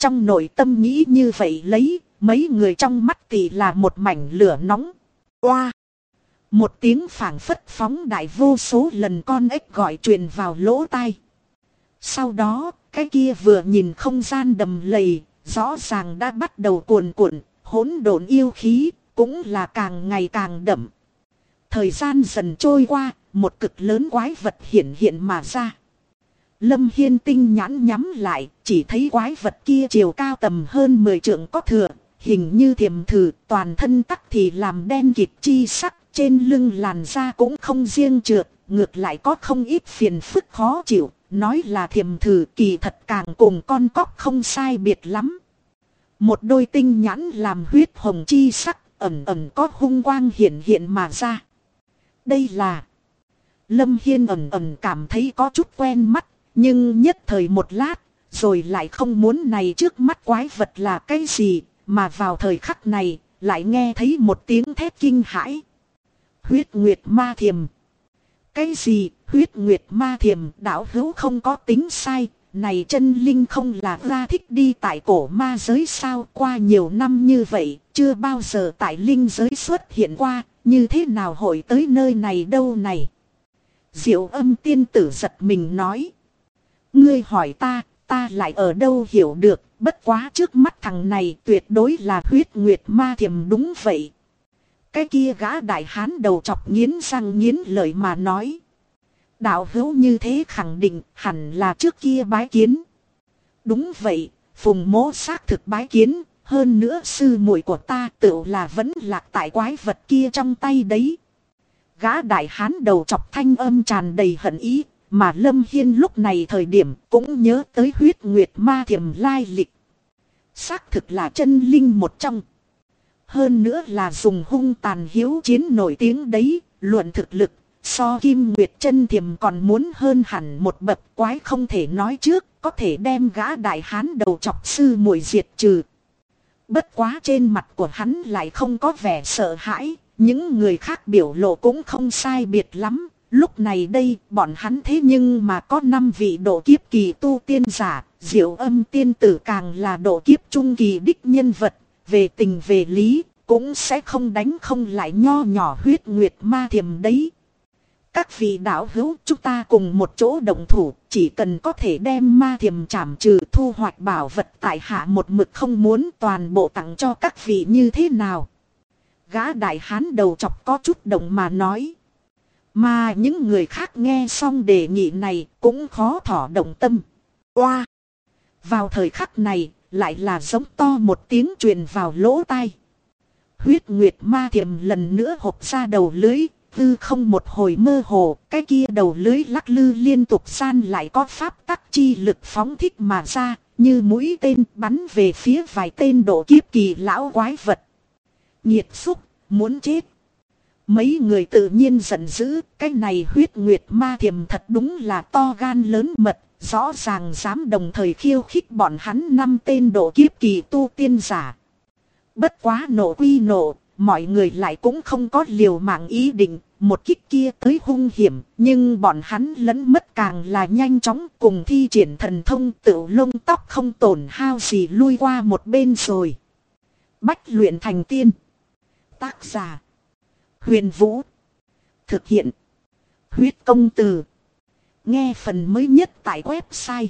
trong nội tâm nghĩ như vậy lấy, mấy người trong mắt thì là một mảnh lửa nóng. Oa! Một tiếng phảng phất phóng đại vô số lần con ếch gọi truyền vào lỗ tai. Sau đó, cái kia vừa nhìn không gian đầm lầy, rõ ràng đã bắt đầu cuồn cuộn, hỗn độn yêu khí, cũng là càng ngày càng đậm. Thời gian dần trôi qua, một cực lớn quái vật hiện mà ra. Lâm Hiên tinh nhãn nhắm lại, chỉ thấy quái vật kia chiều cao tầm hơn 10 trượng có thừa, hình như thiềm thử, toàn thân tắc thì làm đen kịt chi sắc, trên lưng làn da cũng không riêng trượt, ngược lại có không ít phiền phức khó chịu, nói là thiềm thử kỳ thật càng cùng con cóc không sai biệt lắm. Một đôi tinh nhãn làm huyết hồng chi sắc, ẩn có hung quang hiện mà ra. Đây là... Lâm Hiên ẩn cảm thấy có chút quen mắt, nhưng nhất thời một lát, rồi lại không muốn này trước mắt quái vật là cái gì, mà vào thời khắc này, lại nghe thấy một tiếng thét kinh hãi. Huyết Nguyệt Ma Thiềm. Cái gì? Huyết Nguyệt Ma Thiềm? Đạo hữu không có tính sai, này chân linh không là ra thích đi tại cổ ma giới sao? Qua nhiều năm như vậy, chưa bao giờ tại linh giới xuất hiện qua, như thế nào hội tới nơi này đâu này? Diệu Âm tiên tử giật mình nói. Ngươi hỏi ta lại ở đâu hiểu được, bất quá trước mắt thằng này tuyệt đối là Huyết Nguyệt Ma Thiềm đúng vậy. Cái kia gã đại hán đầu chọc nghiến răng nghiến lợi mà nói. Đạo hữu như thế khẳng định hẳn là trước kia bái kiến. Đúng vậy, Phùng Mỗ xác thực bái kiến, hơn nữa sư muội của ta tựu là vẫn lạc tại quái vật kia trong tay đấy. Gã đại hán đầu chọc thanh âm tràn đầy hận ý, mà Lâm Hiên lúc này thời điểm cũng nhớ tới Huyết Nguyệt Ma Thiềm lai lịch. Xác thực là chân linh một trong. Hơn nữa là dùng hung tàn hiếu chiến nổi tiếng đấy, luận thực lực, so Kim Nguyệt Chân Thiềm còn muốn hơn hẳn một bậc, quái không thể nói trước, có thể đem gã đại hán đầu chọc sư muội diệt trừ. Bất quá trên mặt của hắn lại không có vẻ sợ hãi, những người khác biểu lộ cũng không sai biệt lắm. Lúc này đây, bọn hắn thế nhưng mà có 5 vị độ kiếp kỳ tu tiên giả, Diệu Âm tiên tử càng là độ kiếp trung kỳ đích nhân vật, về tình về lý, cũng sẽ không đánh không lại nho nhỏ Huyết Nguyệt Ma Thiềm đấy. Các vị đạo hữu, chúng ta cùng một chỗ động thủ, chỉ cần có thể đem Ma Thiềm trảm trừ, thu hoạch bảo vật tại hạ một mực không muốn, toàn bộ tặng cho các vị như thế nào? Gã đại hán đầu chọc có chút động mà nói. Mà những người khác nghe xong đề nghị này cũng khó thỏ động tâm. Oa! Vào thời khắc này, lại là giống to một tiếng truyền vào lỗ tai. Huyết Nguyệt Ma Thiềm lần nữa hộc ra đầu lưới, hư không một hồi mơ hồ, cái kia đầu lưới lắc lư liên tục san lại có pháp tắc chi lực phóng thích mà ra, như mũi tên bắn về phía vài tên độ kiếp kỳ lão quái vật. Nhiệt xúc, muốn chết. Mấy người tự nhiên giận dữ, cái này Huyết Nguyệt Ma Thiềm thật đúng là to gan lớn mật, rõ ràng dám đồng thời khiêu khích bọn hắn 5 tên độ kiếp kỳ tu tiên giả. Bất quá nộ quy nộ, mọi người lại cũng không có liều mạng ý định, một kích kia tới hung hiểm, nhưng bọn hắn lẫn mất càng là nhanh chóng cùng thi triển thần thông tựu lông tóc không tổn hao gì lui qua một bên rồi. Bách luyện thành tiên. Tác giả Huyền Vũ. Thực hiện Huyết Công Từ. Nghe phần mới nhất tại website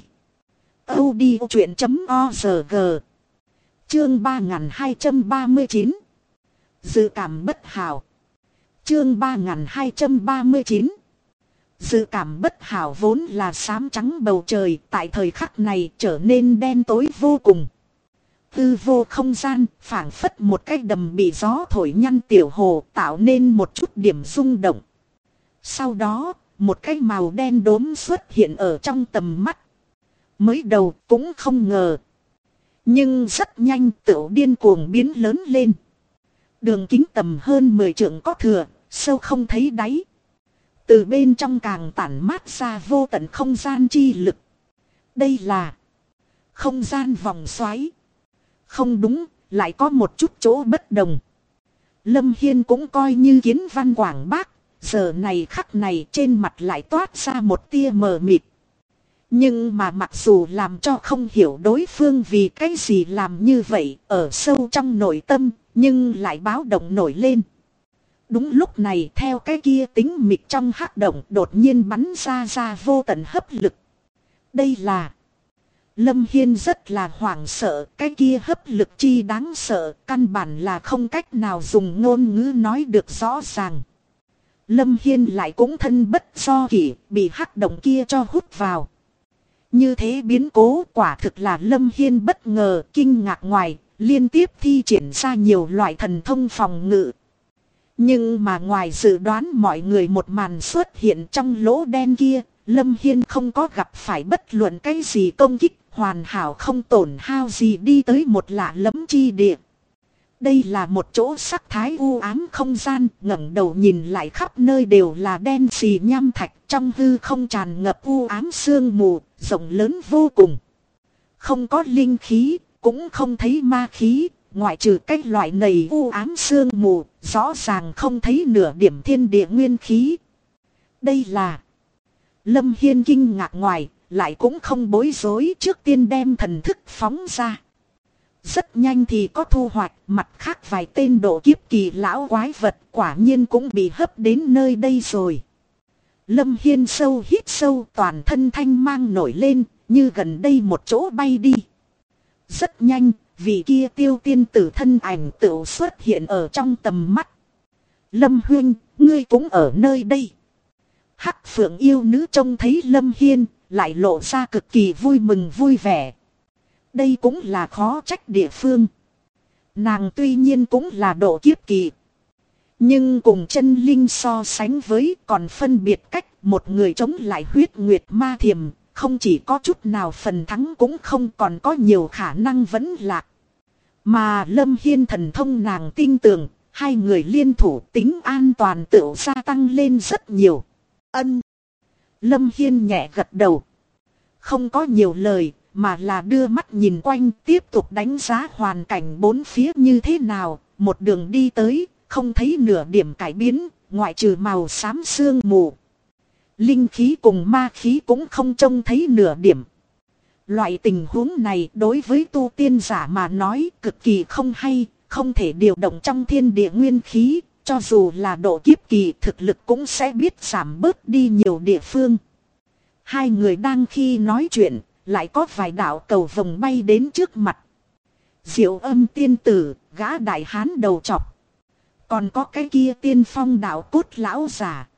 audiochuyện.org. Chương 3239. Dự cảm bất hảo. Chương 3239. Dự cảm bất hảo vốn là xám trắng bầu trời, tại thời khắc này trở nên đen tối vô cùng. Tư vô không gian, phảng phất một cái đầm bị gió thổi nhăn tiểu hồ, tạo nên một chút điểm rung động. Sau đó, một cái màu đen đốm xuất hiện ở trong tầm mắt. Mới đầu cũng không ngờ. Nhưng rất nhanh tựu điên cuồng biến lớn lên. Đường kính tầm hơn 10 trượng có thừa, sâu không thấy đáy. Từ bên trong càng tản mát ra vô tận không gian chi lực. Đây là không gian vòng xoáy. Không đúng, lại có một chút chỗ bất đồng. Lâm Hiên cũng coi như kiến văn quảng bác, giờ này khắc này trên mặt lại toát ra một tia mờ mịt. Nhưng mà mặc dù làm cho không hiểu đối phương vì cái gì làm như vậy ở sâu trong nội tâm, nhưng lại báo động nổi lên. Đúng lúc này theo cái kia tính mịt trong hắc động đột nhiên bắn ra vô tận hấp lực. Đây là... Lâm Hiên rất là hoảng sợ, cái kia hấp lực chi đáng sợ, căn bản là không cách nào dùng ngôn ngữ nói được rõ ràng. Lâm Hiên lại cũng thân bất do kỷ, bị hắc động kia cho hút vào. Như thế biến cố quả thực là Lâm Hiên bất ngờ, kinh ngạc ngoài, liên tiếp thi triển ra nhiều loại thần thông phòng ngự. Nhưng mà ngoài dự đoán mọi người một màn xuất hiện trong lỗ đen kia, Lâm Hiên không có gặp phải bất luận cái gì công kích, hoàn hảo không tổn hao gì đi tới một lạ lẫm chi địa. Đây là một chỗ sắc thái u ám không gian, ngẩng đầu nhìn lại khắp nơi đều là đen xì nham thạch, trong hư không tràn ngập u ám sương mù, rộng lớn vô cùng. Không có linh khí, cũng không thấy ma khí, ngoại trừ cái loại nầy u ám sương mù, rõ ràng không thấy nửa điểm thiên địa nguyên khí. Đây là... Lâm Hiên kinh ngạc ngoài, lại cũng không bối rối, trước tiên đem thần thức phóng ra. Rất nhanh thì có thu hoạch, mặt khác vài tên độ kiếp kỳ lão quái vật quả nhiên cũng bị hấp đến nơi đây rồi. Lâm Hiên sâu hít sâu, toàn thân thanh mang nổi lên, như gần đây một chỗ bay đi. Rất nhanh, vị kia tiêu tiên tử thân ảnh tựu xuất hiện ở trong tầm mắt. Lâm huynh, ngươi cũng ở nơi đây. Hắc Phượng yêu nữ trông thấy Lâm Hiên, lại lộ ra cực kỳ vui mừng vui vẻ. Đây cũng là khó trách địa phương. Nàng tuy nhiên cũng là độ kiếp kỳ, nhưng cùng chân linh so sánh với còn phân biệt cách, một người chống lại huyết nguyệt ma thiềm, không chỉ có chút nào phần thắng cũng không, còn có nhiều khả năng vẫn lạc. Mà Lâm Hiên thần thông nàng tin tưởng, hai người liên thủ tính an toàn tự gia tăng lên rất nhiều. Ân. Lâm Hiên nhẹ gật đầu. Không có nhiều lời, mà là đưa mắt nhìn quanh, tiếp tục đánh giá hoàn cảnh bốn phía như thế nào. Một đường đi tới, không thấy nửa điểm cải biến, ngoại trừ màu xám sương mù. Linh khí cùng ma khí cũng không trông thấy nửa điểm. Loại tình huống này đối với tu tiên giả mà nói cực kỳ không hay, không thể điều động trong thiên địa nguyên khí. Cho dù là độ kiếp kỳ thực lực cũng sẽ biết giảm bớt đi nhiều địa phương. Hai người đang khi nói chuyện, lại có vài đạo cầu vồng bay đến trước mặt. Diệu Âm tiên tử, gã đại hán đầu trọc. Còn có cái kia tiên phong đạo cốt lão giả.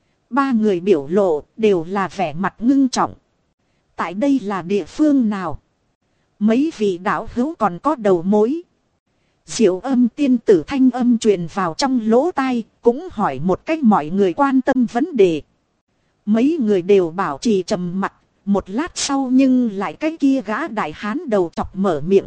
Ba người biểu lộ đều là vẻ mặt ngưng trọng. Tại đây là địa phương nào? Mấy vị đạo hữu còn có đầu mối. Diệu Âm tiên tử thanh âm truyền vào trong lỗ tai, cũng hỏi một cách mọi người quan tâm vấn đề. Mấy người đều bảo trì trầm mặc, một lát sau nhưng lại cái kia gã đại hán đầu chọc mở miệng.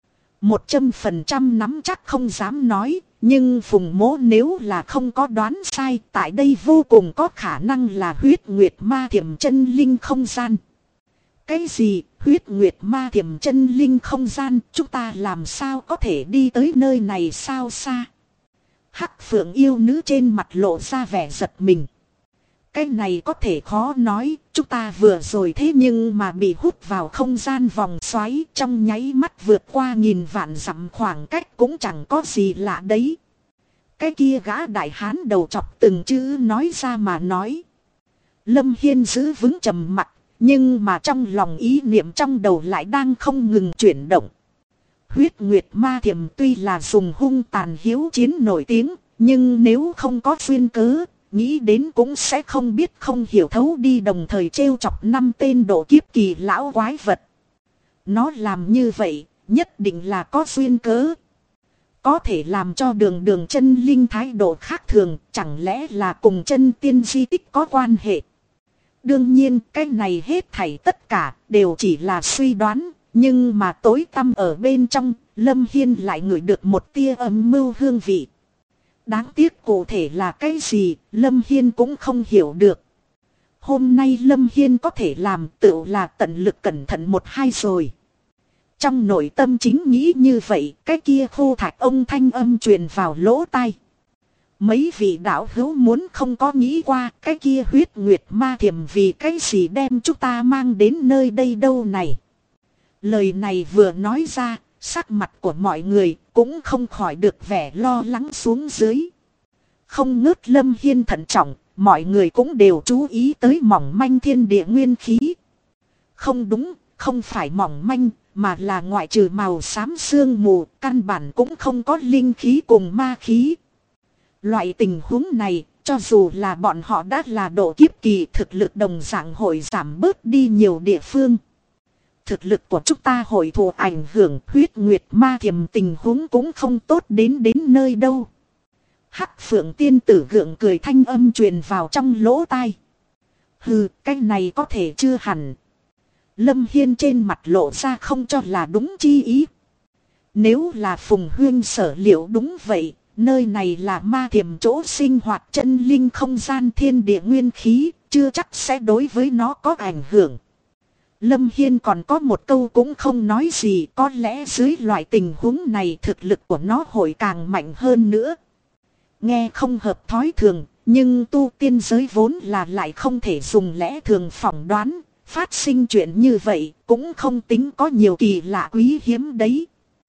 100% nắm chắc không dám nói, nhưng Phùng Mỗ nếu là không có đoán sai, tại đây vô cùng có khả năng là huyết nguyệt ma thiểm chân linh không gian. Cái gì, huyết nguyệt ma thiểm chân linh không gian, chúng ta làm sao có thể đi tới nơi này sao xa? Hắc Phượng yêu nữ trên mặt lộ ra vẻ giật mình. Cái này có thể khó nói, chúng ta vừa rồi thế nhưng mà bị hút vào không gian vòng xoáy, trong nháy mắt vượt qua nghìn vạn dặm khoảng cách cũng chẳng có gì lạ đấy. Cái kia gã đại hán đầu chọc từng chữ nói ra mà nói. Lâm Hiên giữ vững trầm mặc, nhưng mà trong lòng ý niệm trong đầu lại đang không ngừng chuyển động. Huyết nguyệt ma thiểm tuy là dùng hung tàn hiếu chiến nổi tiếng, nhưng nếu không có duyên cớ, nghĩ đến cũng sẽ không biết không hiểu thấu đi, đồng thời trêu chọc 5 tên độ kiếp kỳ lão quái vật. Nó làm như vậy, nhất định là có duyên cớ. Có thể làm cho đường đường chân linh thái độ khác thường, chẳng lẽ là cùng chân tiên di tích có quan hệ. Đương nhiên cái này hết thảy tất cả đều chỉ là suy đoán, nhưng mà tối tăm ở bên trong, Lâm Hiên lại ngửi được một tia âm mưu hương vị. Đáng tiếc cụ thể là cái gì, Lâm Hiên cũng không hiểu được. Hôm nay Lâm Hiên có thể làm tự là tận lực cẩn thận 1-2 rồi. Trong nội tâm chính nghĩ như vậy, cái kia khô thạch ông thanh âm truyền vào lỗ tai. Mấy vị đạo hữu muốn không có nghĩ qua cái kia huyết nguyệt ma thiểm vì cái gì đem chúng ta mang đến nơi đây đâu này. Lời này vừa nói ra, sắc mặt của mọi người cũng không khỏi được vẻ lo lắng xuống dưới. Không ngớt Lâm Hiên thận trọng, mọi người cũng đều chú ý tới mỏng manh thiên địa nguyên khí. Không đúng, không phải mỏng manh, mà là ngoại trừ màu xám sương mù, căn bản cũng không có linh khí cùng ma khí. Loại tình huống này, cho dù là bọn họ đã là độ kiếp kỳ, thực lực đồng dạng hội giảm bớt đi nhiều địa phương. Thực lực của chúng ta hội thụ ảnh hưởng huyết nguyệt ma thiểm tình huống cũng không tốt đến nơi đâu. Hắc Phượng tiên tử gượng cười thanh âm truyền vào trong lỗ tai. Hừ, cái này có thể chưa hẳn. Lâm Hiên trên mặt lộ ra không cho là đúng chi ý. Nếu là Phùng Huyên sở liệu đúng vậy, nơi này là ma thiểm chỗ sinh hoạt chân linh không gian thiên địa nguyên khí, chưa chắc sẽ đối với nó có ảnh hưởng. Lâm Hiên còn có một câu cũng không nói gì, có lẽ dưới loại tình huống này thực lực của nó hội càng mạnh hơn nữa. Nghe không hợp thói thường, nhưng tu tiên giới vốn là lại không thể dùng lẽ thường phỏng đoán, phát sinh chuyện như vậy cũng không tính có nhiều kỳ lạ quý hiếm đấy.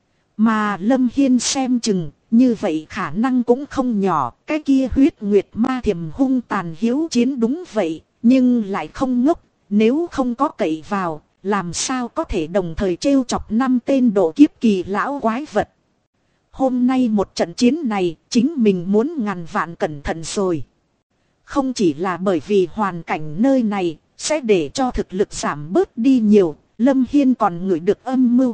Mà Lâm Hiên xem chừng, như vậy khả năng cũng không nhỏ, cái kia huyết nguyệt ma thiểm hung tàn hiếu chiến đúng vậy, nhưng lại không ngốc, nếu không có cậy vào, làm sao có thể đồng thời trêu chọc 5 tên độ kiếp kỳ lão quái vật. Hôm nay một trận chiến này, chính mình muốn ngàn vạn cẩn thận rồi. Không chỉ là bởi vì hoàn cảnh nơi này, sẽ để cho thực lực giảm bớt đi nhiều, Lâm Hiên còn ngửi được âm mưu.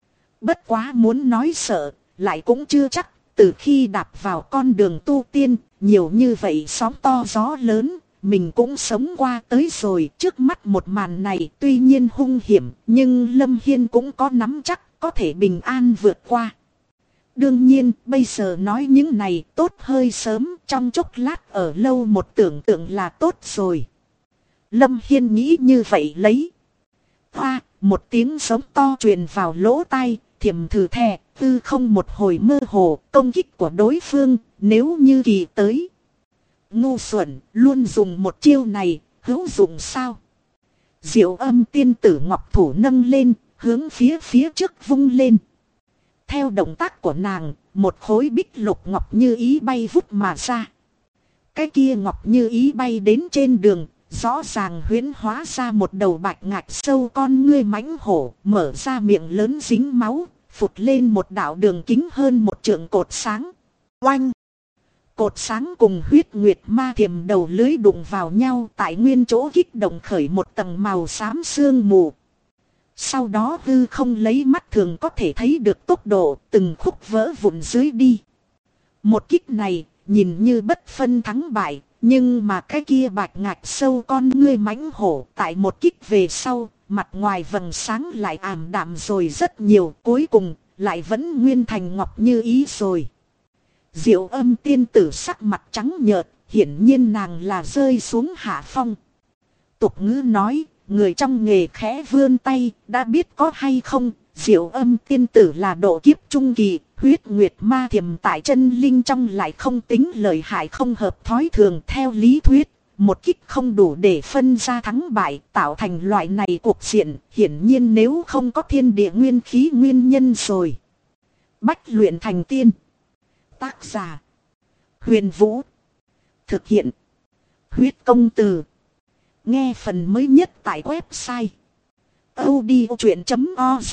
Bất quá muốn nói sợ, lại cũng chưa chắc, từ khi đạp vào con đường tu tiên, nhiều như vậy sóng to gió lớn, mình cũng sống qua tới rồi. Trước mắt một màn này tuy nhiên hung hiểm, nhưng Lâm Hiên cũng có nắm chắc có thể bình an vượt qua. Đương nhiên, bây giờ nói những này tốt hơi sớm, trong chốc lát ở lâu một tưởng tượng là tốt rồi. Lâm Hiên nghĩ như vậy lấy. Hoa, một tiếng giống to truyền vào lỗ tai, thiểm thử thè, tư không một hồi mơ hồ, công kích của đối phương, nếu như kỳ tới. Ngu xuẩn, luôn dùng một chiêu này, hữu dụng sao? Diệu Âm tiên tử ngọc thủ nâng lên, hướng phía trước vung lên. Theo động tác của nàng, một khối bích lục ngọc như ý bay vút mà ra. Cái kia ngọc như ý bay đến trên đường, rõ ràng huyễn hóa ra một đầu bạch ngạch sâu con ngươi mãnh hổ, mở ra miệng lớn dính máu, phụt lên một đạo đường kính hơn 1 trượng cột sáng. Oanh! Cột sáng cùng huyết nguyệt ma thiểm đầu lưới đụng vào nhau, tại nguyên chỗ kích động khởi một tầng màu xám sương mù. Sau đó hư không lấy mắt thường có thể thấy được tốc độ từng khúc vỡ vụn dưới đi. Một kích này nhìn như bất phân thắng bại, nhưng mà cái kia bạch ngạch sâu con ngươi mãnh hổ tại một kích về sau, mặt ngoài vầng sáng lại ảm đạm rồi rất nhiều, cuối cùng lại vẫn nguyên thành ngọc như ý rồi. Diệu Âm tiên tử sắc mặt trắng nhợt, hiển nhiên nàng là rơi xuống hạ phong. Tục ngữ nói, người trong nghề khẽ vươn tay, đã biết có hay không. Diệu Âm tiên tử là độ kiếp trung kỳ, huyết nguyệt ma thiểm tại chân linh trong lại không tính lợi hại không hợp thói thường. Theo lý thuyết, một kích không đủ để phân ra thắng bại, tạo thành loại này cuộc diện, hiển nhiên nếu không có thiên địa nguyên khí nguyên nhân rồi. Bách luyện thành tiên. Tác giả: Huyền Vũ. Thực hiện: Huyết Công Từ. Nghe phần mới nhất tại website audiochuyện.org.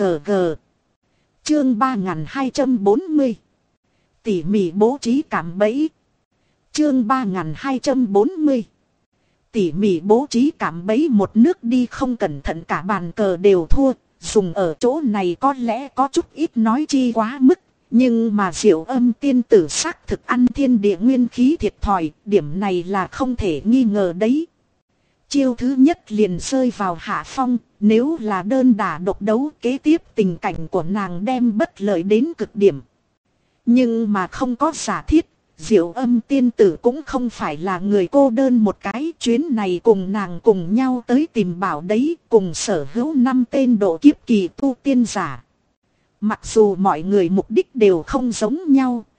Chương 3240. Tỉ mỉ bố trí cạm bẫy. Chương 3240. Tỉ mỉ bố trí cạm bẫy, một nước đi không cẩn thận cả bàn cờ đều thua. Dùng ở chỗ này có lẽ có chút ít nói chi quá mức. Nhưng mà Diệu Âm tiên tử xác thực ăn thiên địa nguyên khí thiệt thòi, điểm này là không thể nghi ngờ đấy. Chiêu thứ nhất liền rơi vào hạ phong, nếu là đơn đả độc đấu kế tiếp tình cảnh của nàng đem bất lợi đến cực điểm. Nhưng mà không có giả thiết, Diệu Âm tiên tử cũng không phải là người cô đơn một cái, chuyến này cùng nàng cùng nhau tới tìm bảo đấy, cùng sở hữu 5 tên độ kiếp kỳ tu tiên giả. Mặc dù mọi người mục đích đều không giống nhau,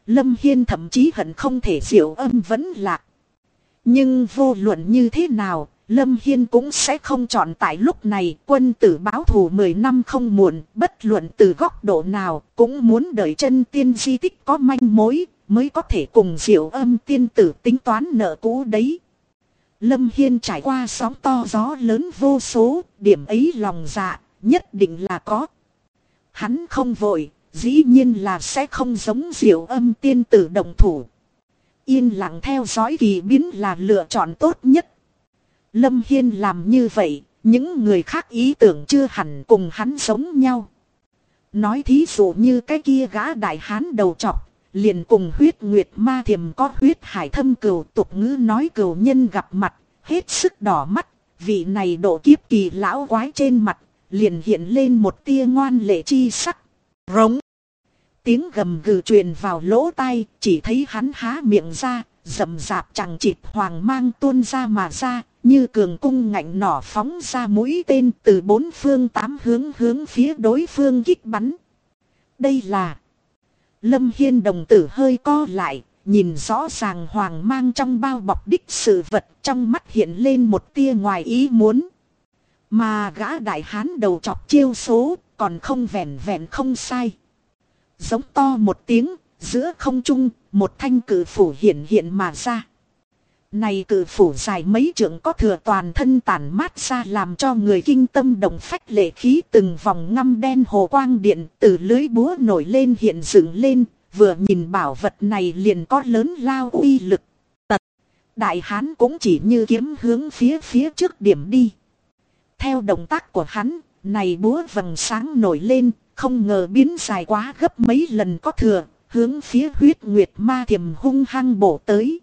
Lâm Hiên thậm chí hận không thể Diệu Âm vẫn lạc. Nhưng vô luận như thế nào, Lâm Hiên cũng sẽ không chọn tại lúc này. Quân tử báo thù 10 năm không muộn, bất luận từ góc độ nào cũng muốn đợi chân tiên di tích có manh mối mới có thể cùng Diệu Âm tiên tử tính toán nợ cũ đấy. Lâm Hiên trải qua sóng to gió lớn vô số, điểm ấy lòng dạ nhất định là có. Hắn không vội, dĩ nhiên là sẽ không giống Diệu Âm tiên tử động thủ. Yên lặng theo dõi kỳ biến là lựa chọn tốt nhất. Lâm Hiên làm như vậy, những người khác ý tưởng chưa hẳn cùng hắn giống nhau. Nói thí dụ như cái kia gã đại hán đầu trọc, liền cùng Huyết Nguyệt Ma Thiềm có huyết hải thâm cừu, tục ngữ nói cừu nhân gặp mặt, hết sức đỏ mắt. Vị này độ kiếp kỳ lão quái trên mặt, liền hiện lên một tia ngoan lệ chi sắc. Rống. Tiếng gầm gừ truyền vào lỗ tai, chỉ thấy hắn há miệng ra, rậm rạp chẳng chịt hoàng mang tuôn ra mà ra, như cường cung ngạnh nỏ phóng ra mũi tên từ 4 phương 8 hướng phía đối phương kích bắn. Đây là... Lâm Hiên đồng tử hơi co lại, nhìn rõ ràng hoàng mang trong bao bọc đích sự vật, trong mắt hiện lên một tia ngoài ý muốn. Mà gã đại hán đầu chọc chiêu số, còn không vẹn vẹn không sai. Giống to một tiếng, giữa không trung, một thanh cử phủ hiện mà ra. Này cử phủ dài mấy trượng có thừa toàn thân tản mát ra làm cho người kinh tâm động phách lệ khí, từng vòng ngăm đen hồ quang điện từ lưới búa nổi lên hiện dựng lên, vừa nhìn bảo vật này liền có lớn lao uy lực. Tật, đại hán cũng chỉ như kiếm hướng phía trước điểm đi. Theo động tác của hắn, này búa vầng sáng nổi lên, không ngờ biến dài quá gấp mấy lần có thừa, hướng phía Huyết Nguyệt Ma Thiềm hung hăng bổ tới.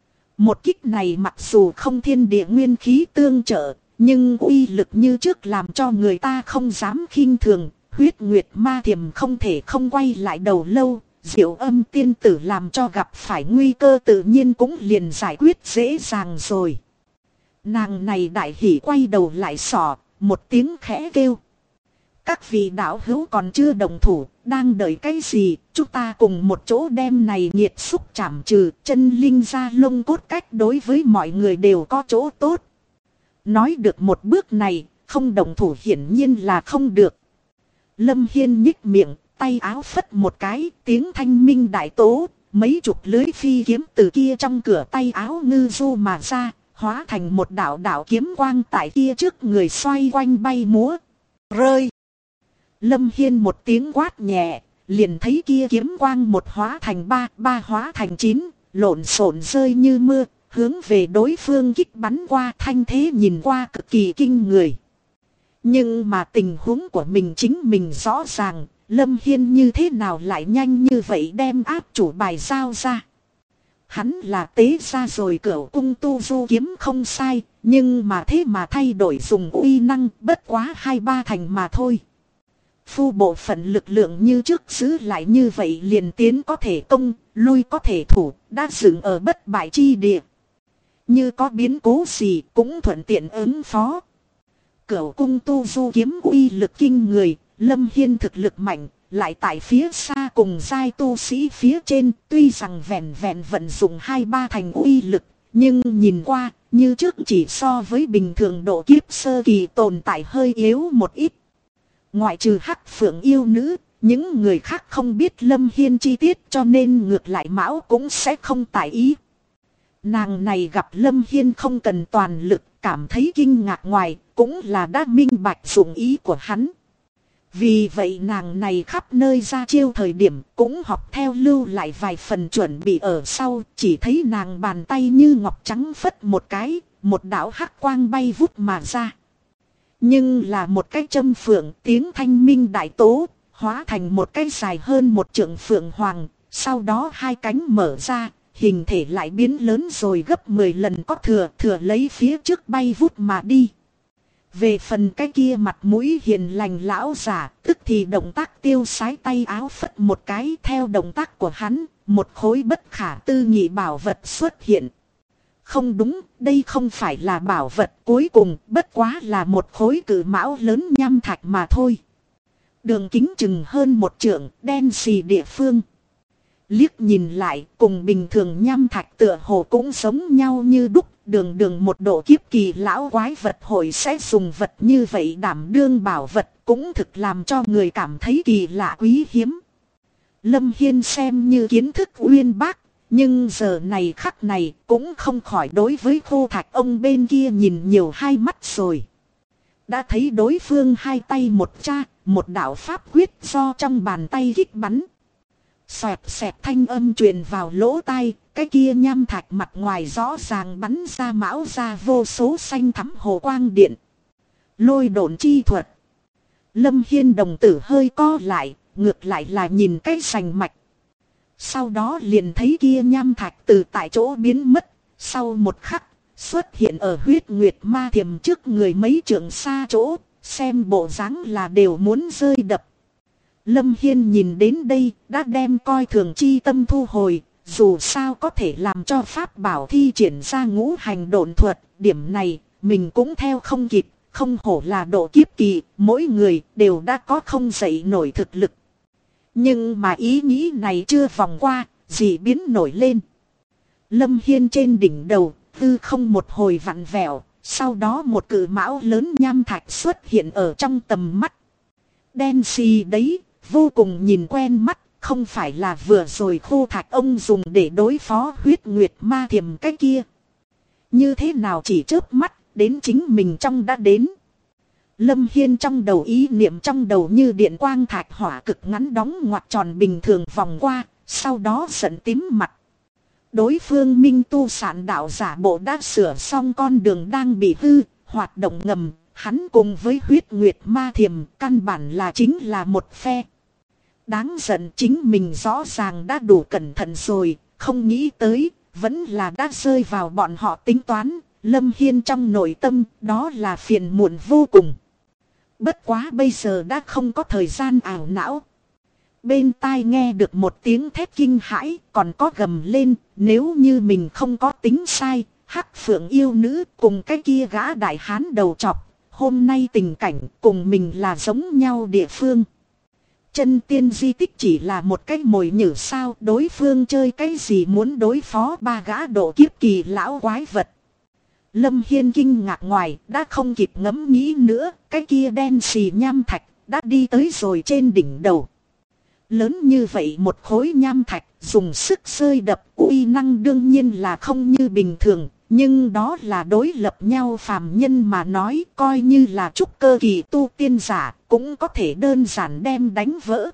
Một kích này mặc dù không thiên địa nguyên khí tương trợ, nhưng uy lực như trước làm cho người ta không dám khinh thường. Huyết Nguyệt Ma Thiềm không thể không quay lại đầu lâu, Diệu Âm tiên tử làm cho gặp phải nguy cơ tự nhiên cũng liền giải quyết dễ dàng rồi. Nàng này đại hỉ quay đầu lại sỏ, một tiếng khẽ kêu. Các vị đạo hữu còn chưa đồng thủ, đang đợi cái gì, chúng ta cùng một chỗ đem này nghiệt xúc trảm trừ, chân linh ra lông cốt cách đối với mọi người đều có chỗ tốt. Nói được một bước này, không đồng thủ hiển nhiên là không được. Lâm Hiên nhích miệng, tay áo phất một cái, tiếng thanh minh đại tố, mấy chục lưới phi kiếm từ kia trong cửa tay áo ngư du mà ra, hóa thành một đạo đạo kiếm quang tại kia trước người xoay quanh bay múa. Rơi. Lâm Hiên một tiếng quát nhẹ, liền thấy kia kiếm quang một hóa thành ba hóa thành 9, lộn xộn rơi như mưa, hướng về đối phương kích bắn qua, thanh thế nhìn qua cực kỳ kinh người. Nhưng mà tình huống của mình chính mình rõ ràng, Lâm Hiên như thế nào lại nhanh như vậy đem áp chủ bài giao ra. Hắn là tế ra rồi cửu cung tu du kiếm không sai, nhưng mà thế mà thay đổi dùng uy năng bất quá 2-3 thành mà thôi. Phu bộ phận lực lượng như trước giữ lại như vậy liền tiến có thể công, lui có thể thủ, đã dựng ở bất bại chi địa. Như có biến cố gì cũng thuận tiện ứng phó. Cửu cung tu du kiếm uy lực kinh người, Lâm Hiên thực lực mạnh, lại tại phía xa cùng giai tu sĩ phía trên, tuy rằng vẹn vẹn vận dụng 2-3 thành uy lực, nhưng nhìn qua, như trước chỉ so với bình thường độ kiếp sơ kỳ tồn tại hơi yếu một ít. Ngoại trừ Hắc Phượng yêu nữ, những người khác không biết Lâm Hiên chi tiết cho nên ngược lại Mão cũng sẽ không tại ý. Nàng này gặp Lâm Hiên không cần toàn lực, cảm thấy kinh ngạc ngoài, cũng là đã minh bạch dụng ý của hắn. Vì vậy nàng này khắp nơi ra chiêu thời điểm cũng học theo lưu lại vài phần chuẩn bị ở sau, chỉ thấy nàng bàn tay như ngọc trắng phất một cái, một đạo hắc quang bay vút mà ra. Nhưng là một cái châm phượng, tiếng thanh minh đại tố, hóa thành một cái dài hơn một trượng phượng hoàng, sau đó hai cánh mở ra, hình thể lại biến lớn rồi gấp 10 lần có thừa lấy phía trước bay vút mà đi. Về phần cái kia mặt mũi hiền lành lão giả, tức thì động tác tiêu sái tay áo phất một cái, theo động tác của hắn, một khối bất khả tư nghị bảo vật xuất hiện. Không đúng, đây không phải là bảo vật cuối cùng, bất quá là một khối cự mão lớn nham thạch mà thôi. Đường kính chừng hơn 1 trượng, đen xì địa phương. liếc nhìn lại cùng bình thường nham thạch tựa hồ cũng giống nhau như đúc. Đường đường một độ kiếp kỳ lão quái vật hội sẽ dùng vật như vậy đảm đương bảo vật, cũng thực làm cho người cảm thấy kỳ lạ quý hiếm. Lâm Hiên xem như kiến thức uyên bác, nhưng giờ này khắc này cũng không khỏi đối với khô thạch ông bên kia nhìn nhiều hai mắt rồi. Đã thấy đối phương hai tay một cha, một đạo pháp quyết do trong bàn tay kích bắn. Xoẹt xẹt thanh âm truyền vào lỗ tai, cái kia nham thạch mặt ngoài rõ ràng bắn ra mão ra vô số xanh thắm hồ quang điện. Lôi độn chi thuật. Lâm Hiên đồng tử hơi co lại, ngược lại là nhìn cái sành mạch. Sau đó liền thấy kia nham thạch từ tại chỗ biến mất, sau một khắc xuất hiện ở huyết nguyệt ma thiềm trước người mấy trượng xa chỗ, xem bộ dáng là đều muốn rơi đập. Lâm Hiên nhìn đến đây đã đem coi thường chi tâm thu hồi, dù sao có thể làm cho pháp bảo thi triển ra ngũ hành độn thuật, điểm này mình cũng theo không kịp, không hổ là độ kiếp kỳ, mỗi người đều đã có không dậy nổi thực lực. Nhưng mà ý nghĩ này chưa vòng qua, dị biến nổi lên. Lâm Hiên trên đỉnh đầu, hư không một hồi vặn vẹo, sau đó một cự mão lớn nham thạch xuất hiện ở trong tầm mắt. Đen xì đấy, vô cùng nhìn quen mắt, không phải là vừa rồi khô thạch ông dùng để đối phó huyết nguyệt ma thiềm cái kia. Như thế nào chỉ chớp mắt, đến chính mình trong đã đến. Lâm Hiên trong đầu ý niệm trong đầu như điện quang thạch hỏa cực ngắn đóng ngoặc tròn bình thường vòng qua, sau đó giận tím mặt. Đối phương minh tu sản đạo giả bộ đã sửa xong con đường đang bị hư, hoạt động ngầm, hắn cùng với huyết nguyệt ma thiềm căn bản là chính là một phe. Đáng giận chính mình rõ ràng đã đủ cẩn thận rồi, không nghĩ tới, vẫn là đã rơi vào bọn họ tính toán. Lâm Hiên trong nội tâm đó là phiền muộn vô cùng. Bất quá bây giờ đã không có thời gian ảo não. Bên tai nghe được một tiếng thét kinh hãi, còn có gầm lên, nếu như mình không có tính sai, Hắc Phượng yêu nữ cùng cái kia gã đại hán đầu trọc, hôm nay tình cảnh cùng mình là giống nhau địa phương. Chân tiên di tích chỉ là một cái mồi nhử sao, đối phương chơi cái gì muốn đối phó ba gã độ kiếp kỳ lão quái vật. Lâm Hiên kinh ngạc ngoài, đã không kịp ngẫm nghĩ nữa, cái kia đen xì nham thạch, đã đi tới rồi trên đỉnh đầu. Lớn như vậy một khối nham thạch, dùng sức rơi đập, uy năng đương nhiên là không như bình thường, nhưng đó là đối lập nhau phàm nhân mà nói, coi như là trúc cơ kỳ tu tiên giả, cũng có thể đơn giản đem đánh vỡ.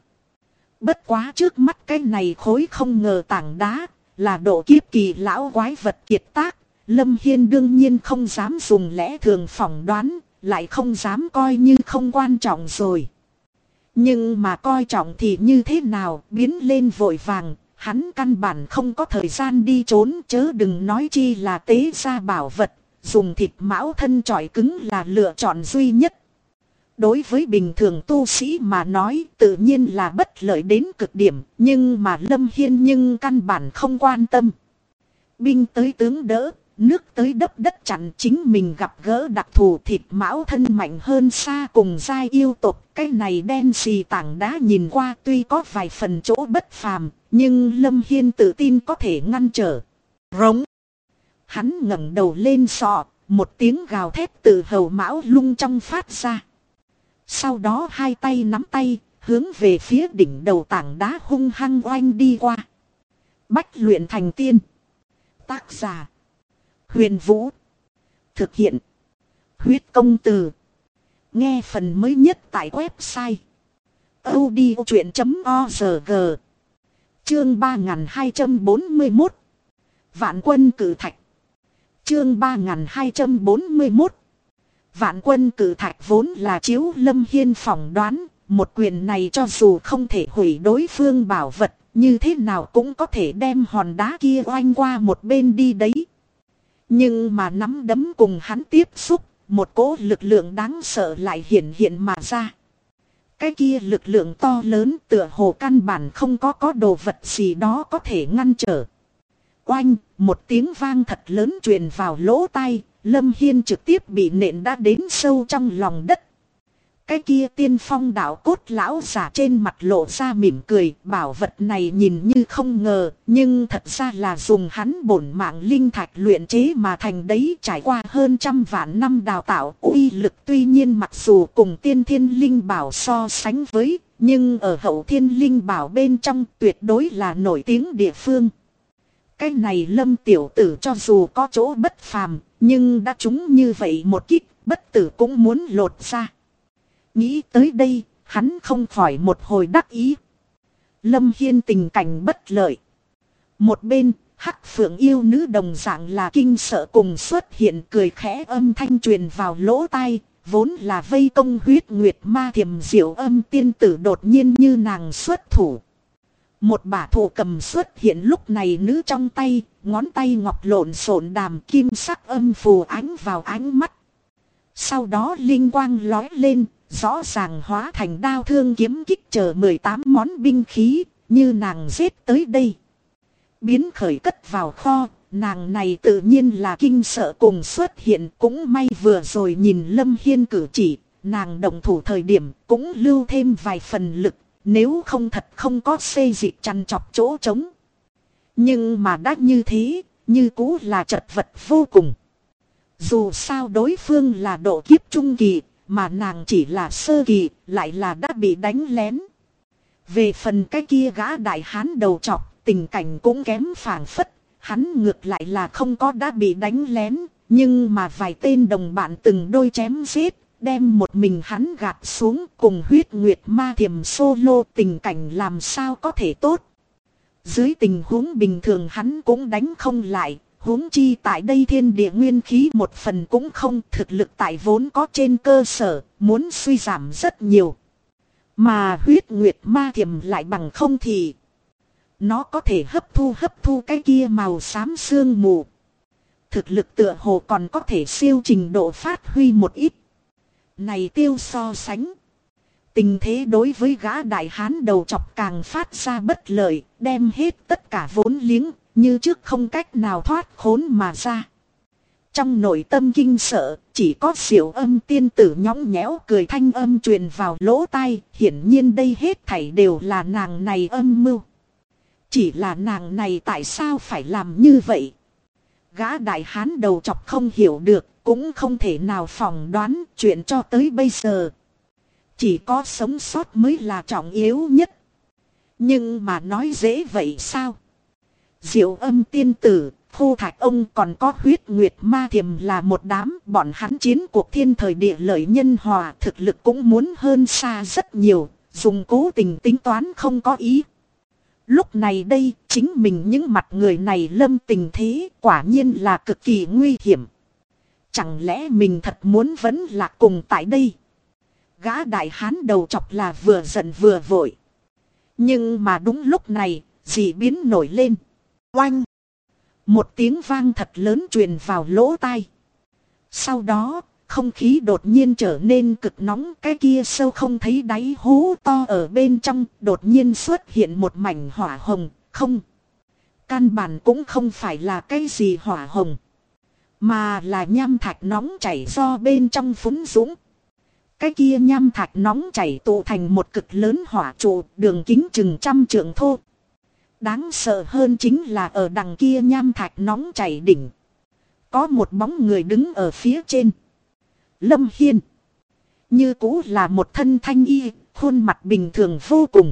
Bất quá trước mắt cái này khối không ngờ tảng đá, là độ kiếp kỳ lão quái vật kiệt tác. Lâm Hiên đương nhiên không dám dùng lẽ thường phỏng đoán, lại không dám coi như không quan trọng rồi. Nhưng mà coi trọng thì như thế nào, biến lên vội vàng, hắn căn bản không có thời gian đi trốn, chớ đừng nói chi là tế ra bảo vật, dùng thịt mão thân trọi cứng là lựa chọn duy nhất. Đối với bình thường tu sĩ mà nói tự nhiên là bất lợi đến cực điểm, nhưng mà Lâm Hiên nhưng căn bản không quan tâm. Binh tới tướng đỡ, nước tới đắp đất chặn, chính mình gặp gỡ đặc thù thịt mão thân mạnh hơn xa cùng giai yêu tộc. Cái này đen xì tảng đá nhìn qua tuy có vài phần chỗ bất phàm, nhưng Lâm Hiên tự tin có thể ngăn trở. Rống. Hắn ngẩng đầu lên sọ, một tiếng gào thét từ hầu mão lung trong phát ra. Sau đó hai tay nắm tay, hướng về phía đỉnh đầu tảng đá hung hăng oanh đi qua. Bách luyện thành tiên. Tác giả Huyền Vũ. Thực hiện Huyết Công Từ. Nghe phần mới nhất tại website audiochuyện.org. Chương 3241 Vạn Quân Cử Thạch. Chương 3241 Vạn Quân Cử Thạch vốn là chiếu Lâm Hiên phỏng đoán, một quyền này cho dù không thể hủy đối phương bảo vật, như thế nào cũng có thể đem hòn đá kia oanh qua một bên đi đấy. Nhưng mà nắm đấm cùng hắn tiếp xúc, một cỗ lực lượng đáng sợ lại hiện hiện mà ra. Cái kia lực lượng to lớn tựa hồ căn bản không có đồ vật gì đó có thể ngăn trở. Oanh, một tiếng vang thật lớn truyền vào lỗ tai, Lâm Hiên trực tiếp bị nện đã đến sâu trong lòng đất. Cái kia tiên phong đạo cốt lão giả trên mặt lộ ra mỉm cười, bảo vật này nhìn như không ngờ, nhưng thật ra là dùng hắn bổn mạng linh thạch luyện chế mà thành đấy, trải qua hơn 100 vạn năm đào tạo, uy lực tuy nhiên mặc dù cùng tiên thiên linh bảo so sánh với, nhưng ở hậu thiên linh bảo bên trong tuyệt đối là nổi tiếng địa phương. Cái này Lâm tiểu tử cho dù có chỗ bất phàm, nhưng đã trúng như vậy một kích, bất tử cũng muốn lột ra. Nghĩ tới đây, hắn không khỏi một hồi đắc ý. Lâm Hiên tình cảnh bất lợi. Một bên, Hắc Phượng yêu nữ đồng dạng là kinh sợ cùng xuất hiện, cười khẽ âm thanh truyền vào lỗ tai, vốn là vây công huyết nguyệt ma thiềm diệu âm tiên tử đột nhiên như nàng xuất thủ. Một bả thủ cầm xuất hiện lúc này nữ trong tay, ngón tay ngọc lộn xộn đàm kim sắc âm phù ánh vào ánh mắt. Sau đó linh quang lói lên, rõ ràng hóa thành đao thương kiếm kích chờ 18 món binh khí, như nàng giết tới đây. Biến khởi cất vào kho, nàng này tự nhiên là kinh sợ cùng xuất hiện, cũng may vừa rồi nhìn Lâm Hiên cử chỉ, nàng động thủ thời điểm cũng lưu thêm vài phần lực, nếu không thật không có xê dịch chăn chọc chỗ trống. Nhưng mà đã như thế, như cũ là chật vật vô cùng. Dù sao đối phương là độ kiếp trung kỳ, mà nàng chỉ là sơ kỳ, lại là đã bị đánh lén. Về phần cái kia gã đại hán đầu trọc, tình cảnh cũng kém phảng phất, hắn ngược lại là không có đã bị đánh lén, nhưng mà vài tên đồng bạn từng đôi chém giết, đem một mình hắn gạt xuống, cùng huyết nguyệt ma thiềm solo, tình cảnh làm sao có thể tốt. Dưới tình huống bình thường hắn cũng đánh không lại, huống chi tại đây thiên địa nguyên khí một phần cũng không, thực lực tại vốn có trên cơ sở, muốn suy giảm rất nhiều. Mà huyết nguyệt ma thiềm lại bằng không thì nó có thể hấp thu cái kia màu xám sương mù. Thực lực tựa hồ còn có thể siêu trình độ phát huy một ít. Này tiêu so sánh. Tình thế đối với gã đại hán đầu chọc càng phát ra bất lợi, đem hết tất cả vốn liếng, như trước không cách nào thoát khốn mà ra. Trong nội tâm kinh sợ, chỉ có Diệu Âm tiên tử nhõng nhẽo cười thanh âm truyền vào lỗ tai, hiển nhiên đây hết thảy đều là nàng này âm mưu. Chỉ là nàng này tại sao phải làm như vậy? Gã đại hán đầu chọc không hiểu được, cũng không thể nào phỏng đoán chuyện cho tới bây giờ. Chỉ có sống sót mới là trọng yếu nhất. Nhưng mà nói dễ vậy sao? Diệu Âm tiên tử, Khu Thạch ông còn có huyết nguyệt ma thiềm là một đám, bọn hắn chiến cuộc thiên thời địa lợi nhân hòa, thực lực cũng muốn hơn xa rất nhiều, dùng cố tình tính toán không có ý. Lúc này đây, chính mình những mặt người này lâm tình thế, quả nhiên là cực kỳ nguy hiểm. Chẳng lẽ mình thật muốn vẫn lạc cùng tại đây? Gã đại hán đầu chọc là vừa giận vừa vội. Nhưng mà đúng lúc này, dị biến nổi lên. Oanh! Một tiếng vang thật lớn truyền vào lỗ tai. Sau đó, không khí đột nhiên trở nên cực nóng, cái kia sâu không thấy đáy hố to ở bên trong, đột nhiên xuất hiện một mảnh hỏa hồng, không. Căn bản cũng không phải là cái gì hỏa hồng, mà là nham thạch nóng chảy do bên trong phúng dũng. Cái kia nham thạch nóng chảy tụ thành một cực lớn hỏa trụ, đường kính chừng 100 trượng thô. Đáng sợ hơn chính là ở đằng kia nham thạch nóng chảy đỉnh, có một bóng người đứng ở phía trên. Lâm Hiên như cũ là một thân thanh y, khuôn mặt bình thường vô cùng.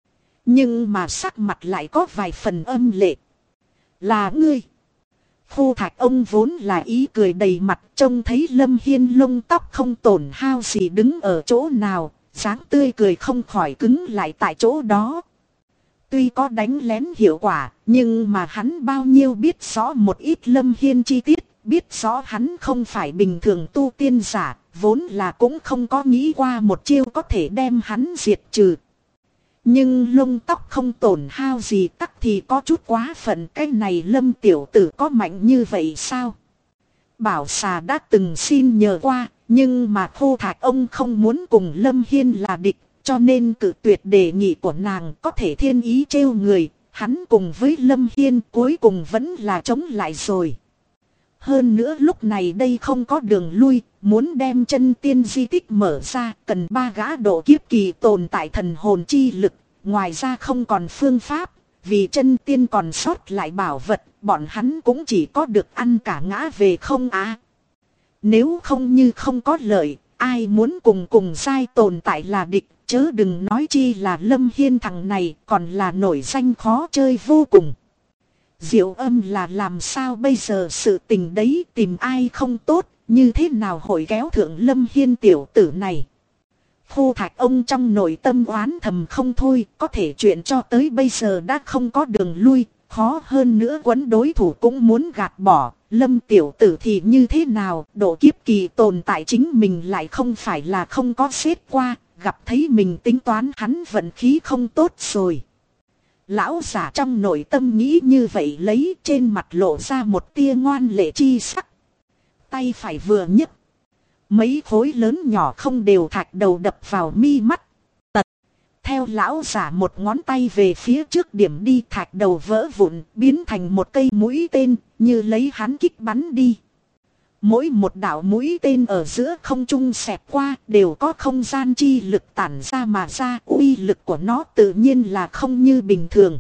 Nhưng mà sắc mặt lại có vài phần âm lệ. Là ngươi? Khu Thạch ông vốn là ý cười đầy mặt, trông thấy Lâm Hiên lông tóc không tổn hao gì đứng ở chỗ nào, dáng tươi cười không khỏi cứng lại tại chỗ đó. Tuy có đánh lén hiệu quả, nhưng mà hắn bao nhiêu biết rõ một ít Lâm Hiên chi tiết, biết rõ hắn không phải bình thường tu tiên giả, vốn là cũng không có nghĩ qua một chiêu có thể đem hắn diệt trừ. Nhưng lông tóc không tổn hao gì tắc thì có chút quá phận, cái này Lâm tiểu tử có mạnh như vậy sao? Bảo xà đã từng xin nhờ qua, nhưng mà Khu Thạch ông không muốn cùng Lâm Hiên là địch, cho nên cự tuyệt đề nghị của nàng, có thể thiên ý trêu người, hắn cùng với Lâm Hiên cuối cùng vẫn là chống lại rồi. Hơn nữa lúc này đây không có đường lui, muốn đem chân tiên di tích mở ra cần 3 gã độ kiếp kỳ tồn tại thần hồn chi lực, ngoài ra không còn phương pháp, vì chân tiên còn sót lại bảo vật, bọn hắn cũng chỉ có được ăn cả ngã về không á. Nếu không như không có lợi, ai muốn cùng giai tồn tại là địch, chớ đừng nói chi là Lâm Hiên thằng này còn là nổi danh khó chơi vô cùng. Diệu Âm là làm sao bây giờ sự tình đấy, tìm ai không tốt, như thế nào hội kéo thượng Lâm Hiên tiểu tử này. Khô Thạch ông trong nội tâm oán thầm không thôi, có thể chuyện cho tới bây giờ đã không có đường lui, khó hơn nữa quấn đối thủ cũng muốn gạt bỏ. Lâm tiểu tử thì như thế nào, độ kiếp kỳ tồn tại chính mình lại không phải là không có xếp qua, gặp thấy mình tính toán hắn vận khí không tốt rồi. Lão giả trong nội tâm nghĩ như vậy, lấy trên mặt lộ ra một tia ngoan lệ chi sắc. Tay phải vừa nhấc, mấy khối lớn nhỏ không đều thạch đầu đập vào mi mắt. Tật, theo lão giả một ngón tay về phía trước điểm đi, thạch đầu vỡ vụn biến thành một cây mũi tên, như lấy hắn kích bắn đi. Mỗi một đạo mũi tên ở giữa không trung xẹt qua đều có không gian chi lực tản ra mà ra, uy lực của nó tự nhiên là không như bình thường.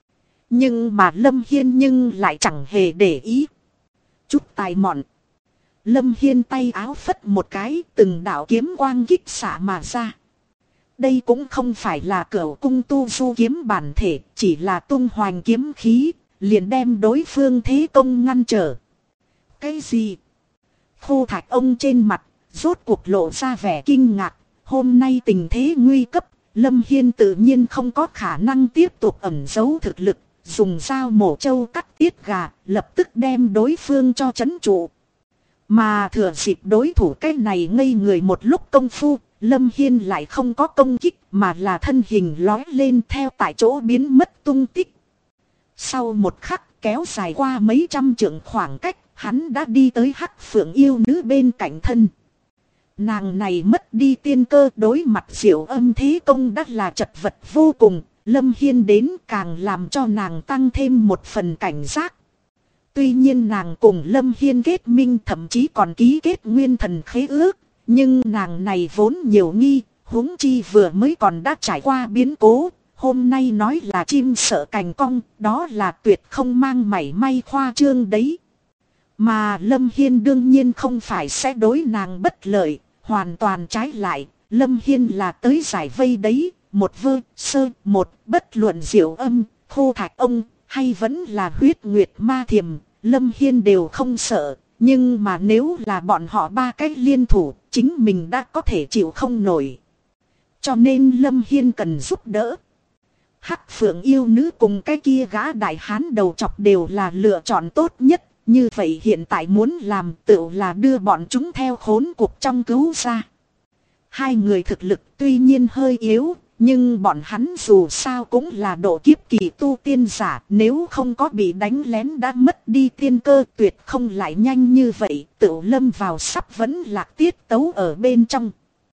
Nhưng mà Lâm Hiên nhưng lại chẳng hề để ý. Chút tài mọn. Lâm Hiên tay áo phất một cái, từng đạo kiếm quang kích xạ mà ra. Đây cũng không phải là cửu cung tu du kiếm bản thể, chỉ là tung hoành kiếm khí, liền đem đối phương thế công ngăn trở. Cái gì? Khô Thạch ông trên mặt, rốt cuộc lộ ra vẻ kinh ngạc, hôm nay tình thế nguy cấp, Lâm Hiên tự nhiên không có khả năng tiếp tục ẩn giấu thực lực, dùng dao mổ trâu cắt tiết gà, lập tức đem đối phương cho trấn trụ. Mà thừa dịp đối thủ cái này ngây người một lúc công phu, Lâm Hiên lại không có công kích mà là thân hình lói lên theo tại chỗ biến mất tung tích. Sau một khắc kéo dài qua mấy trăm trượng khoảng cách, hắn đã đi tới Hắc Phượng yêu nữ bên cạnh thân. Nàng này mất đi tiên cơ, đối mặt Diệu Âm thế công đắt là chật vật vô cùng. Lâm Hiên đến càng làm cho nàng tăng thêm một phần cảnh giác. Tuy nhiên nàng cùng Lâm Hiên kết minh, thậm chí còn ký kết nguyên thần khế ước. Nhưng nàng này vốn nhiều nghi, huống chi vừa mới còn đã trải qua biến cố. Hôm nay nói là chim sợ cành cong, đó là tuyệt không mang mảy may khoa trương đấy. Mà Lâm Hiên đương nhiên không phải sẽ đối nàng bất lợi, hoàn toàn trái lại, Lâm Hiên là tới giải vây đấy, một vơ, sơ, một, bất luận Diệu Âm, Khô Thạch ông, hay vẫn là Huyết Nguyệt Ma Thiềm, Lâm Hiên đều không sợ, nhưng mà nếu là bọn họ ba cái liên thủ, chính mình đã có thể chịu không nổi. Cho nên Lâm Hiên cần giúp đỡ. Hắc Phượng yêu nữ cùng cái kia gã đại hán đầu chọc đều là lựa chọn tốt nhất. Như vậy hiện tại muốn làm tựu là đưa bọn chúng theo khốn cục trong cứu ra. Hai người thực lực tuy nhiên hơi yếu, nhưng bọn hắn dù sao cũng là độ kiếp kỳ tu tiên giả. Nếu không có bị đánh lén đã mất đi tiên cơ, tuyệt không lại nhanh như vậy, tựu lâm vào sắp vẫn lạc tiết tấu ở bên trong.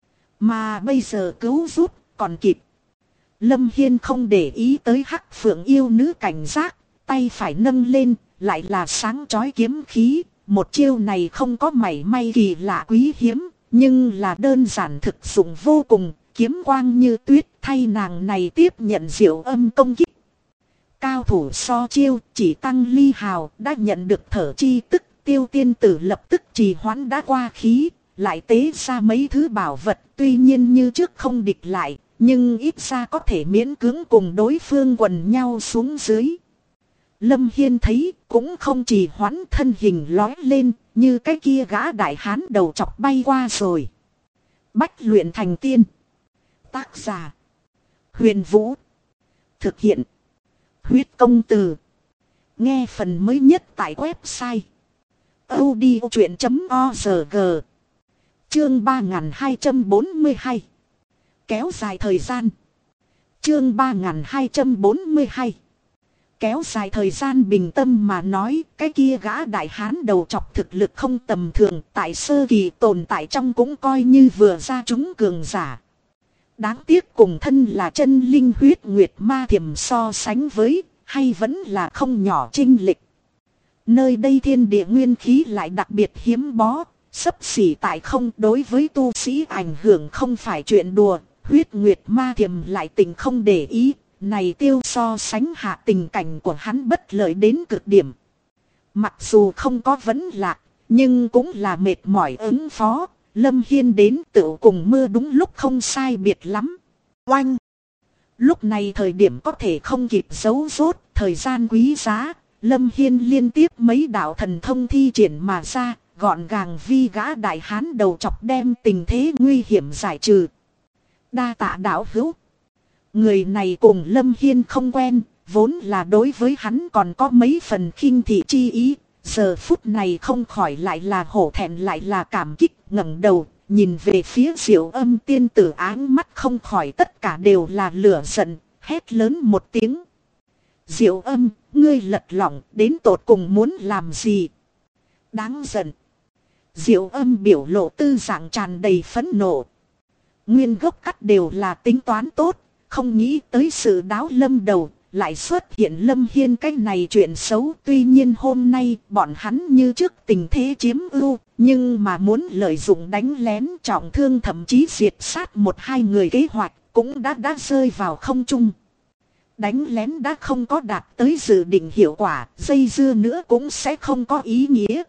Mà bây giờ cứu giúp còn kịp. Lâm Hiên không để ý tới Hắc Phượng yêu nữ cảnh giác, tay phải nâng lên. Lại là sáng chói kiếm khí, một chiêu này không có mảy may kỳ lạ quý hiếm, nhưng là đơn giản thực dụng vô cùng, kiếm quang như tuyết thay nàng này tiếp nhận Diệu Âm công kích. Cao thủ so chiêu chỉ tăng ly hào đã nhận được thở chi tức, Tiêu tiên tử lập tức trì hoãn đã qua khí, lại tế ra mấy thứ bảo vật, tuy nhiên như trước không địch lại, nhưng ít ra có thể miễn cưỡng cùng đối phương quần nhau xuống dưới. Lâm Hiên thấy cũng không trì hoãn, thân hình lói lên như cái kia gã đại hán đầu chọc bay qua rồi. Bách luyện thành tiên. Tác giả Huyền Vũ. Thực hiện Huyết Công Từ. Nghe phần mới nhất tại website audiochuyện.org. Chương 3242. Kéo dài thời gian. Chương 3242. Kéo dài thời gian bình tâm mà nói, cái kia gã đại hán đầu chọc thực lực không tầm thường, tại sơ kỳ tồn tại trong cũng coi như vừa ra chúng cường giả. Đáng tiếc cùng thân là chân linh Huyết Nguyệt Ma Thiềm so sánh với, hay vẫn là không nhỏ chênh lệch. Nơi đây thiên địa nguyên khí lại đặc biệt hiếm bó, xấp xỉ tại không, đối với tu sĩ ảnh hưởng không phải chuyện đùa. Huyết Nguyệt Ma Thiềm lại tình không để ý, này tiêu so sánh hạ tình cảnh của hắn bất lợi đến cực điểm. Mặc dù không có vấn lạc, nhưng cũng là mệt mỏi ứng phó. Lâm Hiên đến tựu cùng mưa đúng lúc không sai biệt lắm. Oanh! Lúc này thời điểm có thể không kịp giấu rốt, thời gian quý giá. Lâm Hiên liên tiếp mấy đạo thần thông thi triển mà ra, gọn gàng vi gã đại hán đầu chọc đem tình thế nguy hiểm giải trừ. Đa tạ đạo hữu. Người này cùng Lâm Hiên không quen, vốn là đối với hắn còn có mấy phần khinh thị chi ý. Giờ phút này không khỏi lại là hổ thẹn lại là cảm kích, ngẩng đầu, nhìn về phía Diệu Âm tiên tử, áng mắt không khỏi tất cả đều là lửa giận, hét lớn một tiếng. Diệu Âm, ngươi lật lọng đến tột cùng muốn làm gì? Đáng giận. Diệu Âm biểu lộ tư dạng tràn đầy phẫn nộ. Nguyên gốc cắt đều là tính toán tốt, không nghĩ tới sự đáo lâm đầu, lại xuất hiện Lâm Hiên cái này chuyện xấu. Tuy nhiên hôm nay bọn hắn như trước tình thế chiếm ưu, nhưng mà muốn lợi dụng đánh lén trọng thương thậm chí diệt sát một hai người kế hoạch cũng đã rơi vào không trung. Đánh lén đã không có đạt tới dự định hiệu quả, dây dưa nữa cũng sẽ không có ý nghĩa.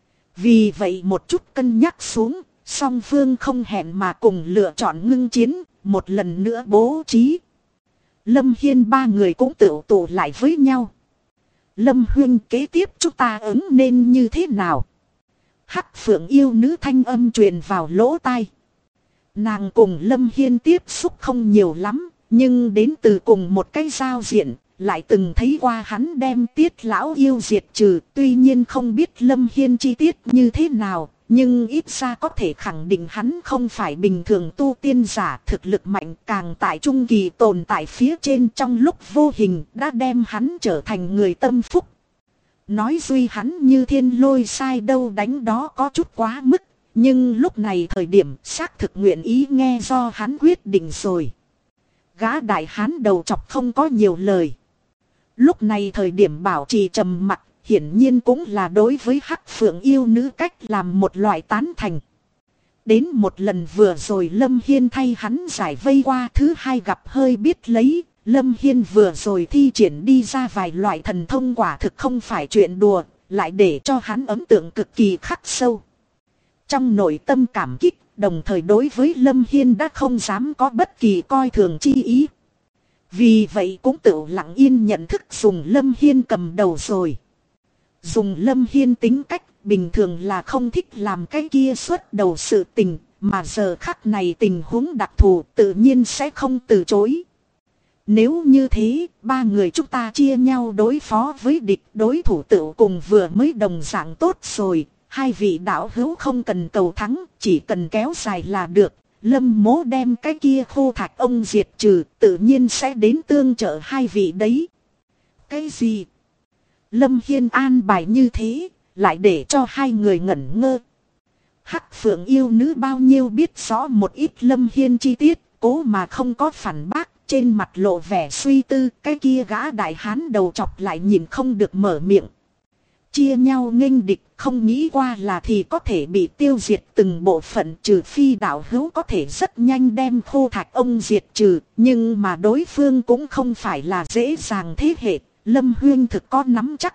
Vì vậy một chút cân nhắc xuống, song phương không hẹn mà cùng lựa chọn ngưng chiến, một lần nữa bố trí. Lâm Hiên ba người cũng tựu tụ lại với nhau. Lâm huynh, kế tiếp chúng ta ứng nên như thế nào? Hắc Phượng yêu nữ thanh âm truyền vào lỗ tai. Nàng cùng Lâm Hiên tiếp xúc không nhiều lắm, nhưng đến từ cùng một cái giao diện, lại từng thấy qua hắn đem Tiết lão yêu diệt trừ. Tuy nhiên không biết Lâm Hiên chi tiết như thế nào, nhưng ít ra có thể khẳng định hắn không phải bình thường tu tiên giả, thực lực mạnh, càng tại trung kỳ tồn tại phía trên, trong lúc vô hình đã đem hắn trở thành người tâm phúc. Nói duy hắn như thiên lôi sai đâu đánh đó có chút quá mức, nhưng lúc này thời điểm xác thực nguyện ý nghe do hắn quyết định rồi. Gã đại hán đầu chọc không có nhiều lời. Lúc này thời điểm bảo trì trầm mặc, hiển nhiên cũng là đối với Hắc Phượng yêu nữ cách làm một loại tán thành. Đến một lần vừa rồi Lâm Hiên thay hắn giải vây qua, thứ hai gặp hơi biết lấy. Lâm Hiên vừa rồi thi triển đi ra vài loại thần thông quả thực không phải chuyện đùa, lại để cho hắn ấn tượng cực kỳ khắc sâu. Trong nội tâm cảm kích, đồng thời đối với Lâm Hiên đã không dám có bất kỳ coi thường chi ý. Vì vậy cũng tự lặng yên nhận thức dùng Lâm Hiên cầm đầu rồi. Dùng Lâm Hiên tính cách bình thường là không thích làm cái kia xuất đầu sự tình, mà giờ khắc này tình huống đặc thù tự nhiên sẽ không từ chối. Nếu như thế, ba người chúng ta chia nhau đối phó với địch, đối thủ tự cùng vừa mới đồng dạng tốt rồi. Hai vị đạo hữu không cần cầu thắng, chỉ cần kéo dài là được. Lâm mố đem cái kia khô thạch ông diệt trừ, tự nhiên sẽ đến tương trợ hai vị đấy. Cái gì? Lâm Hiên an bài như thế, lại để cho hai người ngẩn ngơ. Hắc Phượng yêu nữ bao nhiêu biết rõ một ít Lâm Hiên chi tiết, cố mà không có phản bác, trên mặt lộ vẻ suy tư. Cái kia gã đại hán đầu chọc lại nhìn không được mở miệng. Chia nhau nghênh địch, không nghĩ qua là thì có thể bị tiêu diệt từng bộ phận, trừ phi đạo hữu có thể rất nhanh đem khô thạch ông diệt trừ. Nhưng mà đối phương cũng không phải là dễ dàng thế hệ. Lâm huyên thực có nắm chắc.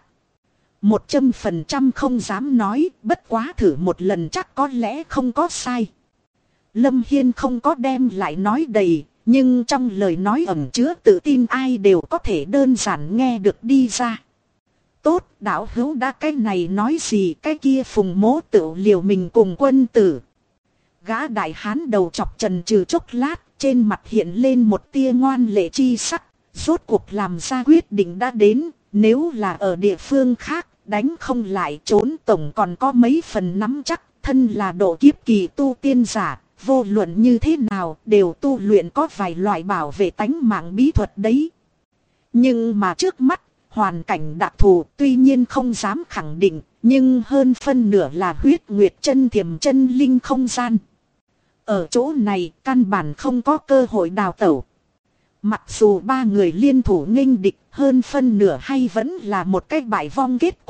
100% không dám nói, bất quá thử một lần chắc có lẽ không có sai. Lâm Hiên không có đem lại nói đầy, nhưng trong lời nói ẩn chứa tự tin ai đều có thể đơn giản nghe được đi ra. Tốt, đạo hữu đã cái này nói gì, cái kia Phùng mố tự liều mình cùng quân tử. Gã đại hán đầu chọc trần trừ chốc lát, trên mặt hiện lên một tia ngoan lệ chi sắc. Rốt cuộc làm ra quyết định đã đến, nếu là ở địa phương khác, đánh không lại trốn tổng còn có mấy phần nắm chắc. Thân là độ kiếp kỳ tu tiên giả, vô luận như thế nào đều tu luyện có vài loại bảo vệ tánh mạng bí thuật đấy. Nhưng mà trước mắt, hoàn cảnh đặc thù tuy nhiên không dám khẳng định, nhưng hơn phân nửa là huyết nguyệt chân thiềm chân linh không gian. Ở chỗ này căn bản không có cơ hội đào tẩu. Mặc dù ba người liên thủ nghênh địch, hơn phân nửa hay vẫn là một cái bại vong kết cục,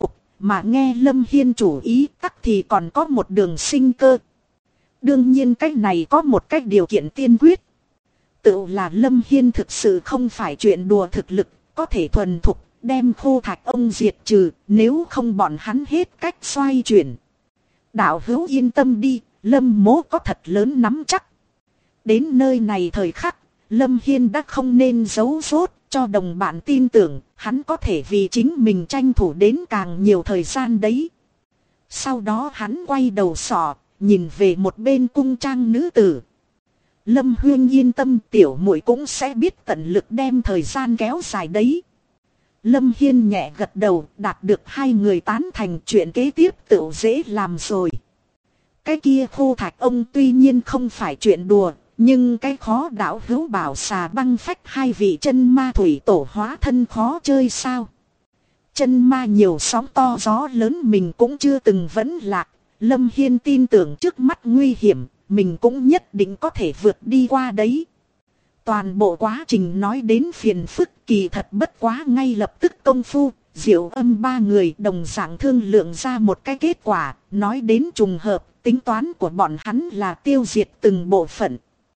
mà nghe Lâm Hiên chủ ý tắc thì còn có một đường sinh cơ. Đương nhiên cái này có một cái điều kiện tiên quyết. Tự là Lâm Hiên thực sự không phải chuyện đùa, thực lực có thể thuần thục đem Khô Thạch ông diệt trừ, nếu không bọn hắn hết cách xoay chuyển. Đạo hữu yên tâm đi, Lâm mỗ có thật lớn nắm chắc. Đến nơi này thời khắc, Lâm Hiên đã không nên giấu giốt, cho đồng bạn tin tưởng, hắn có thể vì chính mình tranh thủ đến càng nhiều thời gian đấy. Sau đó hắn quay đầu sọ, nhìn về một bên cung trang nữ tử. Lâm Huyên yên tâm, tiểu muội cũng sẽ biết tận lực đem thời gian kéo dài đấy. Lâm Hiên nhẹ gật đầu, đạt được hai người tán thành, chuyện kế tiếp tự dễ làm rồi. Cái kia Khô Thạch ông tuy nhiên không phải chuyện đùa, nhưng cái khó đạo hữu bảo xà băng phách hai vị chân ma thủy tổ hóa thân khó chơi sao. Chân ma nhiều sóng to gió lớn mình cũng chưa từng vấn lạc. Lâm Hiên tin tưởng trước mắt nguy hiểm, mình cũng nhất định có thể vượt đi qua đấy. Toàn bộ quá trình nói đến phiền phức kỳ thật bất quá ngay lập tức công phu, Diệu Âm ba người đồng dạng thương lượng ra một cái kết quả, nói đến trùng hợp, tính toán của bọn hắn là tiêu diệt từng bộ phận.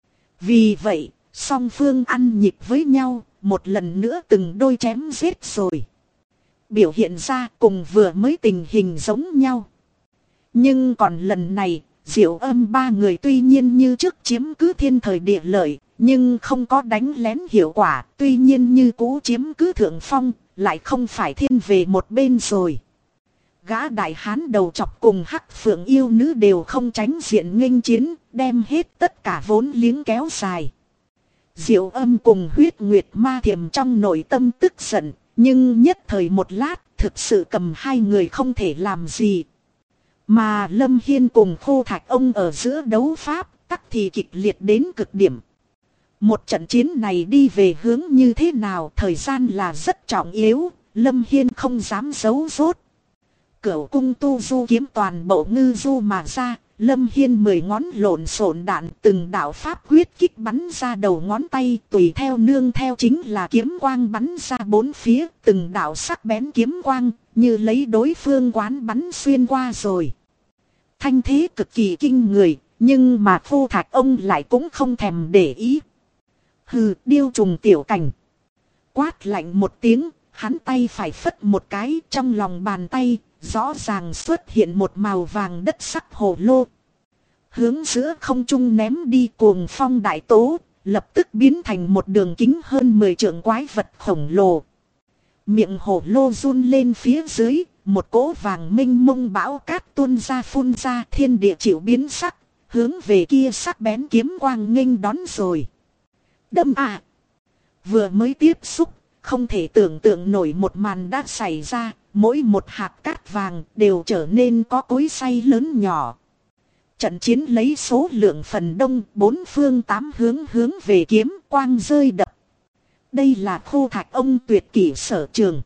Vì vậy, song phương ăn nhịp với nhau, một lần nữa từng đôi chém giết rồi. Biểu hiện ra cùng vừa mới tình hình giống nhau. Nhưng còn lần này, Diệu Âm ba người tuy nhiên như trước chiếm cứ thiên thời địa lợi, nhưng không có đánh lén hiệu quả, tuy nhiên như cũ chiếm cứ thượng phong, lại không phải thiên về một bên rồi. Gã đại hán đầu chọc cùng Hắc Phượng yêu nữ đều không tránh diện nghênh chiến, đem hết tất cả vốn liếng kéo dài. Diệu Âm cùng Huyết Nguyệt Ma Thiềm trong nội tâm tức giận, nhưng nhất thời một lát, thực sự cầm hai người không thể làm gì. Mà Lâm Hiên cùng Khô Thạch ông ở giữa đấu pháp, tắc thì kịch liệt đến cực điểm. Một trận chiến này đi về hướng như thế nào, thời gian là rất trọng yếu, Lâm Hiên không dám giấu giốt. Cửu cung tu du kiếm toàn bộ ngư du mà ra, Lâm Hiên 10 ngón lộn xộn đạn, từng đạo pháp quyết kích bắn ra đầu ngón tay, tùy theo nương theo chính là kiếm quang bắn ra bốn phía, từng đạo sắc bén kiếm quang, như lấy đối phương quán bắn xuyên qua rồi. Thanh thế cực kỳ kinh người, nhưng mà Khô Thạch ông lại cũng không thèm để ý. Hừ, điêu trùng tiểu cảnh. Quát lạnh một tiếng, hắn tay phải phất một cái, trong lòng bàn tay rõ ràng xuất hiện một màu vàng đất sắc hồ lô. Hướng giữa không trung ném đi, cuồng phong đại tố, lập tức biến thành một đường kính hơn 10 trượng quái vật khổng lồ. Miệng hồ lô run lên phía dưới, một cỗ vàng minh mông bão cát tuôn ra phun ra, thiên địa chịu biến sắc, hướng về kia sắc bén kiếm quang nghênh đón rồi. Đâm à! Vừa mới tiếp xúc, không thể tưởng tượng nổi một màn đã xảy ra, mỗi một hạt cát vàng đều trở nên có cối xay lớn nhỏ. Trận chiến lấy số lượng phần đông, bốn phương tám hướng về kiếm quang rơi đập. Đây là Khô Thạch ông tuyệt kỷ sở trường.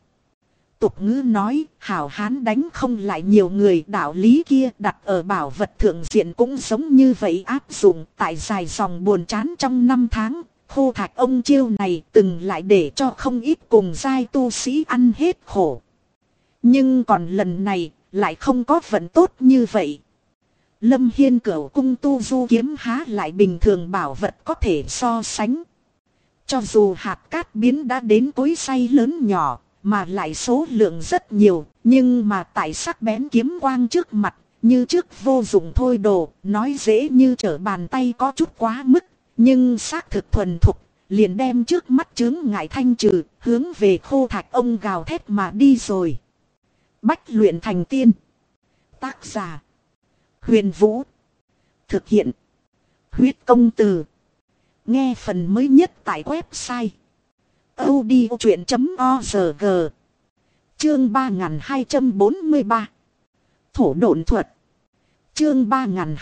Tục ngữ nói, hảo hán đánh không lại nhiều người, đạo lý kia đặt ở bảo vật thượng diện cũng giống như vậy áp dụng. Tại dài dòng buồn chán trong năm tháng, Khô Thạch ông chiêu này từng lại để cho không ít cùng giai tu sĩ ăn hết khổ. Nhưng còn lần này, lại không có vận tốt như vậy. Lâm Hiên cửu cung tu du kiếm há lại bình thường bảo vật có thể so sánh. Cho dù hạt cát biến đã đến cối xay lớn nhỏ, mà lại số lượng rất nhiều, nhưng mà tại sắc bén kiếm quang trước mặt, như trước vô dụng thôi đồ, nói dễ như trở bàn tay có chút quá mức, nhưng xác thực thuần thục, liền đem trước mắt chướng ngại thanh trừ, hướng về Khô Thạch ông gào thét mà đi rồi. Bách luyện thành tiên. Tác giả: Huyền Vũ. Thực hiện: Huyết Công Từ. Nghe phần mới nhất tại website audiochuyện.org. Chương 3243. Thổ độn thuật. Chương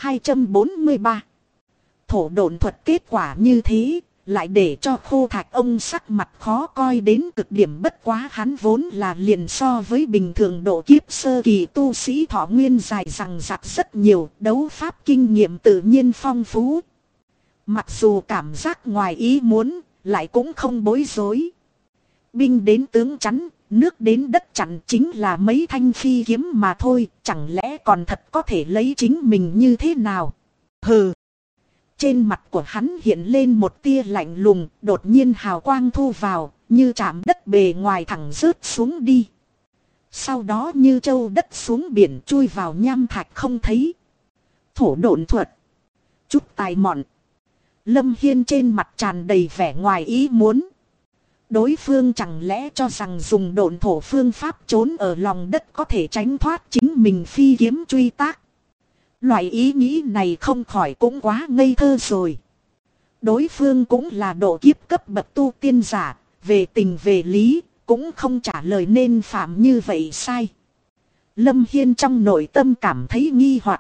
3243. Thổ độn thuật. Kết quả như thế, lại để cho Khô Thạch ông sắc mặt khó coi đến cực điểm, bất quá hắn vốn là liền so với bình thường độ kiếp sơ kỳ tu sĩ thọ nguyên dài rằng rạc rất nhiều, đấu pháp kinh nghiệm tự nhiên phong phú. Mặc dù cảm giác ngoài ý muốn, lại cũng không bối rối. Binh đến tướng chắn, nước đến đất chặn chính là mấy thanh phi kiếm mà thôi, chẳng lẽ còn thật có thể lấy chính mình như thế nào? Hừ! Trên mặt của hắn hiện lên một tia lạnh lùng, đột nhiên hào quang thu vào, như chạm đất bề ngoài thẳng rớt xuống đi. Sau đó như trâu đất xuống biển chui vào nham thạch không thấy. Thổ độn thuật. Chút tài mọn. Lâm Hiên trên mặt tràn đầy vẻ ngoài ý muốn. Đối phương chẳng lẽ cho rằng dùng độn thổ phương pháp trốn ở lòng đất có thể tránh thoát chính mình phi kiếm truy tác. Loại ý nghĩ này không khỏi cũng quá ngây thơ rồi. Đối phương cũng là độ kiếp cấp bậc tu tiên giả, về tình về lý, cũng không trả lời nên phạm như vậy sai. Lâm Hiên trong nội tâm cảm thấy nghi hoặc.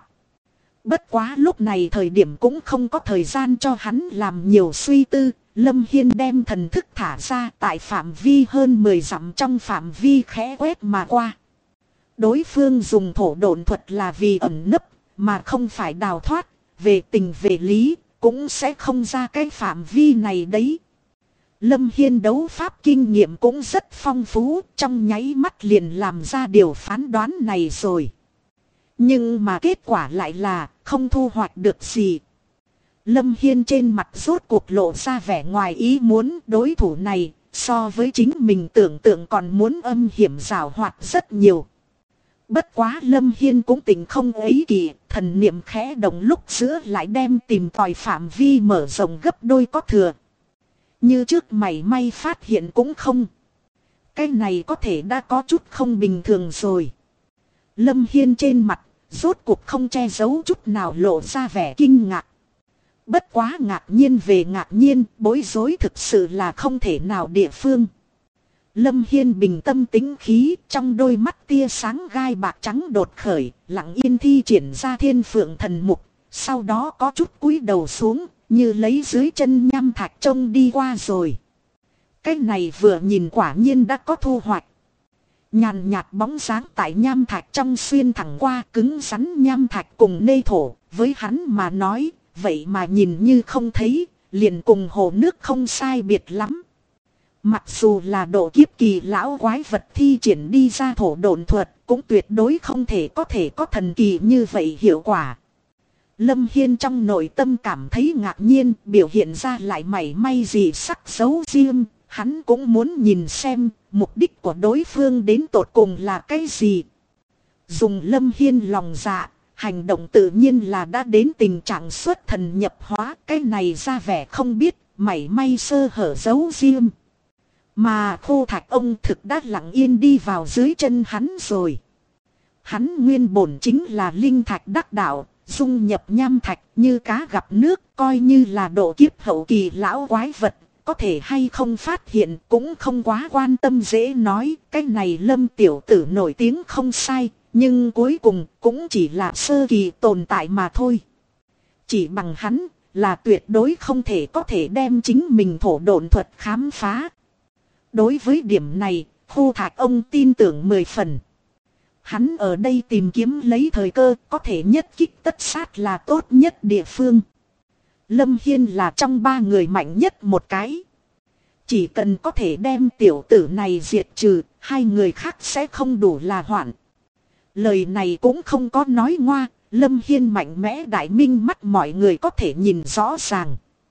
Bất quá lúc này thời điểm cũng không có thời gian cho hắn làm nhiều suy tư. Lâm Hiên đem thần thức thả ra tại phạm vi hơn 10 dặm trong phạm vi khẽ quét mà qua. Đối phương dùng thổ độn thuật là vì ẩn nấp, mà không phải đào thoát. Về tình về lý, cũng sẽ không ra cái phạm vi này đấy. Lâm Hiên đấu pháp kinh nghiệm cũng rất phong phú, trong nháy mắt liền làm ra điều phán đoán này rồi. Nhưng mà kết quả lại là không thu hoạch được gì. Lâm Hiên trên mặt rốt cuộc lộ ra vẻ ngoài ý muốn, đối thủ này so với chính mình tưởng tượng còn muốn âm hiểm giảo hoạt rất nhiều. Bất quá Lâm Hiên cũng tỉnh không ấy kỳ, thần niệm khẽ động lúc giữa lại đem tìm tòi phạm vi mở rộng gấp đôi có thừa. Như trước mảy may phát hiện cũng không. Cái này có thể đã có chút không bình thường rồi. Lâm Hiên trên mặt rốt cuộc không che giấu chút nào lộ ra vẻ kinh ngạc. Bất quá ngạc nhiên về ngạc nhiên, bối rối thực sự là không thể nào địa phương. Lâm Hiên bình tâm tĩnh khí, trong đôi mắt tia sáng gai bạc trắng đột khởi, lặng yên thi triển ra thiên phượng thần mục, sau đó có chút cúi đầu xuống, như lấy dưới chân nham thạch trông đi qua rồi. Cái này vừa nhìn quả nhiên đã có thu hoạch. Nhàn nhạt bóng dáng tại nham thạch trong xuyên thẳng qua, cứng rắn nham thạch cùng nê thổ, với hắn mà nói, vậy mà nhìn như không thấy, liền cùng hồ nước không sai biệt lắm. Mặc dù là độ kiếp kỳ lão quái vật thi triển đi ra thổ độn thuật, cũng tuyệt đối không thể có thần kỳ như vậy hiệu quả. Lâm Hiên trong nội tâm cảm thấy ngạc nhiên, biểu hiện ra lại mảy may gì sắc xấu riêng, hắn cũng muốn nhìn xem mục đích của đối phương đến tột cùng là cái gì. Dùng Lâm Hiên lòng dạ, hành động tự nhiên là đã đến tình trạng xuất thần nhập hóa, cái này ra vẻ không biết, mảy may sơ hở giấu riêng. Mà Khô Thạch ông thực đã lặng yên đi vào dưới chân hắn rồi. Hắn nguyên bổn chính là linh thạch đắc đạo, dung nhập nham thạch như cá gặp nước, coi như là độ kiếp hậu kỳ lão quái vật, có thể hay không phát hiện cũng không quá quan tâm dễ nói. Cái này Lâm tiểu tử nổi tiếng không sai, nhưng cuối cùng cũng chỉ là sơ kỳ tồn tại mà thôi. Chỉ bằng hắn là tuyệt đối không thể có thể đem chính mình thổ độn thuật khám phá. Đối với điểm này, Khô Thạch ông tin tưởng 10 phần. Hắn ở đây tìm kiếm lấy thời cơ, có thể nhất kích tất sát là tốt nhất địa phương. Lâm Hiên là trong 3 người mạnh nhất một cái. Chỉ cần có thể đem tiểu tử này diệt trừ, 2 người khác sẽ không đủ là hoạn. Lời này cũng không có nói ngoa, Lâm Hiên mạnh mẽ đại minh mắt mọi người có thể nhìn rõ ràng.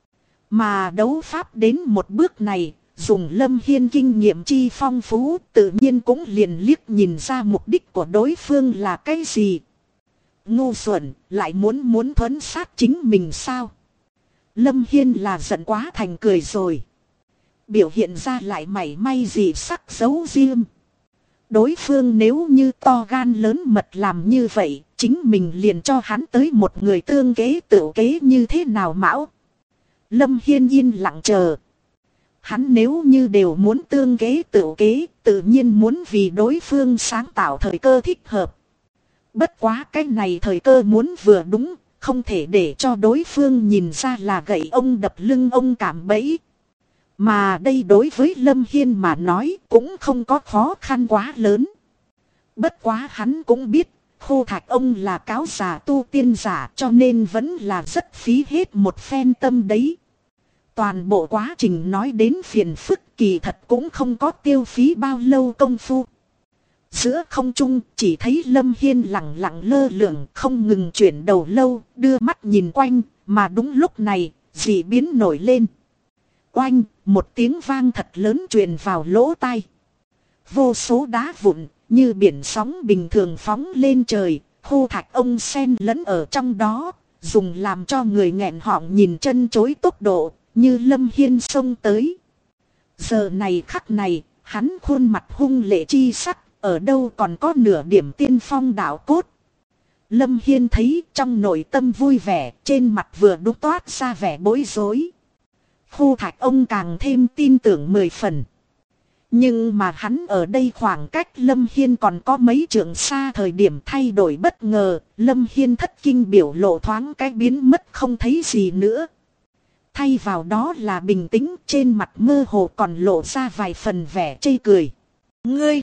Mà đấu pháp đến một bước này, dùng Lâm Hiên kinh nghiệm chi phong phú, tự nhiên cũng liền liếc nhìn ra mục đích của đối phương là cái gì. Ngu xuẩn, lại muốn thuấn sát chính mình sao? Lâm Hiên là giận quá thành cười rồi. Biểu hiện ra lại mảy may gì sắc giấu riêng. Đối phương nếu như to gan lớn mật làm như vậy, chính mình liền cho hắn tới một người tương kế tự kế như thế nào mão. Lâm Hiên yên lặng chờ. Hắn nếu như đều muốn tương kế tự kế, tự nhiên muốn vì đối phương sáng tạo thời cơ thích hợp. Bất quá cái này thời cơ muốn vừa đúng, không thể để cho đối phương nhìn ra là gậy ông đập lưng ông cảm bẫy. Mà đây đối với Lâm Hiên mà nói cũng không có khó khăn quá lớn. Bất quá hắn cũng biết, Khô Thạch ông là cáo giả tu tiên giả, cho nên vẫn là rất phí hết một phen tâm đấy. Toàn bộ quá trình nói đến phiền phức, kỳ thật cũng không có tiêu phí bao lâu công phu. Giữa không trung chỉ thấy Lâm Hiên lặng lặng lơ lửng không ngừng chuyển đầu lâu, đưa mắt nhìn quanh, mà đúng lúc này, dị biến nổi lên. Oanh, một tiếng vang thật lớn truyền vào lỗ tai. Vô số đá vụn, như biển sóng bình thường phóng lên trời, khô thạch ông sen lẫn ở trong đó, dùng làm cho người nghẹn họng nhìn chân chối tốc độ, như Lâm Hiên xông tới. Giờ này khắc này, hắn khuôn mặt hung lệ chi sắc, ở đâu còn có nửa điểm tiên phong đạo cốt. Lâm Hiên thấy trong nội tâm vui vẻ, trên mặt vừa đúng toát ra vẻ bối rối. Khô thạch ông càng thêm tin tưởng 10 phần. Nhưng mà hắn ở đây khoảng cách Lâm Hiên còn có mấy trượng xa, thời điểm thay đổi bất ngờ, Lâm Hiên thất kinh biểu lộ thoáng cái biến mất không thấy gì nữa. Thay vào đó là bình tĩnh, trên mặt mơ hồ còn lộ ra vài phần vẻ chê cười. Ngươi!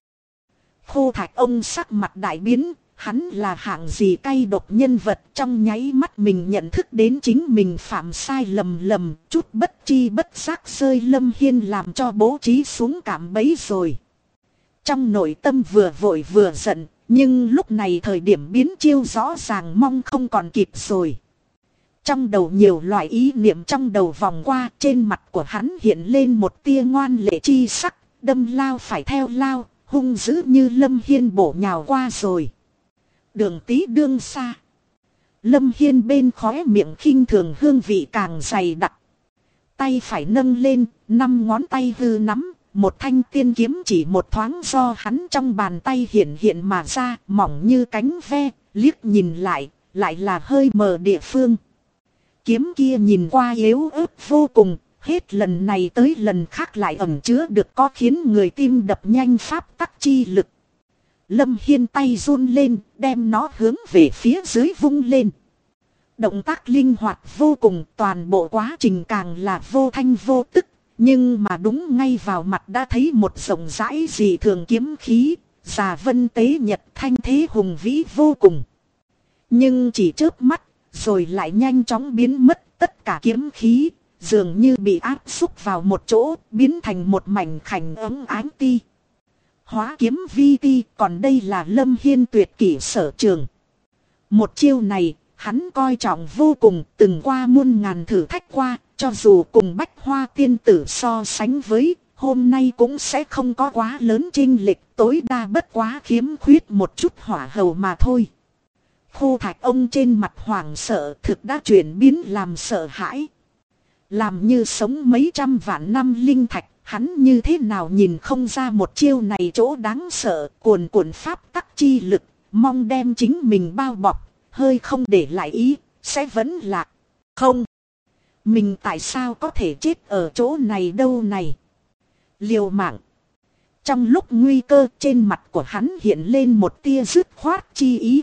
Khô thạch ông sắc mặt đại biến, hắn là hạng gì cay độc nhân vật, trong nháy mắt mình nhận thức đến chính mình phạm sai lầm, chút bất chi bất giác rơi Lâm Hiên làm cho bố trí xuống cạm bẫy rồi. Trong nội tâm vừa vội vừa giận, nhưng lúc này thời điểm biến chiêu rõ ràng mong không còn kịp rồi. Trong đầu nhiều loại ý niệm trong đầu vòng qua, trên mặt của hắn hiện lên một tia ngoan lệ chi sắc, đâm lao phải theo lao, hung dữ như Lâm Hiên bổ nhào qua rồi. Đường tí đương xa. Lâm Hiên bên khóe miệng khinh thường hương vị càng dày đặc. Tay phải nâng lên, 5 ngón tay hư nắm, một thanh tiên kiếm chỉ một thoáng do hắn trong bàn tay hiện mà ra, mỏng như cánh ve, liếc nhìn lại là hơi mờ địa phương. Kiếm kia nhìn qua yếu ớt vô cùng, hết lần này tới lần khác lại ẩn chứa được có khiến người tim đập nhanh pháp tắc chi lực. Lâm Hiên tay run lên, đem nó hướng về phía dưới vung lên. Động tác linh hoạt vô cùng, toàn bộ quá trình càng là vô thanh vô tức. Nhưng mà đúng ngay vào mặt đã thấy một rộng rãi dị thường kiếm khí, già vân tế nhật, thanh thế hùng vĩ vô cùng. Nhưng chỉ chớp mắt, rồi lại nhanh chóng biến mất, tất cả kiếm khí dường như bị áp xúc vào một chỗ, biến thành một mảnh khảnh ống ánh ti. Hóa kiếm vi ti, còn đây là Lâm Hiên tuyệt kỹ sở trường. Một chiêu này, hắn coi trọng vô cùng, từng qua muôn ngàn thử thách qua, cho dù cùng Bách Hoa tiên tử so sánh với, hôm nay cũng sẽ không có quá lớn chênh lệch, tối đa bất quá khiếm khuyết một chút hỏa hầu mà thôi. Khô thạch ông trên mặt hoảng sợ thực đã chuyển biến làm sợ hãi. Làm như sống mấy trăm vạn năm linh thạch, hắn như thế nào nhìn không ra một chiêu này chỗ đáng sợ, cuồn cuộn pháp tắc chi lực, mong đem chính mình bao bọc, hơi không để lại ý, sẽ vẫn lạc. Không, mình tại sao có thể chết ở chỗ này đâu này? Liều mạng. Trong lúc nguy cơ, trên mặt của hắn hiện lên một tia dứt khoát chi ý.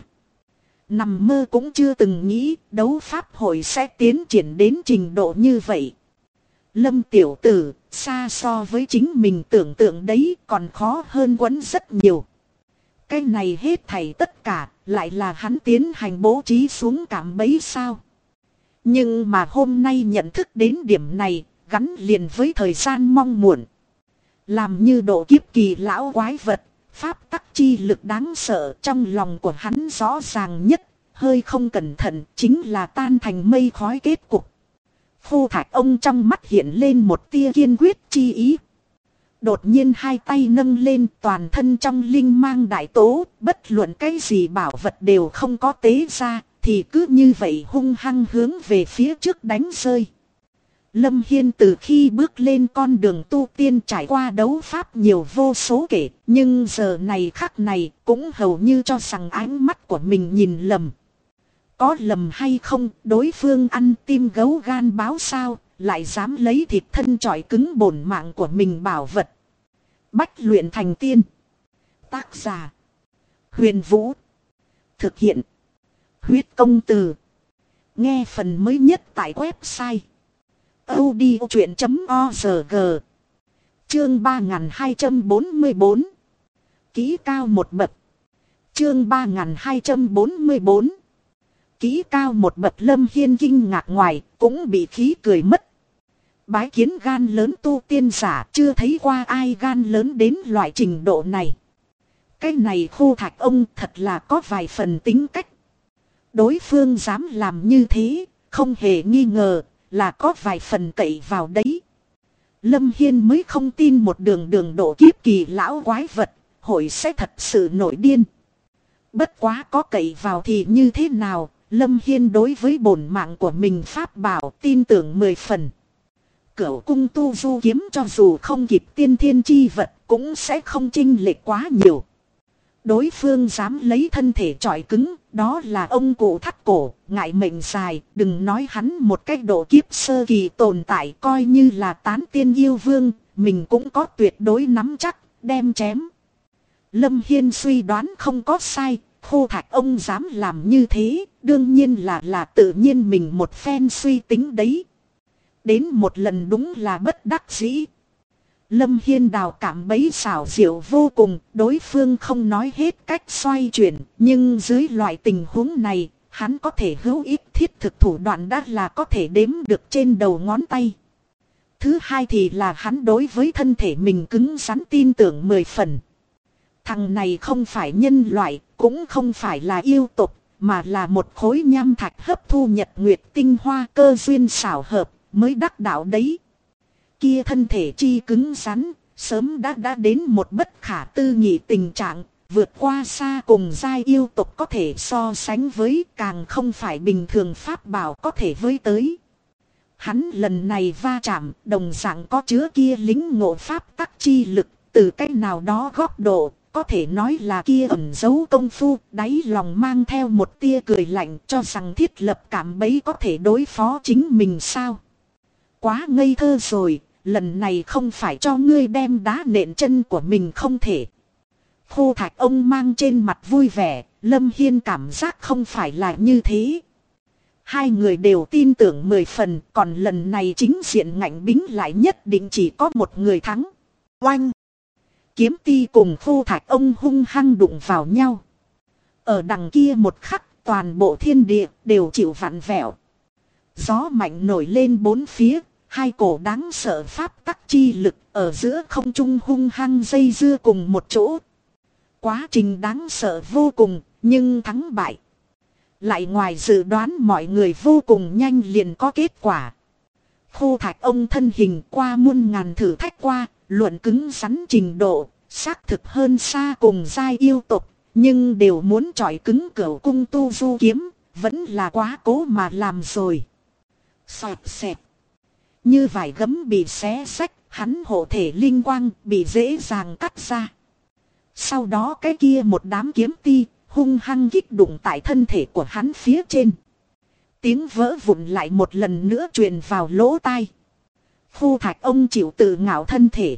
Nằm mơ cũng chưa từng nghĩ đấu pháp hội sẽ tiến triển đến trình độ như vậy. Lâm tiểu tử, xa so với chính mình tưởng tượng đấy, còn khó hơn quấn rất nhiều. Cái này hết thảy tất cả lại là hắn tiến hành bố trí xuống cạm bẫy sao? Nhưng mà hôm nay nhận thức đến điểm này, gắn liền với thời gian mong muộn. Làm như độ kiếp kỳ lão quái vật, pháp tắc chi lực đáng sợ, trong lòng của hắn rõ ràng nhất, hơi không cẩn thận chính là tan thành mây khói kết cục. Khô thạch ông trong mắt hiện lên một tia kiên quyết chi ý. Đột nhiên hai tay nâng lên, toàn thân trong linh mang đại tố, bất luận cái gì bảo vật đều không có tế ra, thì cứ như vậy hung hăng hướng về phía trước đánh rơi. Lâm Hiên từ khi bước lên con đường tu tiên trải qua đấu pháp nhiều vô số kể, nhưng giờ này khắc này cũng hầu như cho rằng ánh mắt của mình nhìn lầm. Có lầm hay không, đối phương ăn tim gấu gan báo sao, lại dám lấy thịt thân chọi cứng bổn mạng của mình bảo vật. Bách luyện thành tiên. Tác giả: Huyền Vũ. Thực hiện: Huyết Công Từ. Nghe phần mới nhất tại website audiochuyện.org. Chương 3244. Kỹ cao một bậc. Chương 3244. Kỹ cao một bậc. Lâm Hiên kinh ngạc ngoài, cũng bị khí cười mất. Bái kiến gan lớn tu tiên giả, chưa thấy qua ai gan lớn đến loại trình độ này. Cái này Khô Thạch ông thật là có vài phần tính cách. Đối phương dám làm như thế, không hề nghi ngờ là có vài phần cậy vào đấy. Lâm Hiên mới không tin một đường độ kiếp kỳ lão quái vật, hội sẽ thật sự nổi điên. Bất quá có cậy vào thì như thế nào, Lâm Hiên đối với bổn mạng của mình pháp bảo tin tưởng 10 phần. Cửu cung tu du kiếm cho dù không kịp tiên thiên chi vật cũng sẽ không chênh lệch quá nhiều. Đối phương dám lấy thân thể chọi cứng, đó là ông cụ thắt cổ, ngại mệnh dài, đừng nói hắn một cách độ kiếp sơ kỳ tồn tại coi như là tán tiên yêu vương, mình cũng có tuyệt đối nắm chắc, đem chém. Lâm Hiên suy đoán không có sai, Khô Thạch ông dám làm như thế, đương nhiên là tự nhiên mình một phen suy tính đấy. Đến một lần đúng là bất đắc dĩ. Lâm Hiên đào cảm bấy xảo diệu vô cùng, đối phương không nói hết cách xoay chuyển, nhưng dưới loại tình huống này, hắn có thể hữu ích thiết thực thủ đoạn đã là có thể đếm được trên đầu ngón tay. Thứ hai thì là hắn đối với thân thể mình cứng rắn tin tưởng 10 phần. Thằng này không phải nhân loại, cũng không phải là yêu tục, mà là một khối nham thạch hấp thu nhật nguyệt tinh hoa cơ duyên xảo hợp, mới đắc đạo đấy. Kia thân thể chi cứng rắn, sớm đã đến một bất khả tư nghị tình trạng, vượt qua xa cùng giai yêu tục có thể so sánh với, càng không phải bình thường pháp bảo có thể với tới. Hắn lần này va chạm, đồng dạng có chứa kia lính ngộ pháp tắc chi lực, từ cách nào đó góc độ, có thể nói là kia ẩn giấu công phu, đáy lòng mang theo một tia cười lạnh cho rằng thiết lập cảm bấy có thể đối phó chính mình sao. Quá ngây thơ rồi, lần này không phải cho ngươi đem đá nện chân của mình không thể. Khô Thạch ông mang trên mặt vui vẻ, Lâm Hiên cảm giác không phải là như thế. Hai người đều tin tưởng 10 phần, còn lần này chính diện ngạnh bính lại nhất định chỉ có một người thắng. Oanh! Kiếm ti cùng Khô Thạch ông hung hăng đụng vào nhau. Ở đằng kia một khắc, toàn bộ thiên địa đều chịu vặn vẹo. Gió mạnh nổi lên bốn phía, hai cổ đáng sợ pháp tắc chi lực ở giữa không trung hung hăng dây dưa cùng một chỗ. Quá trình đáng sợ vô cùng, nhưng thắng bại lại ngoài dự đoán mọi người vô cùng nhanh liền có kết quả. Khô Thạch ông thân hình qua muôn ngàn thử thách qua, luận cứng rắn trình độ, xác thực hơn xa cùng giai yêu tục, nhưng đều muốn chọi cứng cửu cung tu du kiếm, vẫn là quá cố mà làm rồi. Xoẹt xẹt. Như vải gấm bị xé xách, hắn hộ thể linh quang bị dễ dàng cắt ra. Sau đó cái kia một đám kiếm ti hung hăng kích đụng tại thân thể của hắn phía trên. Tiếng vỡ vụn lại một lần nữa truyền vào lỗ tai. Khô Thạch ông chịu tự ngạo thân thể.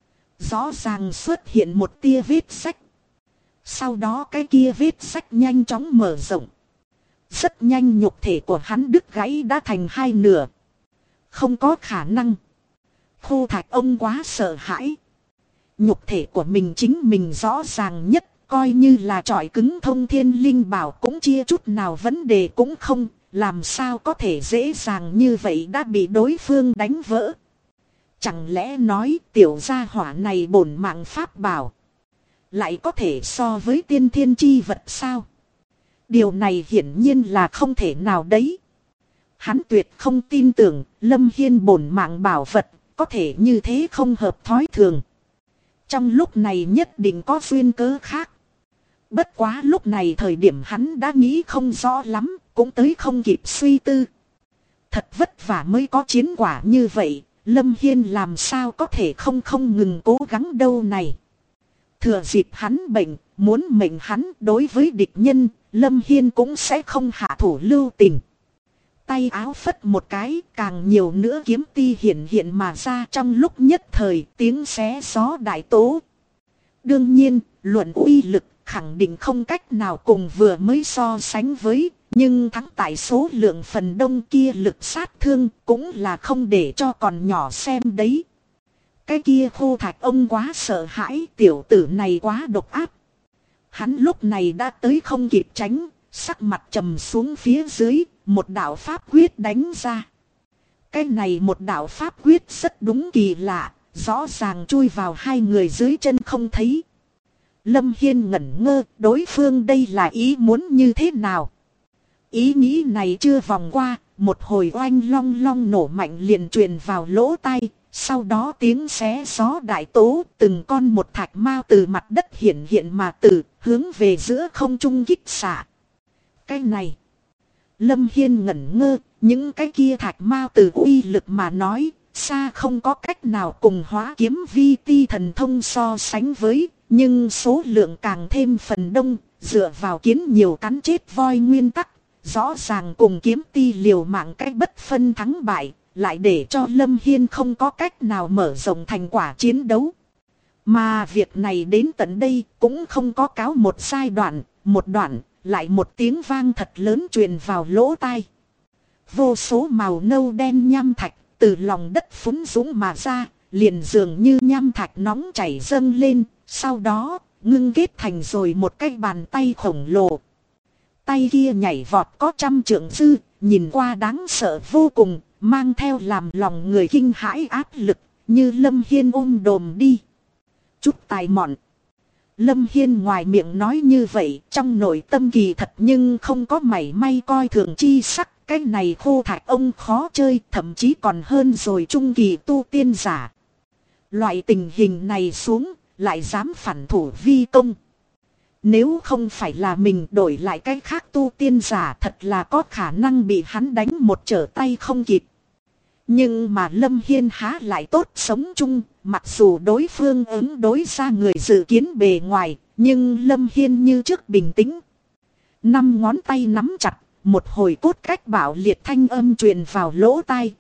Rõ ràng xuất hiện một tia vết rách. Sau đó cái kia vết rách nhanh chóng mở rộng. Rất nhanh nhục thể của hắn đứt gãy đã thành hai nửa. Không có khả năng. Khô Thạch ông quá sợ hãi. Nhục thể của mình chính mình rõ ràng nhất. Coi như là trọi cứng thông thiên linh bảo cũng chia chút nào vấn đề cũng không. Làm sao có thể dễ dàng như vậy đã bị đối phương đánh vỡ. Chẳng lẽ nói tiểu gia hỏa này bổn mạng pháp bảo lại có thể so với tiên thiên chi vật sao? Điều này hiển nhiên là không thể nào đấy. Hắn tuyệt không tin tưởng Lâm Hiên bổn mạng bảo vật có thể như thế không hợp thói thường. Trong lúc này nhất định có duyên cớ khác. Bất quá lúc này thời điểm hắn đã nghĩ không rõ lắm, cũng tới không kịp suy tư. Thật vất vả mới có chiến quả như vậy, Lâm Hiên làm sao có thể không ngừng cố gắng đâu này. Thừa dịp hắn bệnh, muốn mệnh hắn đối với địch nhân, Lâm Hiên cũng sẽ không hạ thủ lưu tình. Tay áo phất một cái, càng nhiều nữa kiếm ti hiện mà ra trong lúc nhất thời tiếng xé gió đại tố. Đương nhiên, luận uy lực khẳng định không cách nào cùng vừa mới so sánh với, nhưng thắng tại số lượng phần đông kia lực sát thương cũng là không để cho còn nhỏ xem đấy. Cái kia Khô Thạch ông quá sợ hãi, tiểu tử này quá độc ác. Hắn lúc này đã tới không kịp tránh, sắc mặt trầm xuống phía dưới, một đạo pháp quyết đánh ra. Cái này một đạo pháp quyết rất đúng kỳ lạ, rõ ràng chui vào hai người dưới chân không thấy. Lâm Hiên ngẩn ngơ, đối phương đây là ý muốn như thế nào? Ý nghĩ này chưa vòng qua, một hồi oanh long long nổ mạnh liền truyền vào lỗ tai. Sau đó tiếng xé gió đại tố, từng con một thạch mao từ mặt đất hiện hiện mà từ hướng về giữa không trung kích xạ. Cái này, Lâm Hiên ngẩn ngơ, những cái kia thạch mao từ uy lực mà nói, xa không có cách nào cùng hóa kiếm vi ti thần thông so sánh với, nhưng số lượng càng thêm phần đông, dựa vào kiến nhiều cắn chết voi nguyên tắc, rõ ràng cùng kiếm ti liều mạng cách bất phân thắng bại. Lại để cho Lâm Hiên không có cách nào mở rộng thành quả chiến đấu. Mà việc này đến tận đây cũng không có cáo một giai đoạn, một đoạn, lại một tiếng vang thật lớn truyền vào lỗ tai. Vô số màu nâu đen nham thạch từ lòng đất phúng dũng mà ra, liền dường như nham thạch nóng chảy dâng lên, sau đó ngưng kết thành rồi một cái bàn tay khổng lồ. Tay kia nhảy vọt có 100 trượng dư, nhìn qua đáng sợ vô cùng. Mang theo làm lòng người kinh hãi áp lực, như Lâm Hiên ôm đồm đi. Chút tài mọn. Lâm Hiên ngoài miệng nói như vậy, trong nội tâm kỳ thật nhưng không có mảy may coi thường chi sắc. Cái này khô thạch ông khó chơi, thậm chí còn hơn rồi trung kỳ tu tiên giả. Loại tình hình này xuống, lại dám phản thủ vi công. Nếu không phải là mình đổi lại cái khác tu tiên giả, thật là có khả năng bị hắn đánh một trở tay không kịp. Nhưng mà Lâm Hiên há lại tốt sống chung, mặc dù đối phương ứng đối ra người dự kiến bề ngoài, nhưng Lâm Hiên như trước bình tĩnh. 5 ngón tay nắm chặt, một hồi cốt cách bạo liệt thanh âm truyền vào lỗ tai.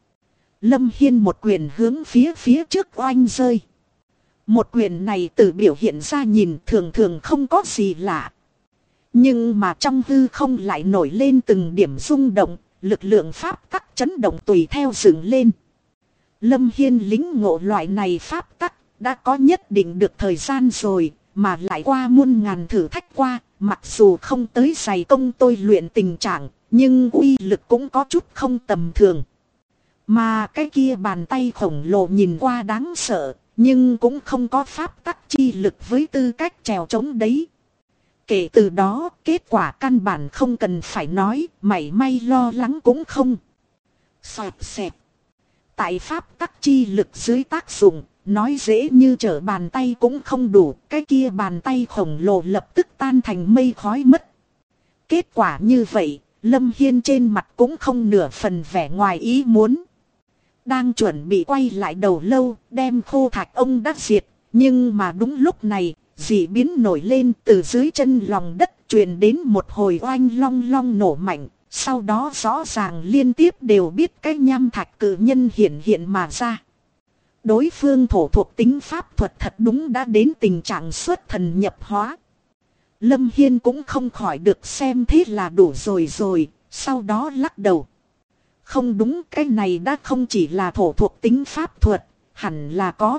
Lâm Hiên một quyền hướng phía trước oanh rơi. Một quyền này từ biểu hiện ra nhìn thường thường không có gì lạ. Nhưng mà trong hư không lại nổi lên từng điểm rung động, lực lượng pháp tắc chấn động tùy theo dựng lên. Lâm Hiên lính ngộ loại này pháp tắc, đã có nhất định được thời gian rồi, mà lại qua muôn ngàn thử thách qua, mặc dù không tới dày công tôi luyện tình trạng, nhưng uy lực cũng có chút không tầm thường. Mà cái kia bàn tay khổng lồ nhìn qua đáng sợ, nhưng cũng không có pháp tắc chi lực với tư cách trèo chống đấy. Kể từ đó, kết quả căn bản không cần phải nói, mảy may lo lắng cũng không. Xoẹt xẹt. Tại pháp tắc chi lực dưới tác dụng, nói dễ như trở bàn tay cũng không đủ, cái kia bàn tay khổng lồ lập tức tan thành mây khói mất. Kết quả như vậy, Lâm Hiên trên mặt cũng không nửa phần vẻ ngoài ý muốn. Đang chuẩn bị quay lại đầu lâu, đem khô thạch ông đắc diệt, nhưng mà đúng lúc này, dị biến nổi lên từ dưới chân lòng đất truyền đến một hồi oanh long long nổ mạnh. Sau đó rõ ràng liên tiếp đều biết cái nham thạch cự nhân hiện hiện mà ra. Đối phương thổ thuộc tính pháp thuật thật đúng đã đến tình trạng xuất thần nhập hóa. Lâm Hiên cũng không khỏi được xem thế là đủ rồi, sau đó lắc đầu. Không đúng, cái này đã không chỉ là thổ thuộc tính pháp thuật, hẳn là có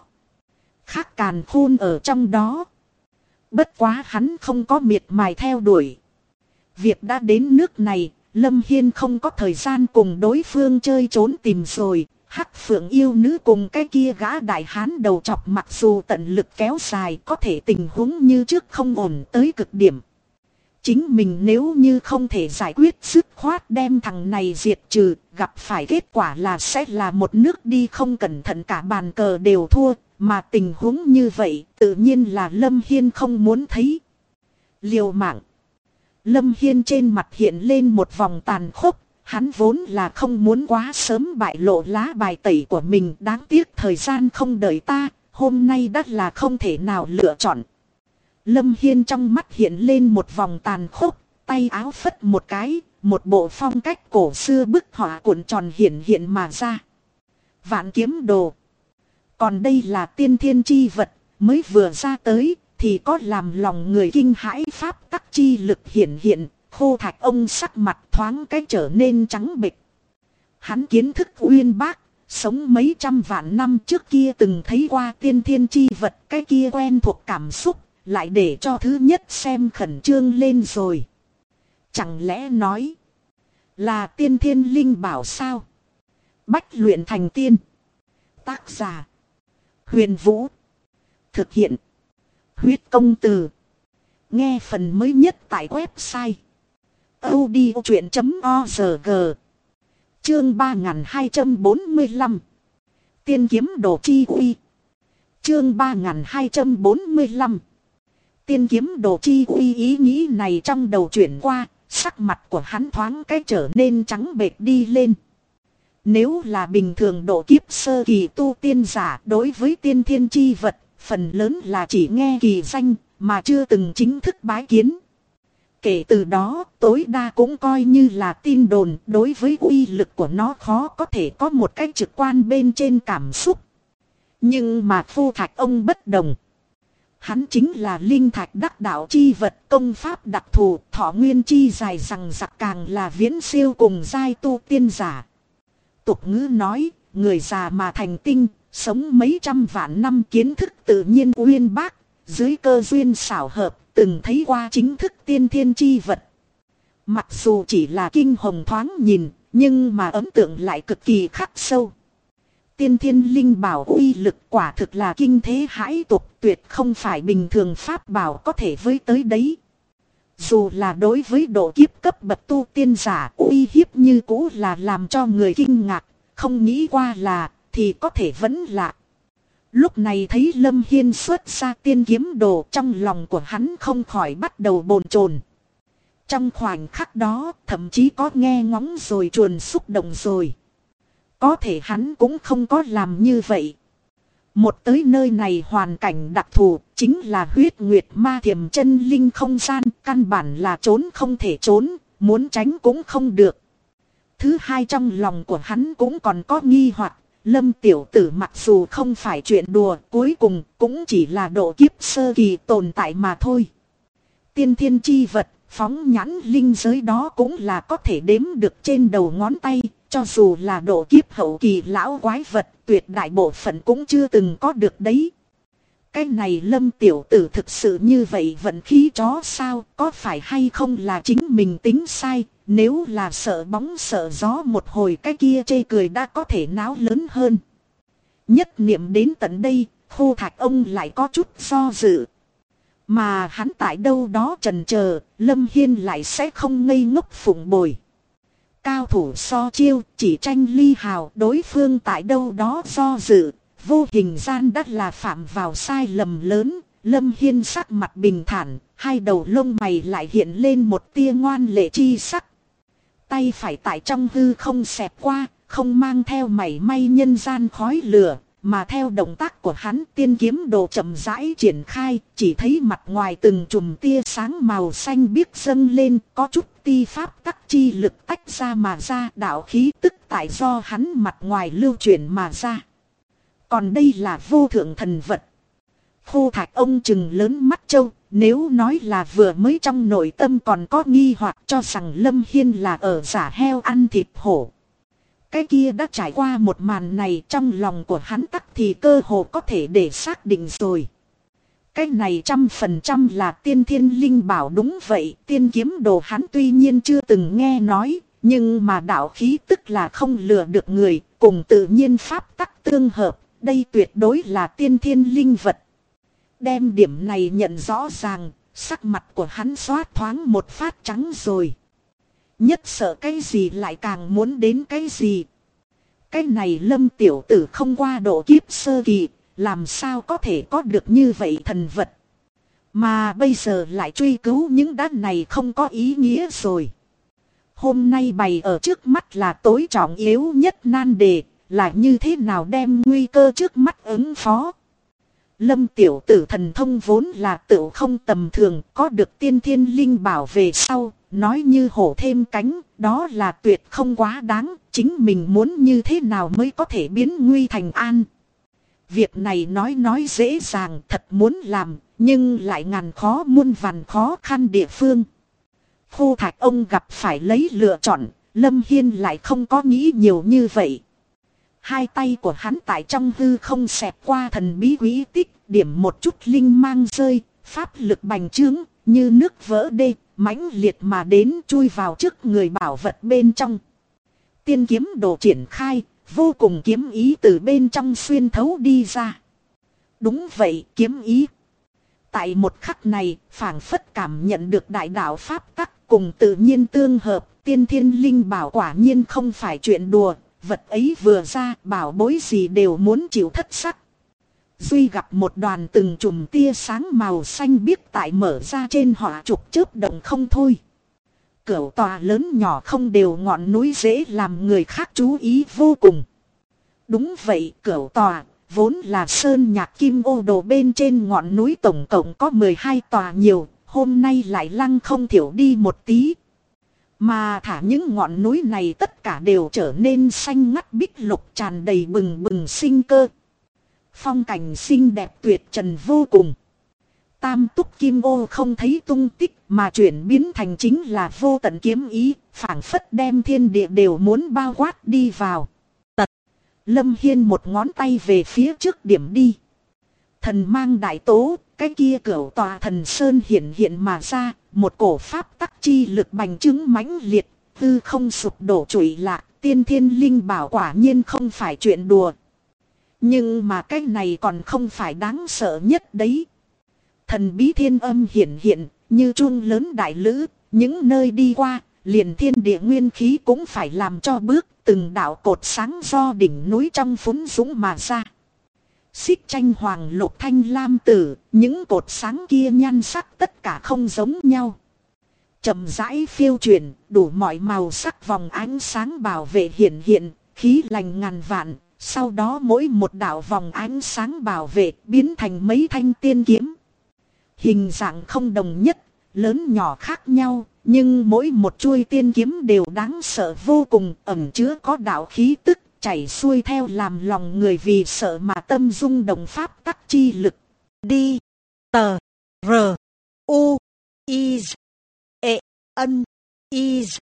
khác càn khôn ở trong đó. Bất quá hắn không có miệt mài theo đuổi. Việc đã đến nước này, Lâm Hiên không có thời gian cùng đối phương chơi trốn tìm rồi. Hắc Phượng yêu nữ cùng cái kia gã đại hán đầu chọc mặc dù tận lực kéo dài, có thể tình huống như trước không ổn tới cực điểm. Chính mình nếu như không thể giải quyết dứt khoát đem thằng này diệt trừ, gặp phải kết quả là sẽ là một nước đi không cẩn thận cả bàn cờ đều thua, mà tình huống như vậy tự nhiên là Lâm Hiên không muốn thấy. Liều mạng. Lâm Hiên trên mặt hiện lên một vòng tàn khốc, hắn vốn là không muốn quá sớm bại lộ lá bài tẩy của mình, đáng tiếc thời gian không đợi ta, hôm nay đã là không thể nào lựa chọn. Lâm Hiên trong mắt hiện lên một vòng tàn khốc, tay áo phất một cái, một bộ phong cách cổ xưa bức họa cuộn tròn hiện hiện mà ra. Vạn kiếm đồ. Còn đây là tiên thiên chi vật, mới vừa ra tới, thì có làm lòng người kinh hãi pháp tắc chi lực hiện hiện, khô thạch ông sắc mặt thoáng cái trở nên trắng bệch. Hắn kiến thức uyên bác, sống mấy trăm vạn năm trước kia từng thấy qua tiên thiên chi vật, cái kia quen thuộc cảm xúc, lại để cho thứ nhất xem khẩn trương lên rồi. Chẳng lẽ nói là tiên thiên linh bảo sao? Bách luyện thành tiên. Tác giả: Huyền Vũ. Thực hiện: Huyết Công Từ. Nghe phần mới nhất tại website audiochuyện.org. Chương 3245. Tiên kiếm đồ chi uy. Chương 3245. Tiên kiếm đồ chi uy. Ý nghĩ này trong đầu chuyển qua, sắc mặt của hắn thoáng cái trở nên trắng bệch đi lên. Nếu là bình thường độ kiếp sơ kỳ tu tiên giả, đối với tiên thiên chi vật, phần lớn là chỉ nghe kỳ danh, mà chưa từng chính thức bái kiến. Kể từ đó, tối đa cũng coi như là tin đồn, đối với uy lực của nó khó có thể có một cách trực quan bên trên cảm xúc. Nhưng mà Phu Thạch ông bất đồng. Hắn chính là linh thạch đắc đạo chi vật, công pháp đặc thù, thọ nguyên chi dài rằng giặc, càng là viễn siêu cùng giai tu tiên giả. Tục ngữ nói, người già mà thành tinh, sống mấy trăm vạn năm, kiến thức tự nhiên uyên bác, dưới cơ duyên xảo hợp, từng thấy qua chính thức tiên thiên chi vật. Mặc dù chỉ là kinh hồng thoáng nhìn, nhưng mà ấn tượng lại cực kỳ khắc sâu. Tiên thiên linh bảo uy lực quả thực là kinh thế hãi tục, tuyệt không phải bình thường pháp bảo có thể với tới đấy. Dù là đối với độ kiếp cấp bậc tu tiên giả, uy hiếp như cũ là làm cho người kinh ngạc, không nghĩ qua là thì có thể vẫn lạ. Lúc này thấy Lâm Hiên xuất ra tiên kiếm đồ, trong lòng của hắn không khỏi bắt đầu bồn chồn. Trong khoảnh khắc đó, thậm chí có nghe ngóng rồi chuồn xúc động rồi. Có thể hắn cũng không có làm như vậy. Một tới nơi này hoàn cảnh đặc thù, chính là huyết nguyệt ma thiềm chân linh không gian, căn bản là trốn không thể trốn, muốn tránh cũng không được. Thứ hai, trong lòng của hắn cũng còn có nghi hoặc, Lâm tiểu tử mặc dù không phải chuyện đùa, cuối cùng cũng chỉ là độ kiếp sơ kỳ tồn tại mà thôi. Tiên thiên chi vật, phóng nhãn linh giới đó cũng là có thể đếm được trên đầu ngón tay, cho dù là độ kiếp hậu kỳ lão quái vật, tuyệt đại bộ phận cũng chưa từng có được đấy. Cái này Lâm tiểu tử thực sự như vậy vận khí chó sao, có phải hay không là chính mình tính sai, nếu là sợ bóng sợ gió một hồi cái kia chê cười đã có thể náo lớn hơn. Nhất niệm đến tận đây, Phu Thạch ông lại có chút do dự. Mà hắn tại đâu đó chần chờ, Lâm Hiên lại sẽ không ngây ngốc phụng bồi. Cao thủ so chiêu, chỉ tranh ly hào, đối phương tại đâu đó do dự, vô hình gian đắt là phạm vào sai lầm lớn. Lâm Hiên sắc mặt bình thản, hai đầu lông mày lại hiện lên một tia ngoan lệ chi sắc. Tay phải tại trong hư không xẹt qua, không mang theo mảy may nhân gian khói lửa, mà theo động tác của hắn, tiên kiếm đồ chậm rãi triển khai, chỉ thấy mặt ngoài từng chùm tia sáng màu xanh biếc dâng lên, có chút ti pháp tắc chi lực tách ra mà ra, đạo khí tức tại do hắn mặt ngoài lưu chuyển mà ra. Còn đây là vô thượng thần vật. Phu Thạch ông trừng lớn mắt châu, nếu nói là vừa mới trong nội tâm còn có nghi hoặc cho rằng Lâm Hiên là ở giả heo ăn thịt hổ. Cái kia đã trải qua một màn này, trong lòng của hắn tắc thì cơ hồ có thể để xác định rồi. Cái này 100% là tiên thiên linh bảo, đúng vậy, tiên kiếm đồ hắn tuy nhiên chưa từng nghe nói, nhưng mà đạo khí tức là không lừa được người, cùng tự nhiên pháp tắc tương hợp, đây tuyệt đối là tiên thiên linh vật. Đem điểm này nhận rõ ràng, sắc mặt của hắn xoát thoáng một phát trắng rồi. Nhất sợ cái gì lại càng muốn đến cái gì. Cái này Lâm tiểu tử không qua độ kiếp sơ kỳ, làm sao có thể có được như vậy thần vật. Mà bây giờ lại truy cứu những đá này không có ý nghĩa rồi. Hôm nay bày ở trước mắt là tối trọng yếu nhất nan đề, là như thế nào đem nguy cơ trước mắt ứng phó. Lâm tiểu tử thần thông vốn là tựu không tầm thường, có được tiên thiên linh bảo về sau, nói như hổ thêm cánh, đó là tuyệt không quá đáng, chính mình muốn như thế nào mới có thể biến nguy thành an. Việc này nói dễ dàng, thật muốn làm, nhưng lại ngàn khó muôn vàn khó khăn địa phương. Phu Thạch ông gặp phải lấy lựa chọn, Lâm Hiên lại không có nghĩ nhiều như vậy. Hai tay của hắn tại trong hư không xẹt qua thần bí quý tích, điểm một chút linh mang rơi, pháp lực bành trướng, như nước vỡ đê, mãnh liệt mà đến chui vào trước người bảo vật bên trong. Tiên kiếm đồ triển khai, vô cùng kiếm ý từ bên trong xuyên thấu đi ra. Đúng vậy, kiếm ý. Tại một khắc này, phảng phất cảm nhận được đại đạo pháp tắc cùng tự nhiên tương hợp, tiên thiên linh bảo quả nhiên không phải chuyện đùa, vật ấy vừa ra, bảo bối gì đều muốn chịu thất sắc. Duy gặp một đoàn từng chùm tia sáng màu xanh biếc tại mở ra trên hỏa trục chớp động không thôi. Cửu tòa lớn nhỏ không đều ngọn núi dễ làm người khác chú ý vô cùng. Đúng vậy, cửu tòa vốn là sơn nhạc kim ô đồ bên trên ngọn núi tổng cộng có 12 tòa nhiều, hôm nay lại lăng không thiểu đi một tí. Mà thả những ngọn núi này tất cả đều trở nên xanh ngắt bích lục tràn đầy bừng bừng sinh cơ. Phong cảnh xinh đẹp tuyệt trần vô cùng. Tam túc kim ô không thấy tung tích mà chuyển biến thành chính là vô tận kiếm ý, phảng phất đem thiên địa đều muốn bao quát đi vào. Tật. Lâm Hiên một ngón tay về phía trước điểm đi. Thần mang đại tố, cái kia cửu tòa thần sơn hiện hiện mà ra, một cổ pháp tắc chi lực bành trướng mãnh liệt, tư không sụp đổ trụy lạc, tiên thiên linh bảo quả nhiên không phải chuyện đùa. Nhưng mà cái này còn không phải đáng sợ nhất đấy. Thần bí thiên âm hiện hiện, như chuông lớn đại lữ, những nơi đi qua, liền thiên địa nguyên khí cũng phải làm cho bước, từng đạo cột sáng do đỉnh núi trong phún dũng mà ra. Xích tranh hoàng lục thanh lam tử, những cột sáng kia nhan sắc tất cả không giống nhau. Chậm rãi phiêu chuyển, đủ mọi màu sắc vòng ánh sáng bảo vệ hiện hiện, khí lành ngàn vạn, sau đó mỗi một đạo vòng ánh sáng bảo vệ biến thành mấy thanh tiên kiếm. Hình dạng không đồng nhất, lớn nhỏ khác nhau, nhưng mỗi một chuôi tiên kiếm đều đáng sợ vô cùng, ẩn chứa có đạo khí tức, chảy xuôi theo làm lòng người vì sợ mà tâm rung động pháp tắc chi lực. Đi. Tờ. R. U. Is. E. N. Is.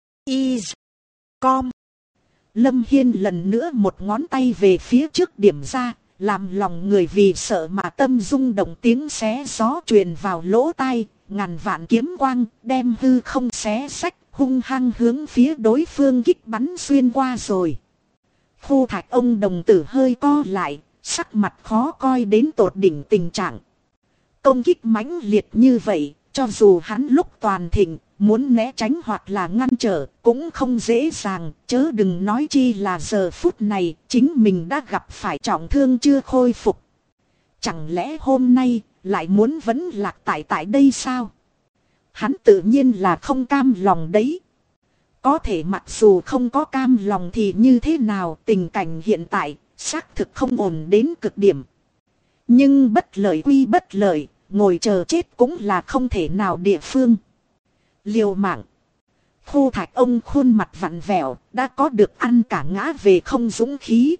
Is. Com. Lâm Hiên lần nữa một ngón tay về phía trước điểm ra, làm lòng người vì sợ mà tâm rung động tiếng xé gió truyền vào lỗ tai, ngàn vạn kiếm quang đem hư không xé xách, hung hăng hướng phía đối phương kích bắn xuyên qua rồi. Khu Thạch ông đồng tử hơi co lại, sắc mặt khó coi đến tột đỉnh tình trạng. Công kích mãnh liệt như vậy, cho dù hắn lúc toàn thịnh, muốn né tránh hoặc là ngăn trở cũng không dễ dàng, chớ đừng nói chi là giờ phút này chính mình đã gặp phải trọng thương chưa khôi phục. Chẳng lẽ hôm nay lại muốn vẫn lạc tại đây sao? Hắn tự nhiên là không cam lòng đấy. Có thể mặc dù không có cam lòng thì như thế nào, tình cảnh hiện tại xác thực không ổn đến cực điểm. Nhưng bất lợi quy bất lợi, ngồi chờ chết cũng là không thể nào địa phương. Liều mạng. Khu Thạch ông khuôn mặt vặn vẹo, đã có được ăn cả ngã về không dũng khí.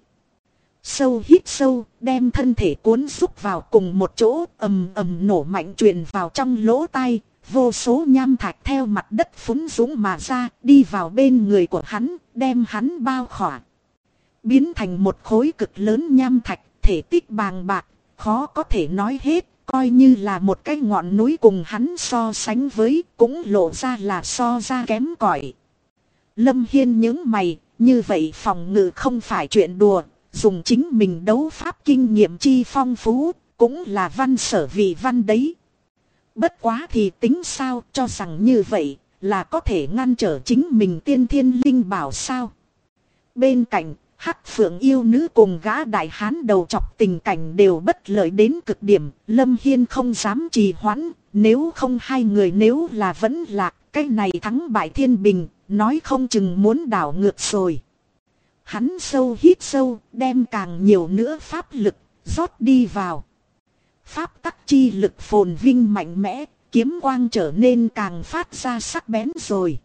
Sâu hít sâu, đem thân thể cuốn xúc vào cùng một chỗ, ầm ầm nổ mạnh truyền vào trong lỗ tai. Vô số nham thạch theo mặt đất phúng dũng mà ra, đi vào bên người của hắn, đem hắn bao khỏa. Biến thành một khối cực lớn nham thạch, thể tích bàng bạc, khó có thể nói hết. Coi như là một cái ngọn núi cùng hắn so sánh với, cũng lộ ra là so ra kém cỏi. Lâm Hiên nhướng mày, như vậy phòng ngự không phải chuyện đùa, dùng chính mình đấu pháp kinh nghiệm chi phong phú, cũng là văn sở vị văn đấy. Bất quá thì tính sao, cho rằng như vậy là có thể ngăn trở chính mình tiên thiên linh bảo sao. Bên cạnh, Hắc Phượng yêu nữ cùng gã đại hán đầu chọc tình cảnh đều bất lợi đến cực điểm. Lâm Hiên không dám trì hoãn, nếu không hai người nếu là vẫn lạc, cái này thắng bại thiên bình, nói không chừng muốn đảo ngược rồi. Hắn sâu hít sâu, đem càng nhiều nữa pháp lực rót đi vào. Pháp tắc chi lực phồn vinh mạnh mẽ, kiếm quang trở nên càng phát ra sắc bén rồi.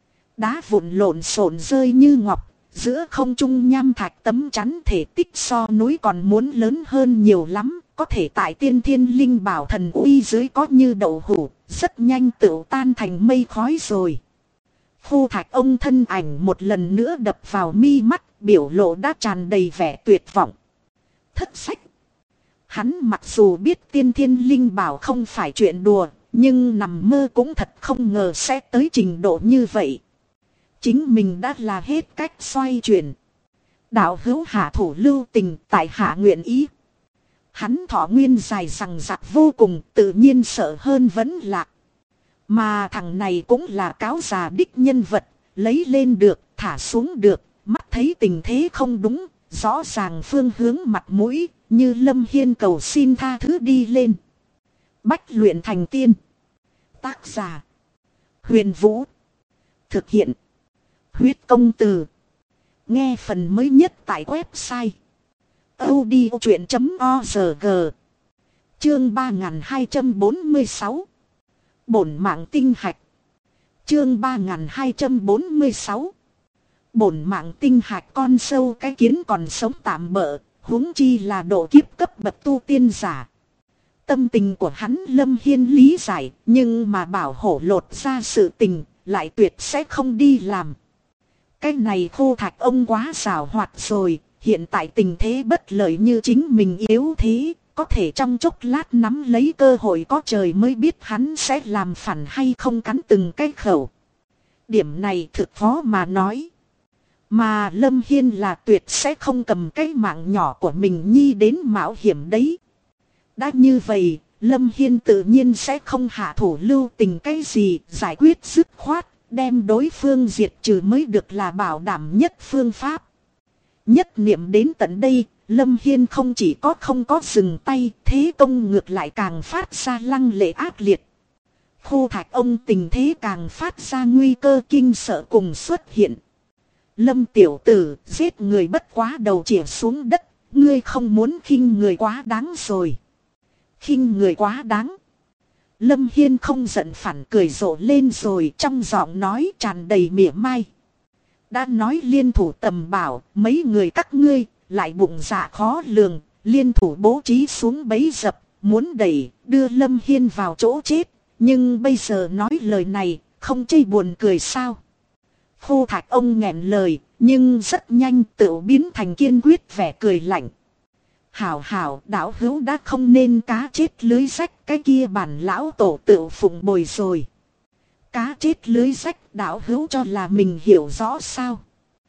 Đá vụn lộn xộn rơi như ngọc. Giữa không trung nham thạch tấm chắn thể tích so núi còn muốn lớn hơn nhiều lắm, có thể tại tiên thiên linh bảo thần uy dưới có như đậu hũ, rất nhanh tựu tan thành mây khói rồi. Khu Thạch ông thân ảnh một lần nữa đập vào mi mắt, biểu lộ đã tràn đầy vẻ tuyệt vọng. Thất sách. Hắn mặc dù biết tiên thiên linh bảo không phải chuyện đùa, nhưng nằm mơ cũng thật không ngờ sẽ tới trình độ như vậy. Chính mình đã là hết cách xoay chuyển. Đạo hữu hạ thủ lưu tình, tại hạ nguyện ý. Hắn thọ nguyên dài rằng rặc vô cùng, tự nhiên sợ hơn vẫn lạc. Mà thằng này cũng là cáo già đích nhân vật, lấy lên được, thả xuống được, mắt thấy tình thế không đúng, rõ ràng phương hướng mặt mũi, như Lâm Hiên cầu xin tha thứ đi lên. Bách luyện thành tiên. Tác giả: Huyền Vũ. Thực hiện: Huyết Công Từ. Nghe phần mới nhất tại website audiochuyện.org. Chương 3246. Bổn mạng tinh hạch. Chương 3246. Bổn mạng tinh hạch. Con sâu cái kiến còn sống tạm bợ, huống chi là độ kiếp cấp bậc tu tiên giả. Tâm tình của hắn Lâm Hiên lý giải, nhưng mà bảo hổ lột ra sự tình, lại tuyệt sẽ không đi làm. Cái này Khô Thạch ông quá xảo hoạt rồi, hiện tại tình thế bất lợi như chính mình yếu thế, có thể trong chốc lát nắm lấy cơ hội có trời mới biết hắn sẽ làm phản hay không cắn từng cái khẩu. Điểm này thực khó mà nói. Mà Lâm Hiên là tuyệt sẽ không cầm cái mạng nhỏ của mình nhi đến mạo hiểm đấy. Đã như vậy, Lâm Hiên tự nhiên sẽ không hạ thủ lưu tình cái gì, giải quyết dứt khoát, đem đối phương diệt trừ mới được là bảo đảm nhất phương pháp. Nhất niệm đến tận đây, Lâm Hiên không chỉ không có dừng tay, thế công ngược lại càng phát ra lăng lệ ác liệt. Khô Thạch ông tình thế càng phát ra nguy cơ kinh sợ cùng xuất hiện. Lâm tiểu tử, giết người bất quá đầu chĩa xuống đất, ngươi không muốn khinh người quá đáng rồi. Khinh người quá đáng. Lâm Hiên không giận phản cười rộ lên rồi, trong giọng nói tràn đầy mỉa mai. Đã nói liên thủ tầm bảo, mấy người các ngươi lại bụng dạ khó lường, liên thủ bố trí xuống bẫy dập, muốn đẩy đưa Lâm Hiên vào chỗ chết. Nhưng bây giờ nói lời này, không chê buồn cười sao? Khô Thạch ông nghẹn lời, nhưng rất nhanh tự biến thành kiên quyết vẻ cười lạnh. Hảo hảo, đạo hữu đã không nên cá chết lưới rách, cái kia bản lão tổ tự phụng bồi rồi. Cá chết lưới rách, đạo hữu cho là mình hiểu rõ sao?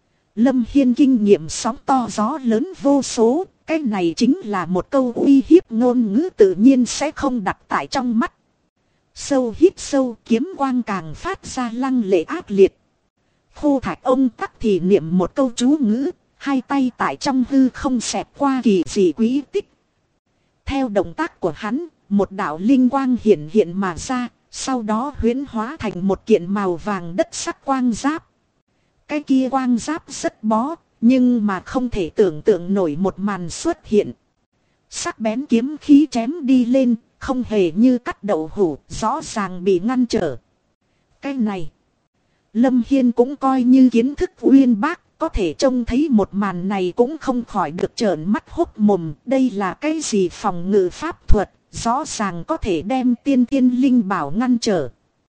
Lâm Hiên kinh nghiệm sóng to gió lớn vô số, cái này chính là một câu uy hiếp ngôn ngữ tự nhiên sẽ không đặt tại trong mắt. Sâu hít sâu, kiếm quang càng phát ra lăng lệ ác liệt. Khô Thạch ông tắc thì niệm một câu chú ngữ, hai tay tại trong hư không xẹt qua kỳ dị quý tích. Theo động tác của hắn, một đạo linh quang hiện hiện mà ra, sau đó huyễn hóa thành một kiện màu vàng đất sắc quang giáp. Cái kia quang giáp rất bó, nhưng mà không thể tưởng tượng nổi một màn xuất hiện. Sắc bén kiếm khí chém đi lên, không hề như cắt đậu hũ, rõ ràng bị ngăn trở. Cái này, Lâm Hiên cũng coi như kiến thức uyên bác, có thể trông thấy một màn này cũng không khỏi được trợn mắt hốt mồm. Đây là cái gì phòng ngự pháp thuật, rõ ràng có thể đem tiên tiên linh bảo ngăn trở.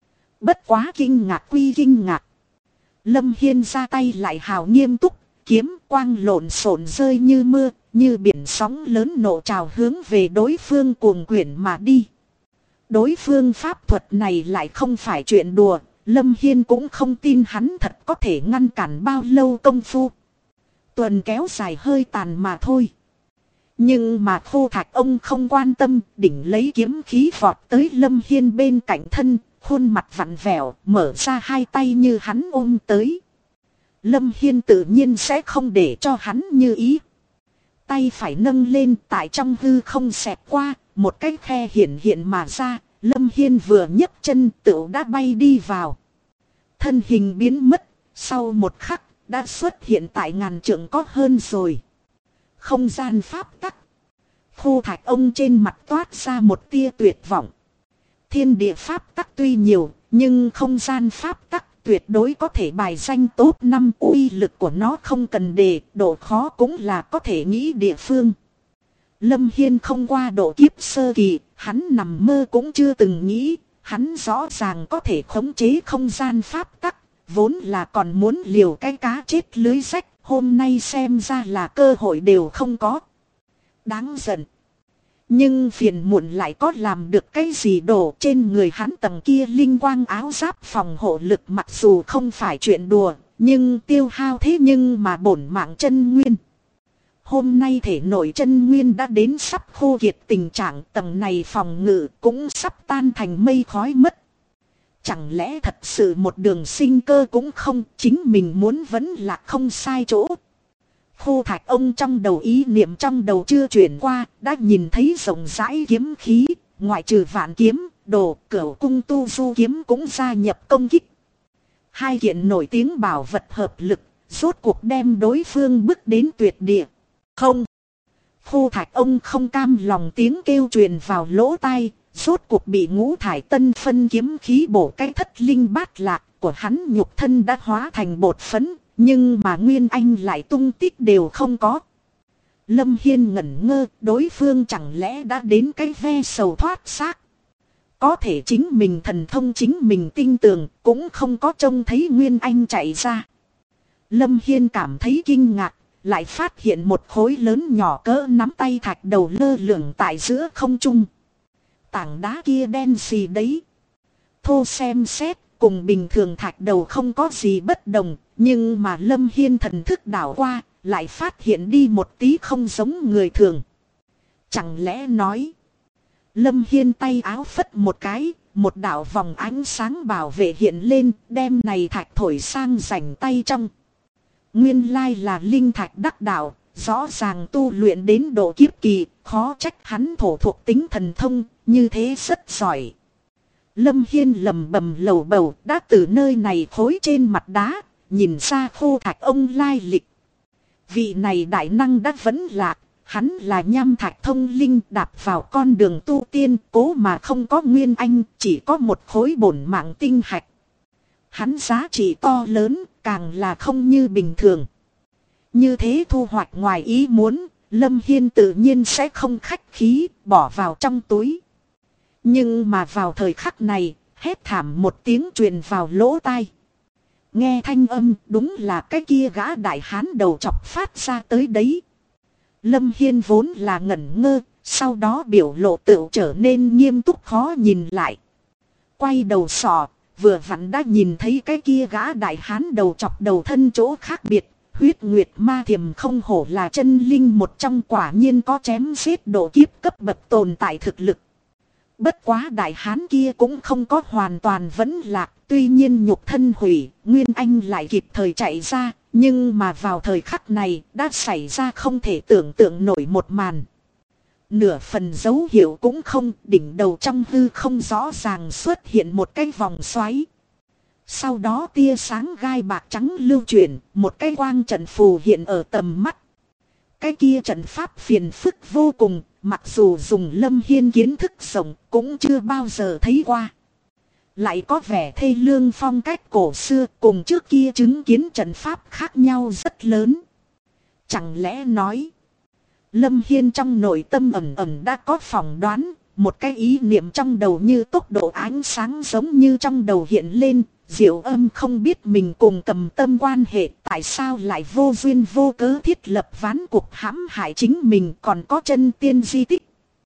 Bất quá kinh ngạc quy kinh ngạc. Lâm Hiên ra tay lại hào nghiêm túc, kiếm quang lộn xộn rơi như mưa, như biển sóng lớn nổ trào hướng về đối phương cuồng quyển mà đi. Đối phương pháp thuật này lại không phải chuyện đùa, Lâm Hiên cũng không tin hắn thật có thể ngăn cản bao lâu công phu. Tuần kéo dài hơi tàn mà thôi. Nhưng mà Khô Thạch ông không quan tâm, đỉnh lấy kiếm khí vọt tới Lâm Hiên bên cạnh thân, khuôn mặt vặn vẹo, mở ra hai tay như hắn ôm tới. Lâm Hiên tự nhiên sẽ không để cho hắn như ý. Tay phải nâng lên, tại trong hư không xẹt qua, một cái khe hiện mà ra, Lâm Hiên vừa nhấc chân tựu đã bay đi vào. Thân hình biến mất, sau một khắc, đã xuất hiện tại ngàn trượng có hơn rồi. Không gian pháp tắc. Khô Thạch ông trên mặt toát ra một tia tuyệt vọng. Thiên địa pháp tắc tuy nhiều, nhưng không gian pháp tắc tuyệt đối có thể bài danh top 5, uy lực của nó không cần đề, độ khó cũng là có thể nghĩ địa phương. Lâm Hiên không qua độ kiếp sơ kỳ, hắn nằm mơ cũng chưa từng nghĩ, hắn rõ ràng có thể khống chế không gian pháp tắc, vốn là còn muốn liều cái cá chết lưới rách, hôm nay xem ra là cơ hội đều không có. Đáng giận. Nhưng phiền muộn lại có làm được cái gì đổ trên người hắn tầng kia linh quang áo giáp phòng hộ lực mặc dù không phải chuyện đùa, Nhưng tiêu hao thế nhưng mà bổn mạng chân nguyên. Hôm nay thể nội chân nguyên đã đến sắp khô kiệt tình trạng, tầng này phòng ngự cũng sắp tan thành mây khói mất. Chẳng lẽ thật sự một đường sinh cơ cũng không, chính mình muốn vẫn là không sai chỗ. Khô Thạch ông trong đầu ý niệm trong đầu chưa chuyển qua, đã nhìn thấy rộng rãi kiếm khí, ngoại trừ Vạn Kiếm, Đồ, Cửu Cung Tu Du kiếm cũng gia nhập công kích. Hai kiện nổi tiếng bảo vật hợp lực, rốt cuộc đem đối phương bước đến tuyệt địa. Không! Khô Thạch ông không cam lòng tiếng kêu truyền vào lỗ tai, rốt cuộc bị Ngũ Thải Tân phân kiếm khí bổ cái thất linh bát lạc của hắn, nhục thân đã hóa thành bột phấn, nhưng mà Nguyên Anh lại tung tích đều không có. Lâm Hiên ngẩn ngơ, đối phương chẳng lẽ đã đến cái ve sầu thoát xác. Có thể chính mình thần thông chính mình tin tưởng, cũng không có trông thấy Nguyên Anh chạy ra. Lâm Hiên cảm thấy kinh ngạc, lại phát hiện một khối lớn nhỏ cỡ nắm tay thạch đầu lơ lửng tại giữa không trung. Tảng đá kia đen xì đấy. Thô xem xét, cùng bình thường thạch đầu không có gì bất đồng, nhưng mà Lâm Hiên thần thức đảo qua, lại phát hiện đi một tí không giống người thường. Chẳng lẽ nói... Lâm Hiên tay áo phất một cái, một đạo vòng ánh sáng bảo vệ hiện lên, đem này thạch thổi sang rảnh tay trong. Nguyên lai là linh thạch đắc đạo, rõ ràng tu luyện đến độ kiếp kỳ, khó trách hắn thổ thuộc tính thần thông, như thế rất giỏi. Lâm Hiên lầm bầm lầu bầu, đã từ nơi này khối trên mặt đá, nhìn ra Khô Thạch ông lai lịch. Vị này đại năng đã vẫn lạc, hắn là Nham Thạch thông linh đạp vào con đường tu tiên, cố mà không có Nguyên Anh, chỉ có một khối bổn mạng tinh hạch. Hắn giá trị to lớn, càng là không như bình thường. Như thế thu hoạch ngoài ý muốn, Lâm Hiên tự nhiên sẽ không khách khí, bỏ vào trong túi. Nhưng mà vào thời khắc này, hét thảm một tiếng truyền vào lỗ tai. Nghe thanh âm, đúng là cái kia gã đại hán đầu chọc phát ra tới đấy. Lâm Hiên vốn là ngẩn ngơ, sau đó biểu lộ tựu trở nên nghiêm túc khó nhìn lại. Quay đầu sọ, vừa vặn đã nhìn thấy cái kia gã đại hán đầu chọc đầu thân chỗ khác biệt. Huyết Nguyệt Ma Thiềm không hổ là chân linh một trong, quả nhiên có chém giết độ kiếp cấp bậc tồn tại thực lực. Bất quá đại hán kia cũng không có hoàn toàn vẫn lạc, tuy nhiên nhục thân hủy, Nguyên Anh lại kịp thời chạy ra, nhưng mà vào thời khắc này đã xảy ra không thể tưởng tượng nổi một màn. Nửa phần dấu hiệu cũng không, đỉnh đầu trong hư không rõ ràng xuất hiện một cái vòng xoáy. Sau đó tia sáng gai bạc trắng lưu chuyển, một cái quang trận phù hiện ở tầm mắt. Cái kia trận pháp phiền phức vô cùng, mặc dù dùng Lâm Hiên kiến thức rộng cũng chưa bao giờ thấy qua. Lại có vẻ thê lương phong cách cổ xưa, cùng trước kia chứng kiến trận pháp khác nhau rất lớn. Chẳng lẽ nói, Lâm Hiên trong nội tâm ẩn ẩn đã có phỏng đoán, một cái ý niệm trong đầu như tốc độ ánh sáng giống như trong đầu hiện lên. Diệu Âm không biết mình cùng Cầm Tâm quan hệ, tại sao lại vô duyên vô cớ thiết lập ván cuộc hãm hại chính mình, còn có chân tiên di tích.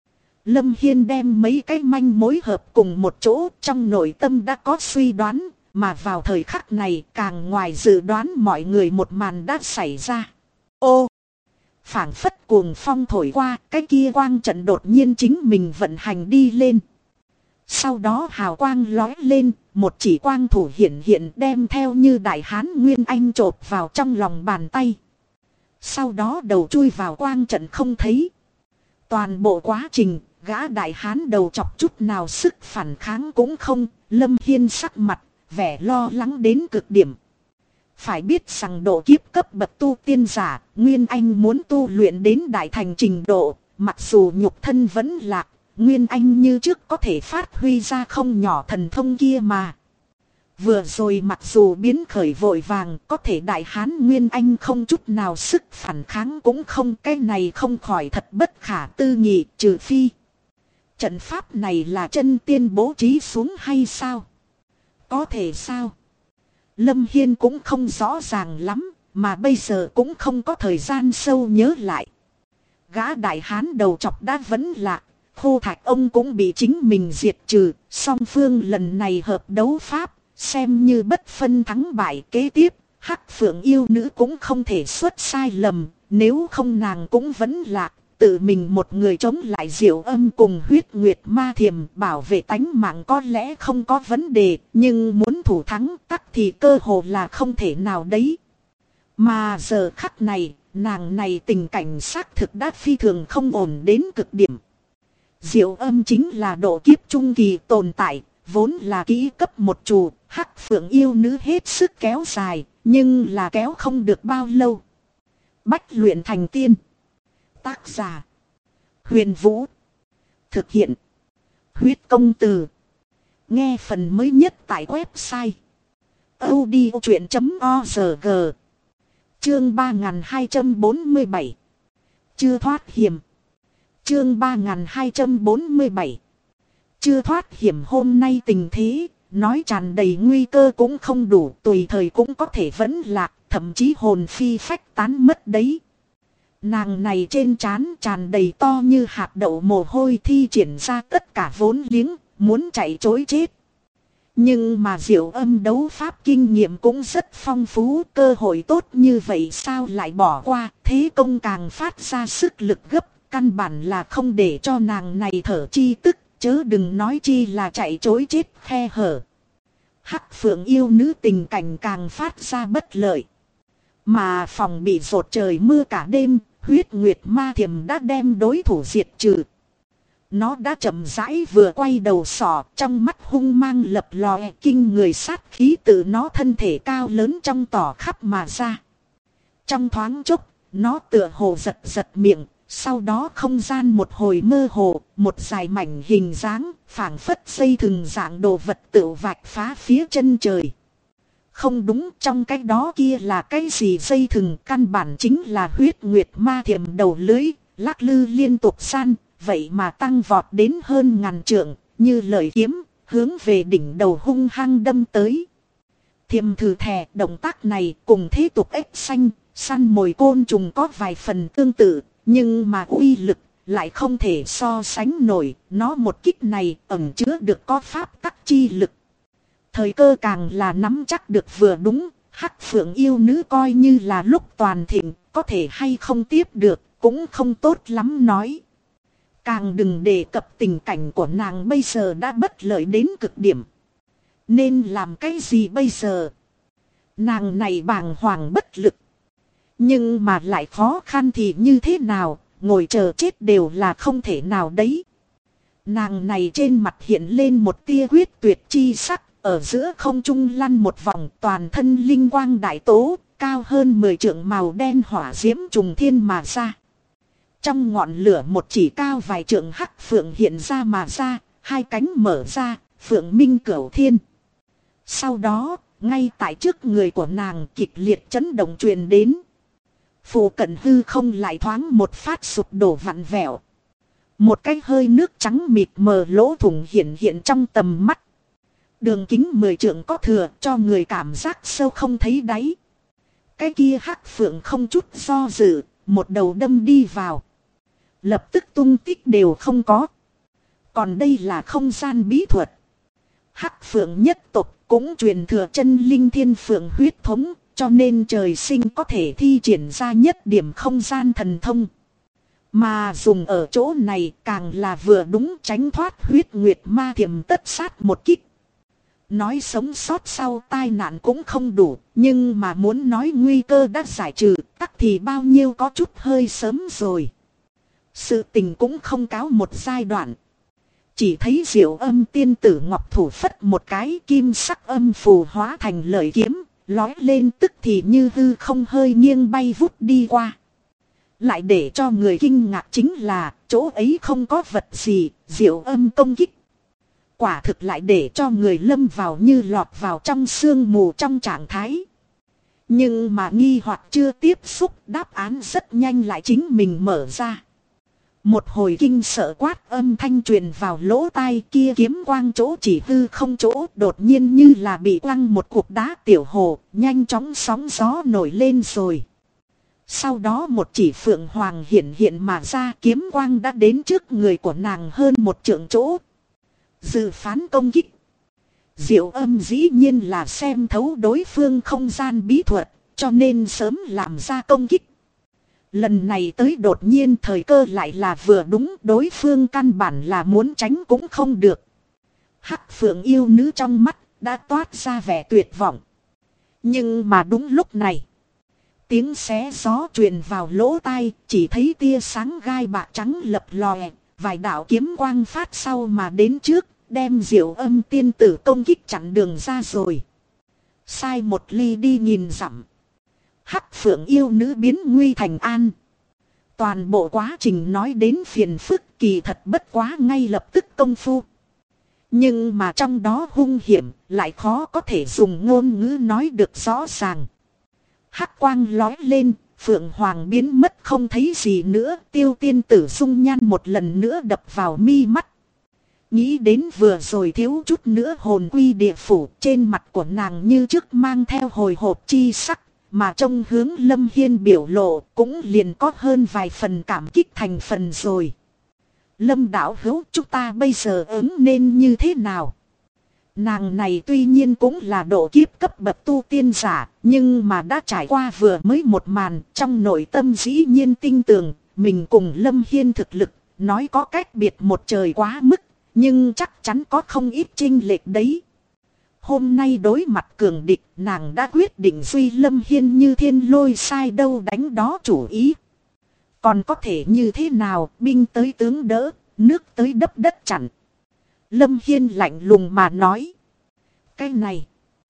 Lâm Hiên đem mấy cái manh mối hợp cùng một chỗ, trong nội tâm đã có suy đoán, mà vào thời khắc này càng ngoài dự đoán mọi người một màn đã xảy ra. Ô! Phảng phất cuồng phong thổi qua, cái kia quang trận đột nhiên chính mình vận hành đi lên. Sau đó hào quang lói lên, một chỉ quang thủ hiện đem theo như đại hán Nguyên Anh chộp vào trong lòng bàn tay. Sau đó đầu chui vào quang trận không thấy. Toàn bộ quá trình, gã đại hán đầu chọc chút nào sức phản kháng cũng không, Lâm Hiên sắc mặt, vẻ lo lắng đến cực điểm. Phải biết rằng độ kiếp cấp bậc tu tiên giả, Nguyên Anh muốn tu luyện đến đại thành trình độ, mặc dù nhục thân vẫn lạc, Nguyên Anh như trước có thể phát huy ra không nhỏ thần thông kia mà. Vừa rồi mặc dù biến khởi vội vàng, có thể đại hán Nguyên Anh không chút nào sức phản kháng cũng không, cái này không khỏi thật bất khả tư nghị, trừ phi. Trận pháp này là chân tiên bố trí xuống hay sao? Có thể sao? Lâm Hiên cũng không rõ ràng lắm, mà bây giờ cũng không có thời gian sâu nhớ lại. Gã đại hán đầu chọc đã vẫn lạc, Khô Thạch ông cũng bị chính mình diệt trừ, song phương lần này hợp đấu pháp, xem như bất phân thắng bại. Kế tiếp, Hắc Phượng yêu nữ cũng không thể xuất sai lầm, nếu không nàng cũng vẫn lạc, tự mình một người chống lại Diệu Âm cùng Huyết Nguyệt Ma Thiềm, bảo vệ tánh mạng có lẽ không có vấn đề, nhưng muốn thủ thắng tắc thì cơ hồ là không thể nào đấy. Mà giờ khắc này, nàng này tình cảnh xác thực đã phi thường không ổn đến cực điểm. Diệu Âm chính là độ kiếp trung kỳ tồn tại, vốn là kỹ cấp một chủ, Hắc Phượng yêu nữ hết sức kéo dài, nhưng là kéo không được bao lâu. Bách luyện thành tiên. Tác giả: Huyền Vũ. Thực hiện: Huyết Công Từ. Nghe phần mới nhất tại website audiochuyện.org. Chương 3247. Chưa thoát hiểm. Chương 3247. Chưa thoát hiểm. Hôm nay tình thế, nói tràn đầy nguy cơ cũng không đủ, tùy thời cũng có thể vẫn lạc, thậm chí hồn phi phách tán mất đấy. Nàng này trên trán tràn đầy to như hạt đậu mồ hôi, thi triển ra tất cả vốn liếng, muốn chạy trối chết. Nhưng mà Diệu Âm đấu pháp kinh nghiệm cũng rất phong phú, cơ hội tốt như vậy sao lại bỏ qua, thế công càng phát ra sức lực gấp, căn bản là không để cho nàng này thở chi tức, chớ đừng nói chi là chạy trối chết khe hở. Hắc Phượng yêu nữ tình cảnh càng phát ra bất lợi. Mà phòng bị rột trời mưa cả đêm, Huyết Nguyệt Ma Thiềm đã đem đối thủ diệt trừ. Nó đã chậm rãi vừa quay đầu sỏ, trong mắt hung mang lập lòe, kinh người sát khí từ nó thân thể cao lớn trong tỏ khắp mà ra. Trong thoáng chốc, nó tựa hồ giật giật miệng, sau đó không gian một hồi mơ hồ, một dài mảnh hình dáng, phảng phất dây thừng dạng đồ vật tựu vạch phá phía chân trời. Không đúng, trong cái đó kia là cái gì dây thừng, căn bản chính là Huyết Nguyệt Ma Thiềm đầu lưới, lắc lư liên tục san, vậy mà tăng vọt đến hơn ngàn trượng, như lợi kiếm, hướng về đỉnh đầu hung hăng đâm tới. Thiềm thử thè, động tác này cùng thế tục ếch xanh, săn mồi côn trùng có vài phần tương tự, nhưng mà uy lực lại không thể so sánh nổi, nó một kích này ẩn chứa được có pháp tắc chi lực. Thời cơ càng là nắm chắc được vừa đúng, Hắc Phượng yêu nữ coi như là lúc toàn thịnh, có thể hay không tiếp được, cũng không tốt lắm nói. Càng đừng đề cập tình cảnh của nàng bây giờ đã bất lợi đến cực điểm. Nên làm cái gì bây giờ? Nàng này bàng hoàng bất lực. Nhưng mà lại khó khăn thì như thế nào, ngồi chờ chết đều là không thể nào đấy. Nàng này trên mặt hiện lên một tia quyết tuyệt chi sắc, ở giữa không trung lăn một vòng, toàn thân linh quang đại tố, cao hơn 10 trượng màu đen hỏa diễm trùng thiên mà ra. Trong ngọn lửa một chỉ cao vài trượng Hắc Phượng hiện ra mà ra, hai cánh mở ra, Phượng minh cửu thiên. Sau đó, ngay tại trước người của nàng kịch liệt chấn động truyền đến. Phù cận hư không lại thoáng một phát sụp đổ vặn vẹo. Một cái hơi nước trắng mịt mờ lỗ thủng hiện trong tầm mắt. Đường kính 10 trượng có thừa, cho người cảm giác sâu không thấy đáy. Cái kia Hắc Phượng không chút do dự, một đầu đâm đi vào. Lập tức tung tích đều không có. Còn đây là không gian bí thuật. Hắc Phượng nhất tộc cũng truyền thừa chân linh thiên phượng huyết thống, cho nên trời sinh có thể thi triển ra nhất điểm không gian thần thông. Mà dùng ở chỗ này càng là vừa đúng tránh thoát Huyết Nguyệt Ma Thiềm tất sát một kích. Nói sống sót sau tai nạn cũng không đủ, nhưng mà muốn nói nguy cơ đã giải trừ, tắc thì bao nhiêu có chút hơi sớm rồi. Sự tình cũng không cáo một giai đoạn. Chỉ thấy Diệu Âm tiên tử ngọc thủ phất một cái, kim sắc âm phù hóa thành lợi kiếm, lói lên tức thì như hư không hơi nghiêng bay vút đi qua. Lại để cho người kinh ngạc chính là, chỗ ấy không có vật gì, Diệu Âm công kích. Quả thực lại để cho người lâm vào như lọt vào trong sương mù trong trạng thái. Nhưng mà nghi hoặc chưa tiếp xúc, đáp án rất nhanh lại chính mình mở ra. Một hồi kinh sợ quát âm thanh truyền vào lỗ tai, kia kiếm quang chỗ chỉ hư không chỗ đột nhiên như là bị quăng một cục đá tiểu hồ, nhanh chóng sóng gió nổi lên rồi. Sau đó một chỉ phượng hoàng hiện mà ra, kiếm quang đã đến trước người của nàng hơn một trượng chỗ. Dự phán công kích. Diệu Âm dĩ nhiên là xem thấu đối phương không gian bí thuật, cho nên sớm làm ra công kích. Lần này tới đột nhiên thời cơ lại là vừa đúng, đối phương căn bản là muốn tránh cũng không được. Hắc Phượng yêu nữ trong mắt đã toát ra vẻ tuyệt vọng. Nhưng mà đúng lúc này, tiếng xé gió truyền vào lỗ tai, chỉ thấy tia sáng gai bạc trắng lập lòe, vài đạo kiếm quang phát sau mà đến trước, đem Diệu Âm tiên tử công kích chặn đường ra rồi. Sai một ly đi nghìn dặm. Hắc Phượng yêu nữ biến nguy thành an. Toàn bộ quá trình nói đến phiền phức, kỳ thật bất quá ngay lập tức công phu. Nhưng mà trong đó hung hiểm lại khó có thể dùng ngôn ngữ nói được rõ ràng. Hắc quang lói lên, Phượng Hoàng biến mất không thấy gì nữa. Tiêu tiên tử dung nhan một lần nữa đập vào mi mắt. Nghĩ đến vừa rồi thiếu chút nữa hồn quy địa phủ, trên mặt của nàng như trước mang theo hồi hộp chi sắc. Mà trong hướng Lâm Hiên biểu lộ cũng liền có hơn vài phần cảm kích thành phần rồi. Lâm đạo hữu, chúng ta bây giờ ứng nên như thế nào? Nàng này tuy nhiên cũng là độ kiếp cấp bậc tu tiên giả, nhưng mà đã trải qua vừa mới một màn, trong nội tâm dĩ nhiên tin tưởng, mình cùng Lâm Hiên thực lực, nói có cách biệt một trời quá mức, nhưng chắc chắn có không ít chênh lệch đấy. Hôm nay đối mặt cường địch, nàng đã quyết định duy Lâm Hiên như thiên lôi sai đâu đánh đó chủ ý. Còn có thể như thế nào, binh tới tướng đỡ, nước tới đắp đất chặn. Lâm Hiên lạnh lùng mà nói. Cái này.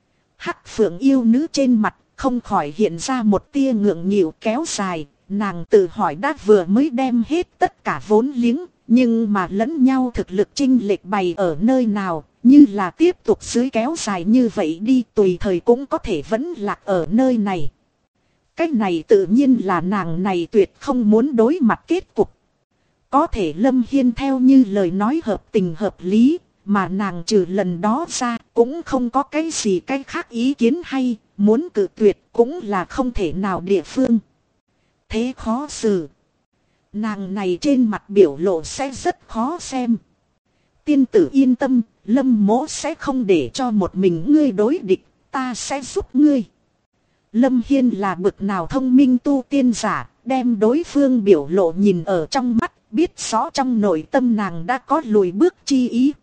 Hắc Phượng yêu nữ trên mặt không khỏi hiện ra một tia ngượng nghịu kéo dài. Nàng tự hỏi đã vừa mới đem hết tất cả vốn liếng. Nhưng mà lẫn nhau thực lực chênh lệch bày ở nơi nào. Như là tiếp tục dưới kéo dài như vậy đi, tùy thời cũng có thể vẫn lạc ở nơi này. Cái này tự nhiên là nàng này tuyệt không muốn đối mặt kết cục. Có thể Lâm Hiên theo như lời nói hợp tình hợp lý, mà nàng trừ lần đó ra cũng không có cái gì cái khác ý kiến hay, muốn cự tuyệt cũng là không thể nào địa phương. Thế khó xử. Nàng này trên mặt biểu lộ sẽ rất khó xem. Tiên tử yên tâm, Lâm mỗ sẽ không để cho một mình ngươi đối địch, ta sẽ giúp ngươi. Lâm Hiên là bực nào thông minh tu tiên giả, đem đối phương biểu lộ nhìn ở trong mắt, biết rõ trong nội tâm nàng đã có lùi bước chi ý.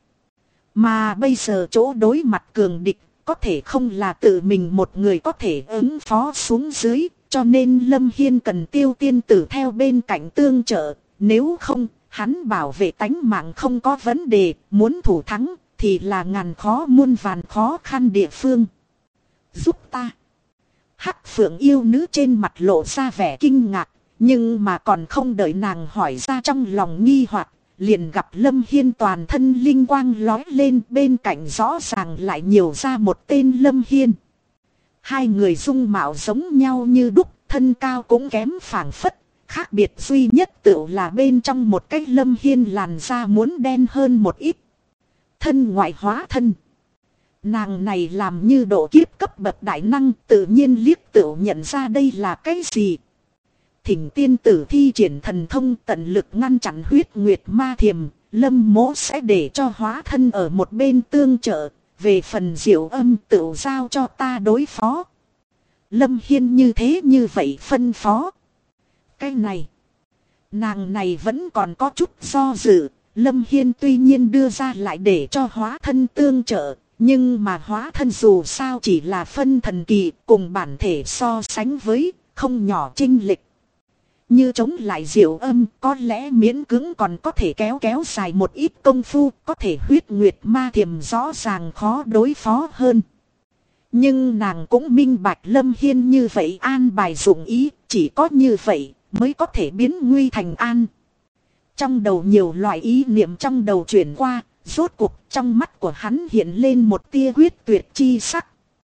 Mà bây giờ chỗ đối mặt cường địch, có thể không là tự mình một người có thể ứng phó xuống dưới, cho nên Lâm Hiên cần Tiêu tiên tử theo bên cạnh tương trợ, nếu không, hắn bảo vệ tánh mạng không có vấn đề, muốn thủ thắng thì là ngàn khó muôn vàn khó khăn địa phương. Giúp ta. Hắc Phượng yêu nữ trên mặt lộ ra vẻ kinh ngạc, nhưng mà còn không đợi nàng hỏi ra trong lòng nghi hoặc, liền gặp Lâm Hiên toàn thân linh quang lói lên, bên cạnh rõ ràng lại nhiều ra một tên Lâm Hiên. Hai người dung mạo giống nhau như đúc, thân cao cũng kém phảng phất, khác biệt duy nhất tựu là bên trong một cái Lâm Hiên làn da muốn đen hơn một ít. Thân ngoại hóa thân. Nàng này làm như độ kiếp cấp bậc đại năng, tự nhiên liếc tựu nhận ra đây là cái gì. Thỉnh tiên tử thi triển thần thông tận lực ngăn chặn huyết nguyệt ma thiềm, Lâm mỗ sẽ để cho hóa thân ở một bên tương trợ, về phần Diệu Âm tựu giao cho ta đối phó. Lâm Hiên như thế như vậy phân phó. Cái này, nàng này vẫn còn có chút do dự. Lâm Hiên tuy nhiên đưa ra lại để cho hóa thân tương trợ, nhưng mà hóa thân dù sao chỉ là phân thần kỳ, cùng bản thể so sánh với, không nhỏ chênh lệch. Như chống lại Diệu Âm, có lẽ miễn cưỡng còn có thể kéo dài một ít công phu, có thể huyết nguyệt ma thiềm rõ ràng khó đối phó hơn. Nhưng nàng cũng minh bạch Lâm Hiên như vậy an bài dụng ý, chỉ có như vậy mới có thể biến nguy thành an. Trong đầu nhiều loại ý niệm trong đầu chuyển qua, rốt cuộc trong mắt của hắn hiện lên một tia quyết tuyệt chi sắc.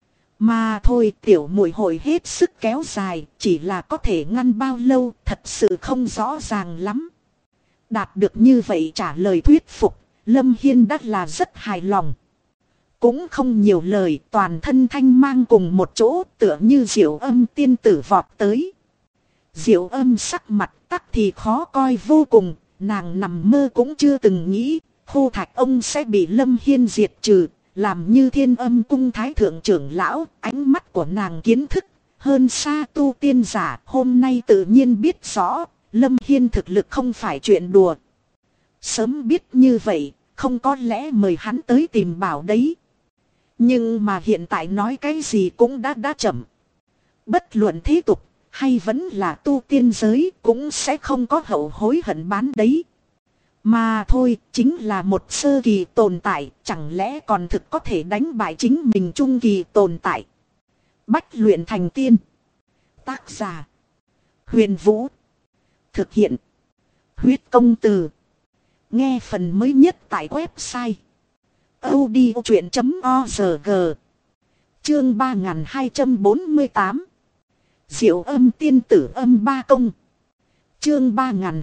Mà thôi, tiểu muội hội hết sức kéo dài, chỉ là có thể ngăn bao lâu thật sự không rõ ràng lắm. Đạt được như vậy trả lời thuyết phục, Lâm Hiên đã là rất hài lòng. Cũng không nhiều lời, toàn thân thanh mang cùng một chỗ, tựa như Diệu Âm tiên tử vọt tới. Diệu Âm sắc mặt tắc thì khó coi vô cùng, nàng nằm mơ cũng chưa từng nghĩ khô thạch ông sẽ bị Lâm Hiên diệt trừ, làm như Thiên Âm cung thái thượng trưởng lão, ánh mắt của nàng kiến thức hơn xa tu tiên giả, hôm nay tự nhiên biết rõ, Lâm Hiên thực lực không phải chuyện đùa. Sớm biết như vậy, không có lẽ mời hắn tới tìm bảo đấy. Nhưng mà hiện tại nói cái gì cũng đã chậm. Bất luận thế tục, hay vẫn là tu tiên giới, cũng sẽ không có hậu hối hận bán đấy. Mà thôi, chính là một sơ kỳ tồn tại, chẳng lẽ còn thực có thể đánh bại chính mình trung kỳ tồn tại. Bách luyện thành tiên. Tác giả: Huyền Vũ. Thực hiện: Huyết Công Từ. Nghe phần mới nhất tại website audiochuyện.org. Chương 3248. Diệu Âm tiên tử âm ba công. Chương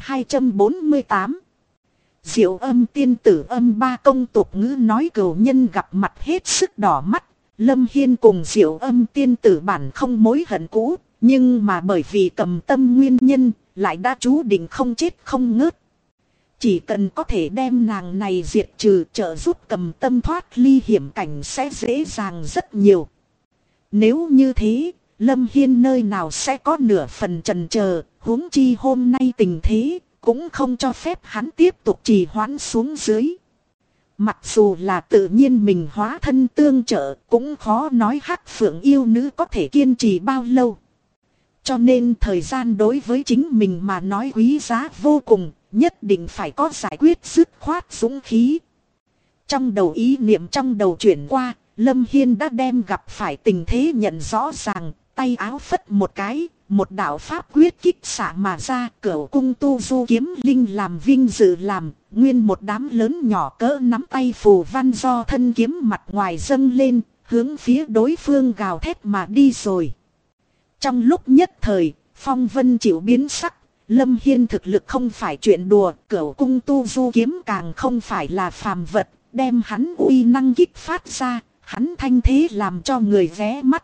3248. Diệu Âm tiên tử âm ba công. Tục ngữ nói cừu nhân gặp mặt hết sức đỏ mắt. Lâm Hiên cùng Diệu Âm tiên tử bản không mối hận cũ, nhưng mà bởi vì Cầm Tâm nguyên nhân, lại đã chú định không chết không ngớt. Chỉ cần có thể đem nàng này diệt trừ, trợ giúp Cầm Tâm thoát ly hiểm cảnh sẽ dễ dàng rất nhiều. Nếu như thế, Lâm Hiên nơi nào sẽ có nửa phần chần chờ, huống chi hôm nay tình thế, cũng không cho phép hắn tiếp tục trì hoãn xuống dưới. Mặc dù là tự nhiên mình hóa thân tương trợ, cũng khó nói Hắc Phượng yêu nữ có thể kiên trì bao lâu. Cho nên thời gian đối với chính mình mà nói quý giá vô cùng, nhất định phải có giải quyết dứt khoát dũng khí. Trong đầu ý niệm trong đầu chuyển qua, Lâm Hiên đã đem gặp phải tình thế nhận rõ ràng, tay áo phất một cái, một đạo pháp quyết kích xạ mà ra, Cửu cung tu du kiếm linh làm vinh dự làm, nguyên một đám lớn nhỏ cỡ nắm tay phù văn do thân kiếm mặt ngoài dâng lên, hướng phía đối phương gào thét mà đi rồi. Trong lúc nhất thời, phong vân chịu biến sắc, Lâm Hiên thực lực không phải chuyện đùa, Cửu cung tu du kiếm càng không phải là phàm vật, đem hắn uy năng kích phát ra, hắn thanh thế làm cho người ghé mắt.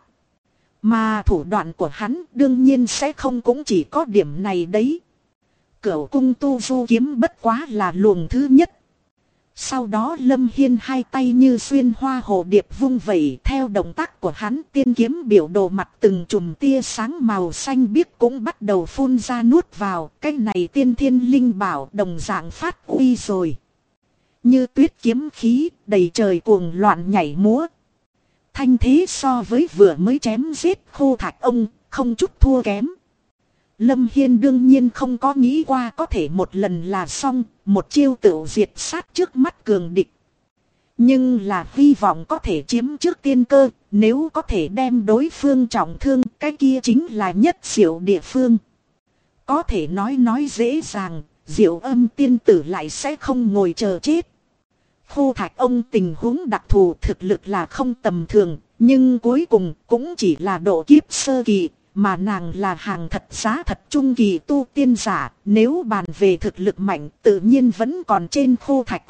Mà thủ đoạn của hắn đương nhiên sẽ không cũng chỉ có điểm này đấy. Cửu cung tu du kiếm bất quá là luồng thứ nhất. Sau đó Lâm Hiên hai tay như xuyên hoa hồ điệp vung vẩy, theo động tác của hắn, tiên kiếm biểu đồ mặt từng chùm tia sáng màu xanh biếc cũng bắt đầu phun ra nuốt vào. Cái này tiên thiên linh bảo đồng dạng phát uy rồi. Như tuyết kiếm khí, đầy trời cuồng loạn nhảy múa. Thanh thế so với vừa mới chém giết Khô Thạch ông, không chút thua kém. Lâm Hiên đương nhiên không có nghĩ qua có thể một lần là xong, một chiêu tựu diệt sát trước mắt cường địch. Nhưng là hy vọng có thể chiếm trước tiên cơ, nếu có thể đem đối phương trọng thương, cái kia chính là nhất diệu địa phương. Có thể nói dễ dàng, Diệu Âm tiên tử lại sẽ không ngồi chờ chết. Khô Thạch ông tình huống đặc thù, thực lực là không tầm thường, nhưng cuối cùng cũng chỉ là độ kiếp sơ kỳ, mà nàng là hàng thật giá thật trung kỳ tu tiên giả, nếu bàn về thực lực mạnh tự nhiên vẫn còn trên Khô Thạch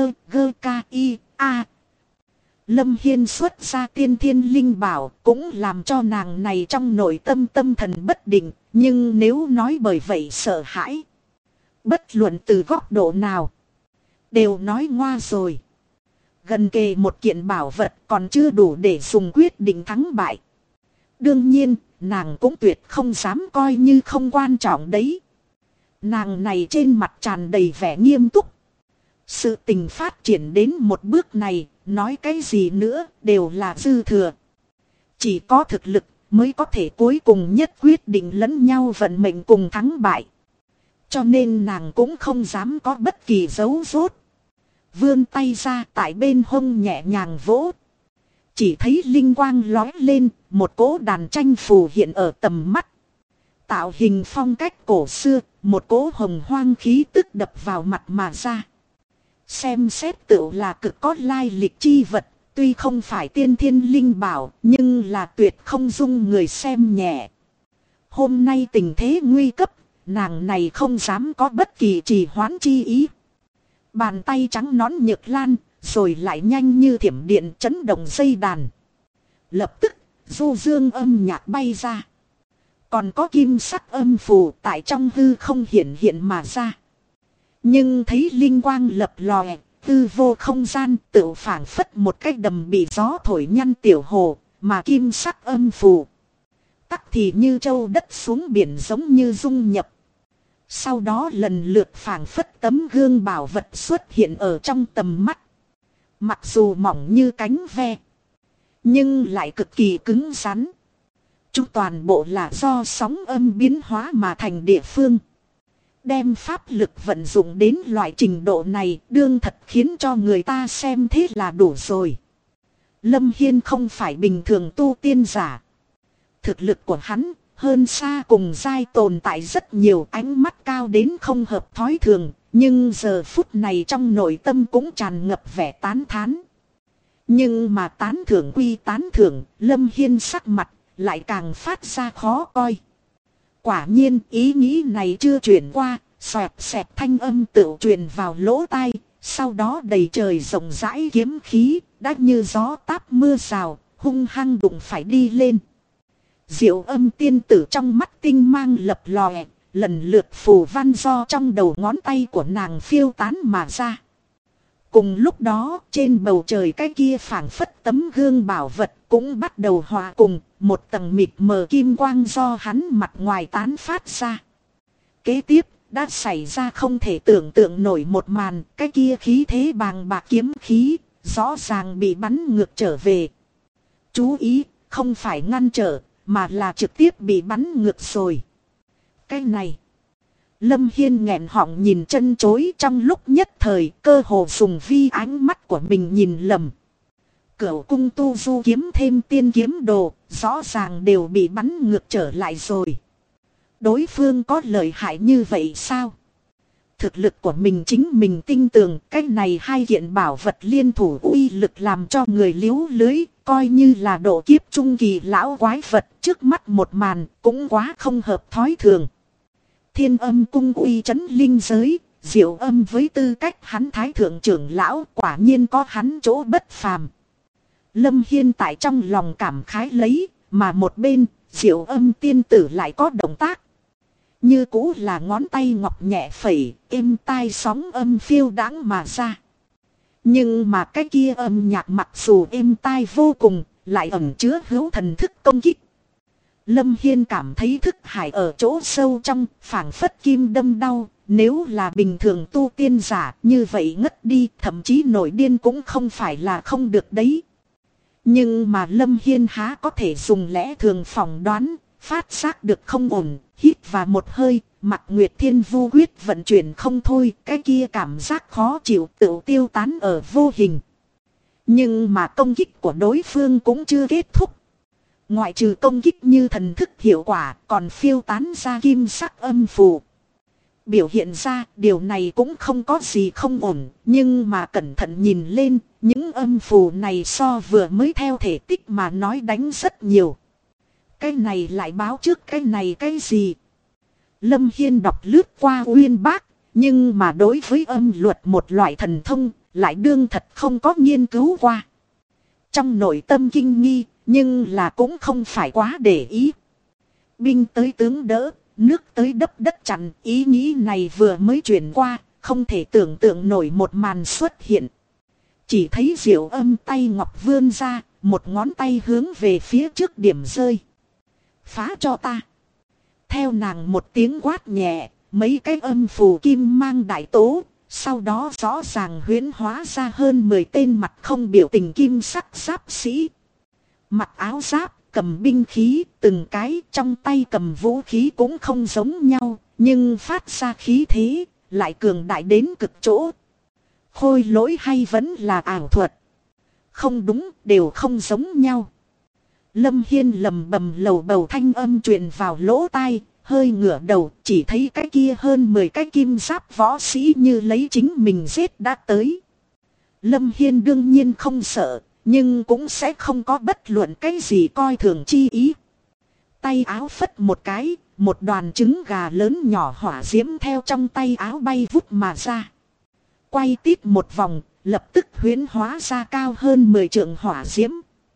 a. Lâm Hiên xuất ra tiên thiên linh bảo cũng làm cho nàng này trong nội tâm tâm thần bất định, nhưng nếu nói bởi vậy sợ hãi, bất luận từ góc độ nào đều nói ngoa rồi. Gần kề một kiện bảo vật còn chưa đủ để dùng quyết định thắng bại. Đương nhiên, nàng cũng tuyệt không dám coi như không quan trọng đấy. Nàng này trên mặt tràn đầy vẻ nghiêm túc. Sự tình phát triển đến một bước này, nói cái gì nữa đều là dư thừa. Chỉ có thực lực mới có thể cuối cùng nhất quyết định lẫn nhau vận mệnh cùng thắng bại. Cho nên nàng cũng không dám có bất kỳ giấu giốt. Vươn tay ra tại bên hông nhẹ nhàng vỗ. Chỉ thấy linh quang lói lên, một cỗ đàn tranh phù hiện ở tầm mắt. Tạo hình phong cách cổ xưa, một cỗ hồng hoang khí tức đập vào mặt mà ra. Xem xét tựu là cực có lai lịch chi vật, tuy không phải tiên thiên linh bảo, nhưng là tuyệt không dung người xem nhẹ. Hôm nay tình thế nguy cấp, nàng này không dám có bất kỳ trì hoãn chi ý. Bàn tay trắng nõn nhược lan, rồi lại nhanh như thiểm điện chấn động dây đàn. Lập tức, du dương âm nhạc bay ra. Còn có kim sắc âm phù tại trong hư không hiện mà ra. Nhưng thấy linh quang lập lòe, tư vô không gian tự phảng phất một cái đầm bị gió thổi nhăn tiểu hồ, mà kim sắc âm phù tắc thì như châu đất xuống biển giống như dung nhập. Sau đó lần lượt phảng phất tấm gương bảo vật xuất hiện ở trong tầm mắt. Mặc dù mỏng như cánh ve, nhưng lại cực kỳ cứng rắn. Chúng toàn bộ là do sóng âm biến hóa mà thành địa phương. Đem pháp lực vận dụng đến loại trình độ này đương thật khiến cho người ta xem thế là đủ rồi. Lâm Hiên không phải bình thường tu tiên giả. Thực lực của hắn hơn xa cùng giai tồn tại rất nhiều, ánh mắt cao đến không hợp thói thường. Nhưng giờ phút này trong nội tâm cũng tràn ngập vẻ tán thán. Nhưng mà tán thưởng quy tán thưởng, Lâm Hiên sắc mặt lại càng phát ra khó coi. Quả nhiên ý nghĩ này chưa chuyển qua, xoẹt xẹt thanh âm tự truyền vào lỗ tai. Sau đó đầy trời rộng rãi kiếm khí, đã như gió táp mưa rào, hung hăng đụng phải đi lên. Diệu Âm tiên tử trong mắt tinh mang lập lòe, lần lượt phù văn do trong đầu ngón tay của nàng phiêu tán mà ra. Cùng lúc đó trên bầu trời cái kia phảng phất tấm gương bảo vật cũng bắt đầu hòa cùng, một tầng mịt mờ kim quang do hắn mặt ngoài tán phát ra. Kế tiếp đã xảy ra không thể tưởng tượng nổi một màn, cái kia khí thế bàng bạc kiếm khí rõ ràng bị bắn ngược trở về. Chú ý, không phải ngăn trở mà là trực tiếp bị bắn ngược rồi. Cái này, Lâm Hiên nghẹn họng nhìn chân chối, trong lúc nhất thời cơ hồ dùng vi ánh mắt của mình nhìn lầm. Cửu cung tu du kiếm thêm tiên kiếm đồ, rõ ràng đều bị bắn ngược trở lại rồi. Đối phương có lợi hại như vậy sao? Thực lực của mình chính mình tin tưởng, cái này hai kiện bảo vật liên thủ uy lực làm cho người liếu lưới, coi như là độ kiếp trung kỳ lão quái vật, trước mắt một màn cũng quá không hợp thói thường. Thiên Âm cung uy chấn linh giới, Diệu Âm với tư cách hắn thái thượng trưởng lão quả nhiên có hắn chỗ bất phàm. Lâm Hiên tại trong lòng cảm khái lấy, mà một bên Diệu Âm tiên tử lại có động tác. Như cũ là ngón tay ngọc nhẹ phẩy, êm tai sóng âm phiêu đãng mà ra. Nhưng mà cái kia âm nhạc mặc dù êm tai vô cùng, lại ẩn chứa hữu thần thức công kích. Lâm Hiên cảm thấy thức hải ở chỗ sâu trong, phảng phất kim đâm đau. Nếu là bình thường tu tiên giả như vậy ngất đi, thậm chí nổi điên cũng không phải là không được đấy. Nhưng mà Lâm Hiên há có thể dùng lẽ thường phỏng đoán, phát giác được không ổn, hít vào một hơi, Mặc Nguyệt Thiên Vu quyết vận chuyển không thôi, cái kia cảm giác khó chịu tự tiêu tán ở vô hình. Nhưng mà công kích của đối phương cũng chưa kết thúc. Ngoại trừ công kích như thần thức hiệu quả, còn phiêu tán ra kim sắc âm phù. Biểu hiện ra điều này cũng không có gì không ổn, nhưng mà cẩn thận nhìn lên, những âm phù này so vừa mới theo thể tích mà nói đánh rất nhiều. Cái này lại báo trước cái này cái gì? Lâm Hiên đọc lướt qua uyên bác, nhưng mà đối với âm luật một loại thần thông, lại đương thật không có nghiên cứu qua. Trong nội tâm kinh nghi, nhưng là cũng không phải quá để ý. Binh tới tướng đỡ, nước tới đắp đất chặn, ý nghĩ này vừa mới chuyển qua, không thể tưởng tượng nổi một màn xuất hiện. Chỉ thấy Diệu Âm tay ngọc vươn ra, một ngón tay hướng về phía trước điểm rơi. Phá cho ta. Theo nàng một tiếng quát nhẹ, mấy cái âm phù kim mang đại tố, sau đó rõ ràng huyễn hóa ra hơn 10 tên mặt không biểu tình kim sắc giáp sĩ. Mặc áo giáp, cầm binh khí, từng cái trong tay cầm vũ khí cũng không giống nhau, nhưng phát ra khí thế, lại cường đại đến cực chỗ. Khôi lỗi hay vẫn là ảo thuật? Không đúng, đều không giống nhau. Lâm Hiên lầm bầm lầu bầu thanh âm truyền vào lỗ tai, hơi ngửa đầu, chỉ thấy cái kia hơn 10 cái kim giáp võ sĩ như lấy chính mình giết đã tới. Lâm Hiên đương nhiên không sợ, nhưng cũng sẽ không có bất luận cái gì coi thường chi ý. Tay áo phất một cái, một đoàn trứng gà lớn nhỏ hỏa diễm theo trong tay áo bay vút mà ra. Quay tít một vòng, lập tức huyễn hóa ra cao hơn 10 trượng hỏa diễm.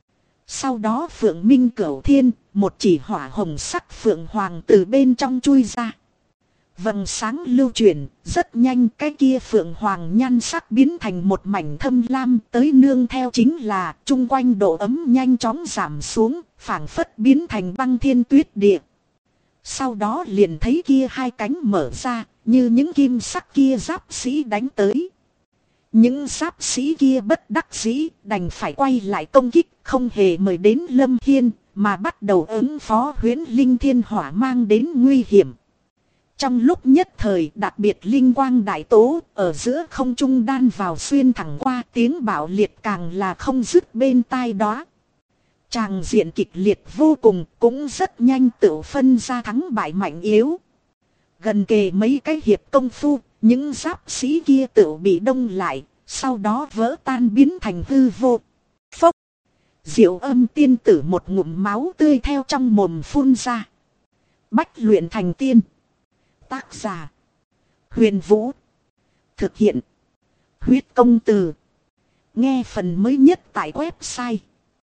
Sau đó Phượng Minh Cửu Thiên, một chỉ hỏa hồng sắc phượng hoàng từ bên trong chui ra. Vầng sáng lưu chuyển, rất nhanh cái kia phượng hoàng nhan sắc biến thành một mảnh thâm lam, tới nương theo chính là chung quanh độ ấm nhanh chóng giảm xuống, phảng phất biến thành băng thiên tuyết địa. Sau đó liền thấy kia hai cánh mở ra, như những kim sắc kia giáp sĩ đánh tới. Những giáp sĩ kia bất đắc dĩ đành phải quay lại công kích, không hề mời đến Lâm Hiên, mà bắt đầu ứng phó huyễn linh thiên hỏa mang đến nguy hiểm. Trong lúc nhất thời đặc biệt linh quang đại tố ở giữa không trung đan vào xuyên thẳng qua, tiếng bạo liệt càng là không dứt bên tai đó. Tràng diện kịch liệt vô cùng, cũng rất nhanh tự phân ra thắng bại mạnh yếu. Gần kề mấy cái hiệp công phu, những giáp sĩ kia tự bị đông lại, sau đó vỡ tan biến thành hư vô. Phốc! Diệu Âm tiên tử một ngụm máu tươi theo trong mồm phun ra. Bách luyện thành tiên. Tác giả: Huyền Vũ. Thực hiện: Huyết Công Từ. Nghe phần mới nhất tại website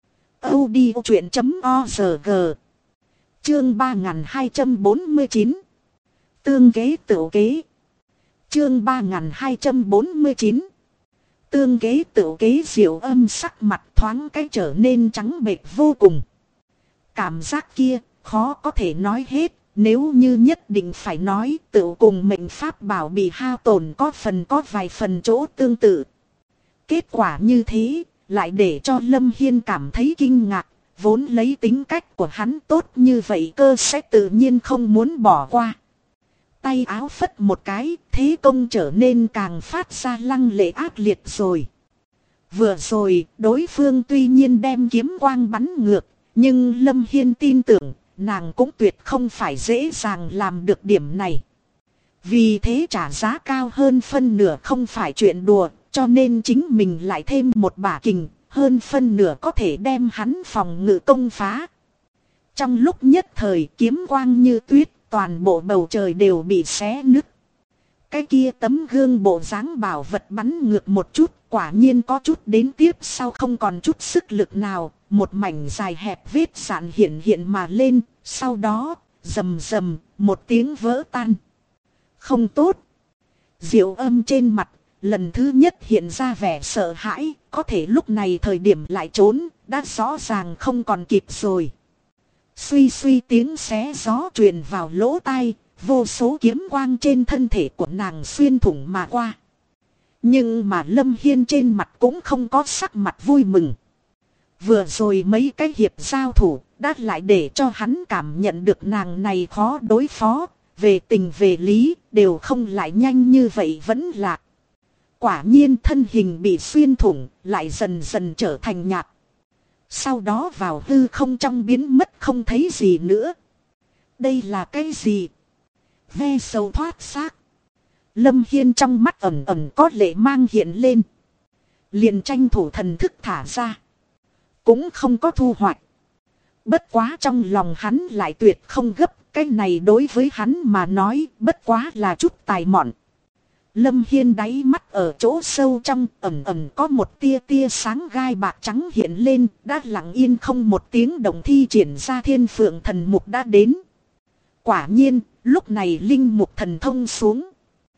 audiochuyện.org. Chương 3249. Tương kế tựu kế. Chương 3249. Tương kế tựu kế. Diệu Âm sắc mặt thoáng cái trở nên trắng bệch vô cùng. Cảm giác kia khó có thể nói hết. Nếu như nhất định phải nói, tựu cùng mệnh pháp bảo bị hao tổn có vài phần chỗ tương tự. Kết quả như thế lại để cho Lâm Hiên cảm thấy kinh ngạc. Vốn lấy tính cách của hắn tốt như vậy, cơ sẽ tự nhiên không muốn bỏ qua. Tay áo phất một cái, thế công trở nên càng phát ra lăng lệ ác liệt rồi. Vừa rồi đối phương tuy nhiên đem kiếm quang bắn ngược, nhưng Lâm Hiên tin tưởng nàng cũng tuyệt không phải dễ dàng làm được điểm này. Vì thế trả giá cao hơn phân nửa không phải chuyện đùa, cho nên chính mình lại thêm một bả kình, hơn phân nửa có thể đem hắn phòng ngự công phá. Trong lúc nhất thời kiếm quang như tuyết, toàn bộ bầu trời đều bị xé nứt. Cái kia tấm gương bộ dáng bảo vật bắn ngược một chút, quả nhiên có chút đến tiếp sau không còn chút sức lực nào, một mảnh dài hẹp vết sạn hiện mà lên, sau đó rầm rầm một tiếng vỡ tan. Không tốt. Diệu Âm trên mặt lần thứ nhất hiện ra vẻ sợ hãi, có thể lúc này thời điểm lại trốn, đã rõ ràng không còn kịp rồi. Suy suy tiếng xé gió truyền vào lỗ tai, vô số kiếm quang trên thân thể của nàng xuyên thủng mà qua. Nhưng mà Lâm Hiên trên mặt cũng không có sắc mặt vui mừng. Vừa rồi mấy cái hiệp giao thủ đã lại để cho hắn cảm nhận được nàng này khó đối phó, về tình về lý đều không lại nhanh như vậy vẫn lạc. Quả nhiên thân hình bị xuyên thủng, lại dần dần trở thành nhạt. Sau đó vào hư không trong biến mất không thấy gì nữa. Đây là cái gì? Ve sầu thoát xác. Lâm Hiên trong mắt ẩn ẩn có lệ mang hiện lên. Liền tranh thủ thần thức thả ra. Cũng không có thu hoạch. Bất quá trong lòng hắn lại tuyệt không gấp. Cái này đối với hắn mà nói bất quá là chút tài mọn. Lâm Hiên đáy mắt ở chỗ sâu trong ẩn ẩn có một tia tia sáng gai bạc trắng hiện lên, đã lặng yên không một tiếng động thi triển ra Thiên Phượng Thần Mục đã đến. Quả nhiên, lúc này linh mục thần thông xuống.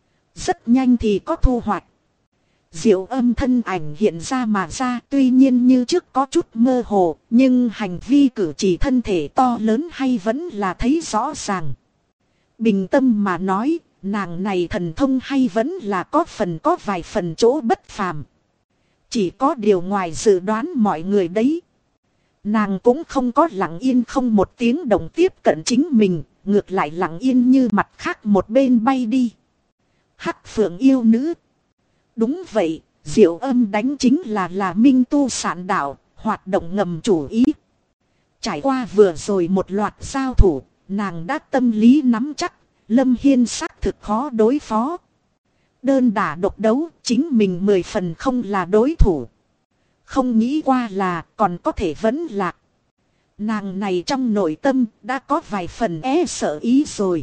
Rất nhanh thì có thu hoạch. Diệu Âm thân ảnh hiện ra mà ra, tuy nhiên như trước có chút mơ hồ, nhưng hành vi cử chỉ thân thể to lớn hay vẫn là thấy rõ ràng. Bình tâm mà nói, nàng này thần thông hay vẫn là có vài phần chỗ bất phàm. Chỉ có điều ngoài dự đoán mọi người đấy. Nàng cũng không có lặng yên không một tiếng động tiếp cận chính mình, ngược lại lặng yên như mặt khác một bên bay đi. Hắc Phượng yêu nữ. Đúng vậy, Diệu Âm đánh chính là minh tu sản đạo, hoạt động ngầm chủ ý. Trải qua vừa rồi một loạt giao thủ, nàng đã tâm lý nắm chắc, Lâm Hiên xác thực khó đối phó. Đơn đả độc đấu, chính mình 10 phần không là đối thủ. Không nghĩ qua là còn có thể vẫn lạc. Nàng này trong nội tâm đã có vài phần e sợ ý rồi.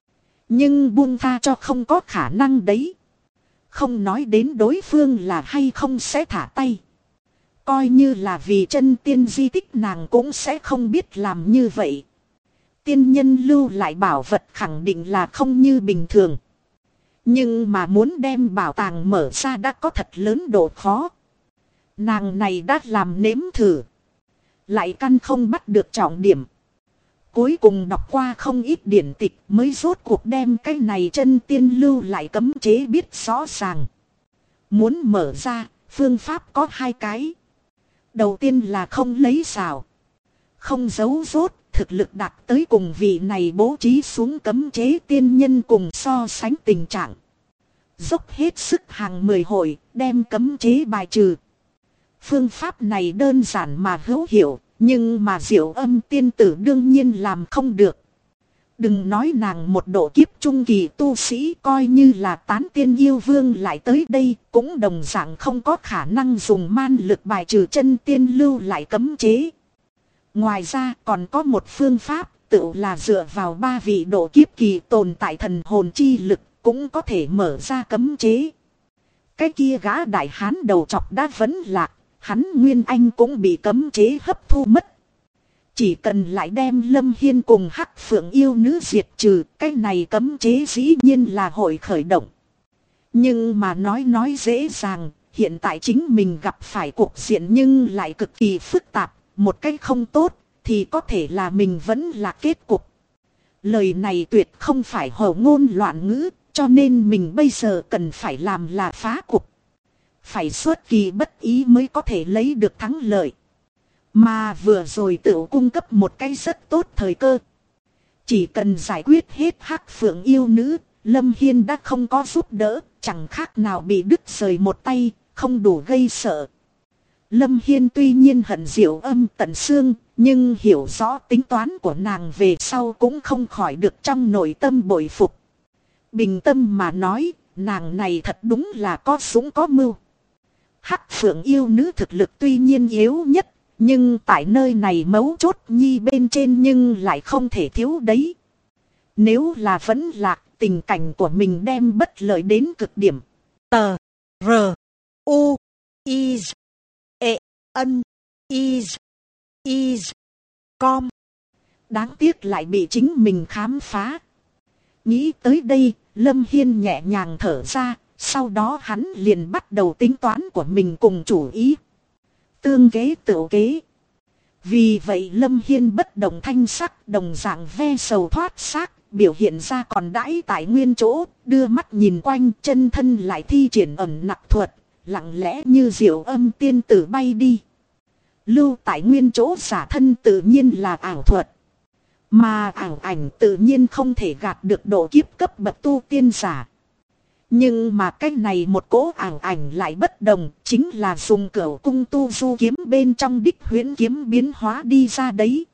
Nhưng buông tha cho không có khả năng đấy. Không nói đến đối phương là hay không sẽ thả tay. Coi như là vì chân tiên di tích nàng cũng sẽ không biết làm như vậy. tiên nhân lưu lại bảo vật khẳng định là không như bình thường. Nhưng mà muốn đem bảo tàng mở ra đã có thật lớn độ khó. Nàng này đã làm nếm thử. Lại căn không bắt được trọng điểm. Cuối cùng đọc qua không ít điển tịch mới rốt cuộc đem cái này chân tiên lưu lại cấm chế biết rõ ràng. Muốn mở ra, phương pháp có hai cái. Đầu tiên là không lấy xào. Không giấu rốt, thực lực đạt tới cùng vị này bố trí xuống cấm chế tiên nhân cùng so sánh tình trạng. Dốc hết sức hàng 10 hội, đem cấm chế bài trừ. Phương pháp này đơn giản mà hữu hiệu, nhưng mà Diệu Âm tiên tử đương nhiên làm không được. Đừng nói nàng một độ kiếp trung kỳ tu sĩ coi như là tán tiên yêu vương lại tới đây cũng đồng dạng không có khả năng dùng man lực bài trừ chân tiên lưu lại cấm chế. Ngoài ra còn có một phương pháp tự là dựa vào 3 vị độ kiếp kỳ tồn tại thần hồn chi lực cũng có thể mở ra cấm chế. Cái kia gã đại hán đầu chọc đã vấn lạc, hắn Nguyên Anh cũng bị cấm chế hấp thu mất. Chỉ cần lại đem Lâm Hiên cùng Hắc Phượng yêu nữ diệt trừ, cái này cấm chế dĩ nhiên là hội khởi động. Nhưng mà nói dễ dàng, hiện tại chính mình gặp phải cuộc diện nhưng lại cực kỳ phức tạp, một cách không tốt, thì có thể là mình vẫn là kết cục. Lời này tuyệt không phải hổ ngôn loạn ngữ, cho nên mình bây giờ cần phải làm là phá cục. Phải xuất kỳ bất ý mới có thể lấy được thắng lợi. Mà vừa rồi tự cung cấp một cái rất tốt thời cơ. Chỉ cần giải quyết hết Hắc Phượng yêu nữ, Lâm Hiên đã không có giúp đỡ, chẳng khác nào bị đứt rời một tay, không đủ gây sợ. Lâm Hiên tuy nhiên hận Diệu Âm tận xương, nhưng hiểu rõ tính toán của nàng về sau cũng không khỏi được trong nội tâm bội phục. Bình tâm mà nói, nàng này thật đúng là có súng có mưu. Hắc Phượng yêu nữ thực lực tuy nhiên yếu nhất, nhưng tại nơi này mấu chốt nhi bên trên nhưng lại không thể thiếu đấy. Nếu là vẫn lạc, tình cảnh của mình đem bất lợi đến cực điểm. Tờ R U I E N I I Com. Đáng tiếc lại bị chính mình khám phá. Nghĩ tới đây, Lâm Hiên nhẹ nhàng thở ra, sau đó hắn liền bắt đầu tính toán của mình cùng chủ ý. Tương kế tựu kế. Vì vậy Lâm Hiên bất động thanh sắc, đồng dạng ve sầu thoát xác, biểu hiện ra còn đãi tại nguyên chỗ, đưa mắt nhìn quanh, chân thân lại thi triển ẩn nặc thuật, lặng lẽ như Diệu Âm tiên tử bay đi. Lưu tại nguyên chỗ giả thân tự nhiên là ảo thuật. Mà ảo ảnh tự nhiên không thể gạt được độ kiếp cấp bậc tu tiên giả. Nhưng mà cái này một cỗ ảo ảnh lại bất đồng, chính là dùng cửu cung tu du kiếm bên trong đích huyễn kiếm biến hóa đi ra đấy.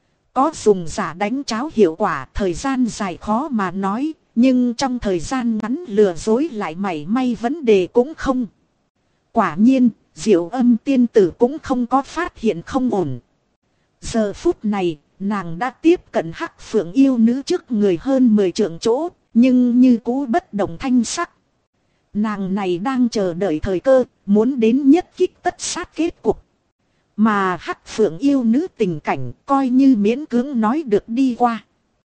Có dùng giả đánh cháo hiệu quả, thời gian dài khó mà nói, nhưng trong thời gian ngắn lừa dối lại mảy may vấn đề cũng không. Quả nhiên, Diệu Âm tiên tử cũng không có phát hiện không ổn. Giờ phút này, nàng đã tiếp cận Hắc Phượng yêu nữ trước người hơn 10 trượng chỗ, nhưng như cũ bất động thanh sắc. Nàng này đang chờ đợi thời cơ, muốn đến nhất kích tất sát kết cục. Mà Hắc Phượng yêu nữ tình cảnh coi như miễn cưỡng nói được đi qua.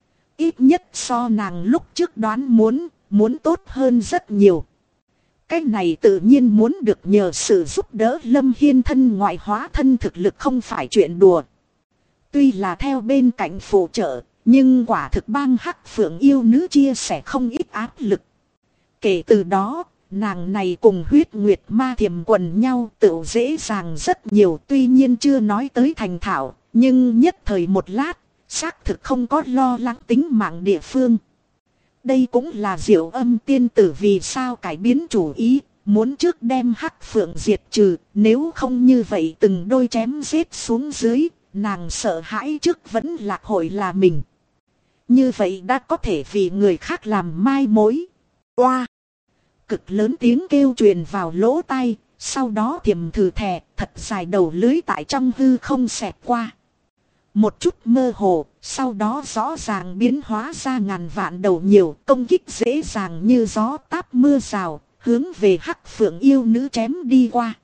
Ít nhất so nàng lúc trước đoán muốn tốt hơn rất nhiều. Cái này tự nhiên muốn được nhờ sự giúp đỡ Lâm Hiên thân ngoại hóa thân thực lực không phải chuyện đùa. Tuy là theo bên cạnh phụ trợ, nhưng quả thực bang Hắc Phượng yêu nữ chia sẻ không ít áp lực. Kể từ đó, nàng này cùng Huyết Nguyệt Ma Thiềm quần nhau tự dễ dàng rất nhiều, tuy nhiên chưa nói tới thành thạo, nhưng nhất thời một lát, xác thực không có lo lắng tính mạng địa phương. Đây cũng là Diệu Âm tiên tử vì sao cải biến chủ ý, muốn trước đem Hắc Phượng diệt trừ, nếu không như vậy từng đôi chém giết xuống dưới, nàng sợ hãi trước vẫn lạc hội là mình. Như vậy đã có thể vì người khác làm mai mối. Oa! Cực lớn tiếng kêu truyền vào lỗ tai, sau đó Thiềm thử thè, thật dài đầu lưới tại trong hư không xẹt qua. Một chút mơ hồ, sau đó rõ ràng biến hóa ra ngàn vạn đầu nhiều, công kích dễ dàng như gió táp mưa rào, hướng về Hắc Phượng yêu nữ chém đi qua.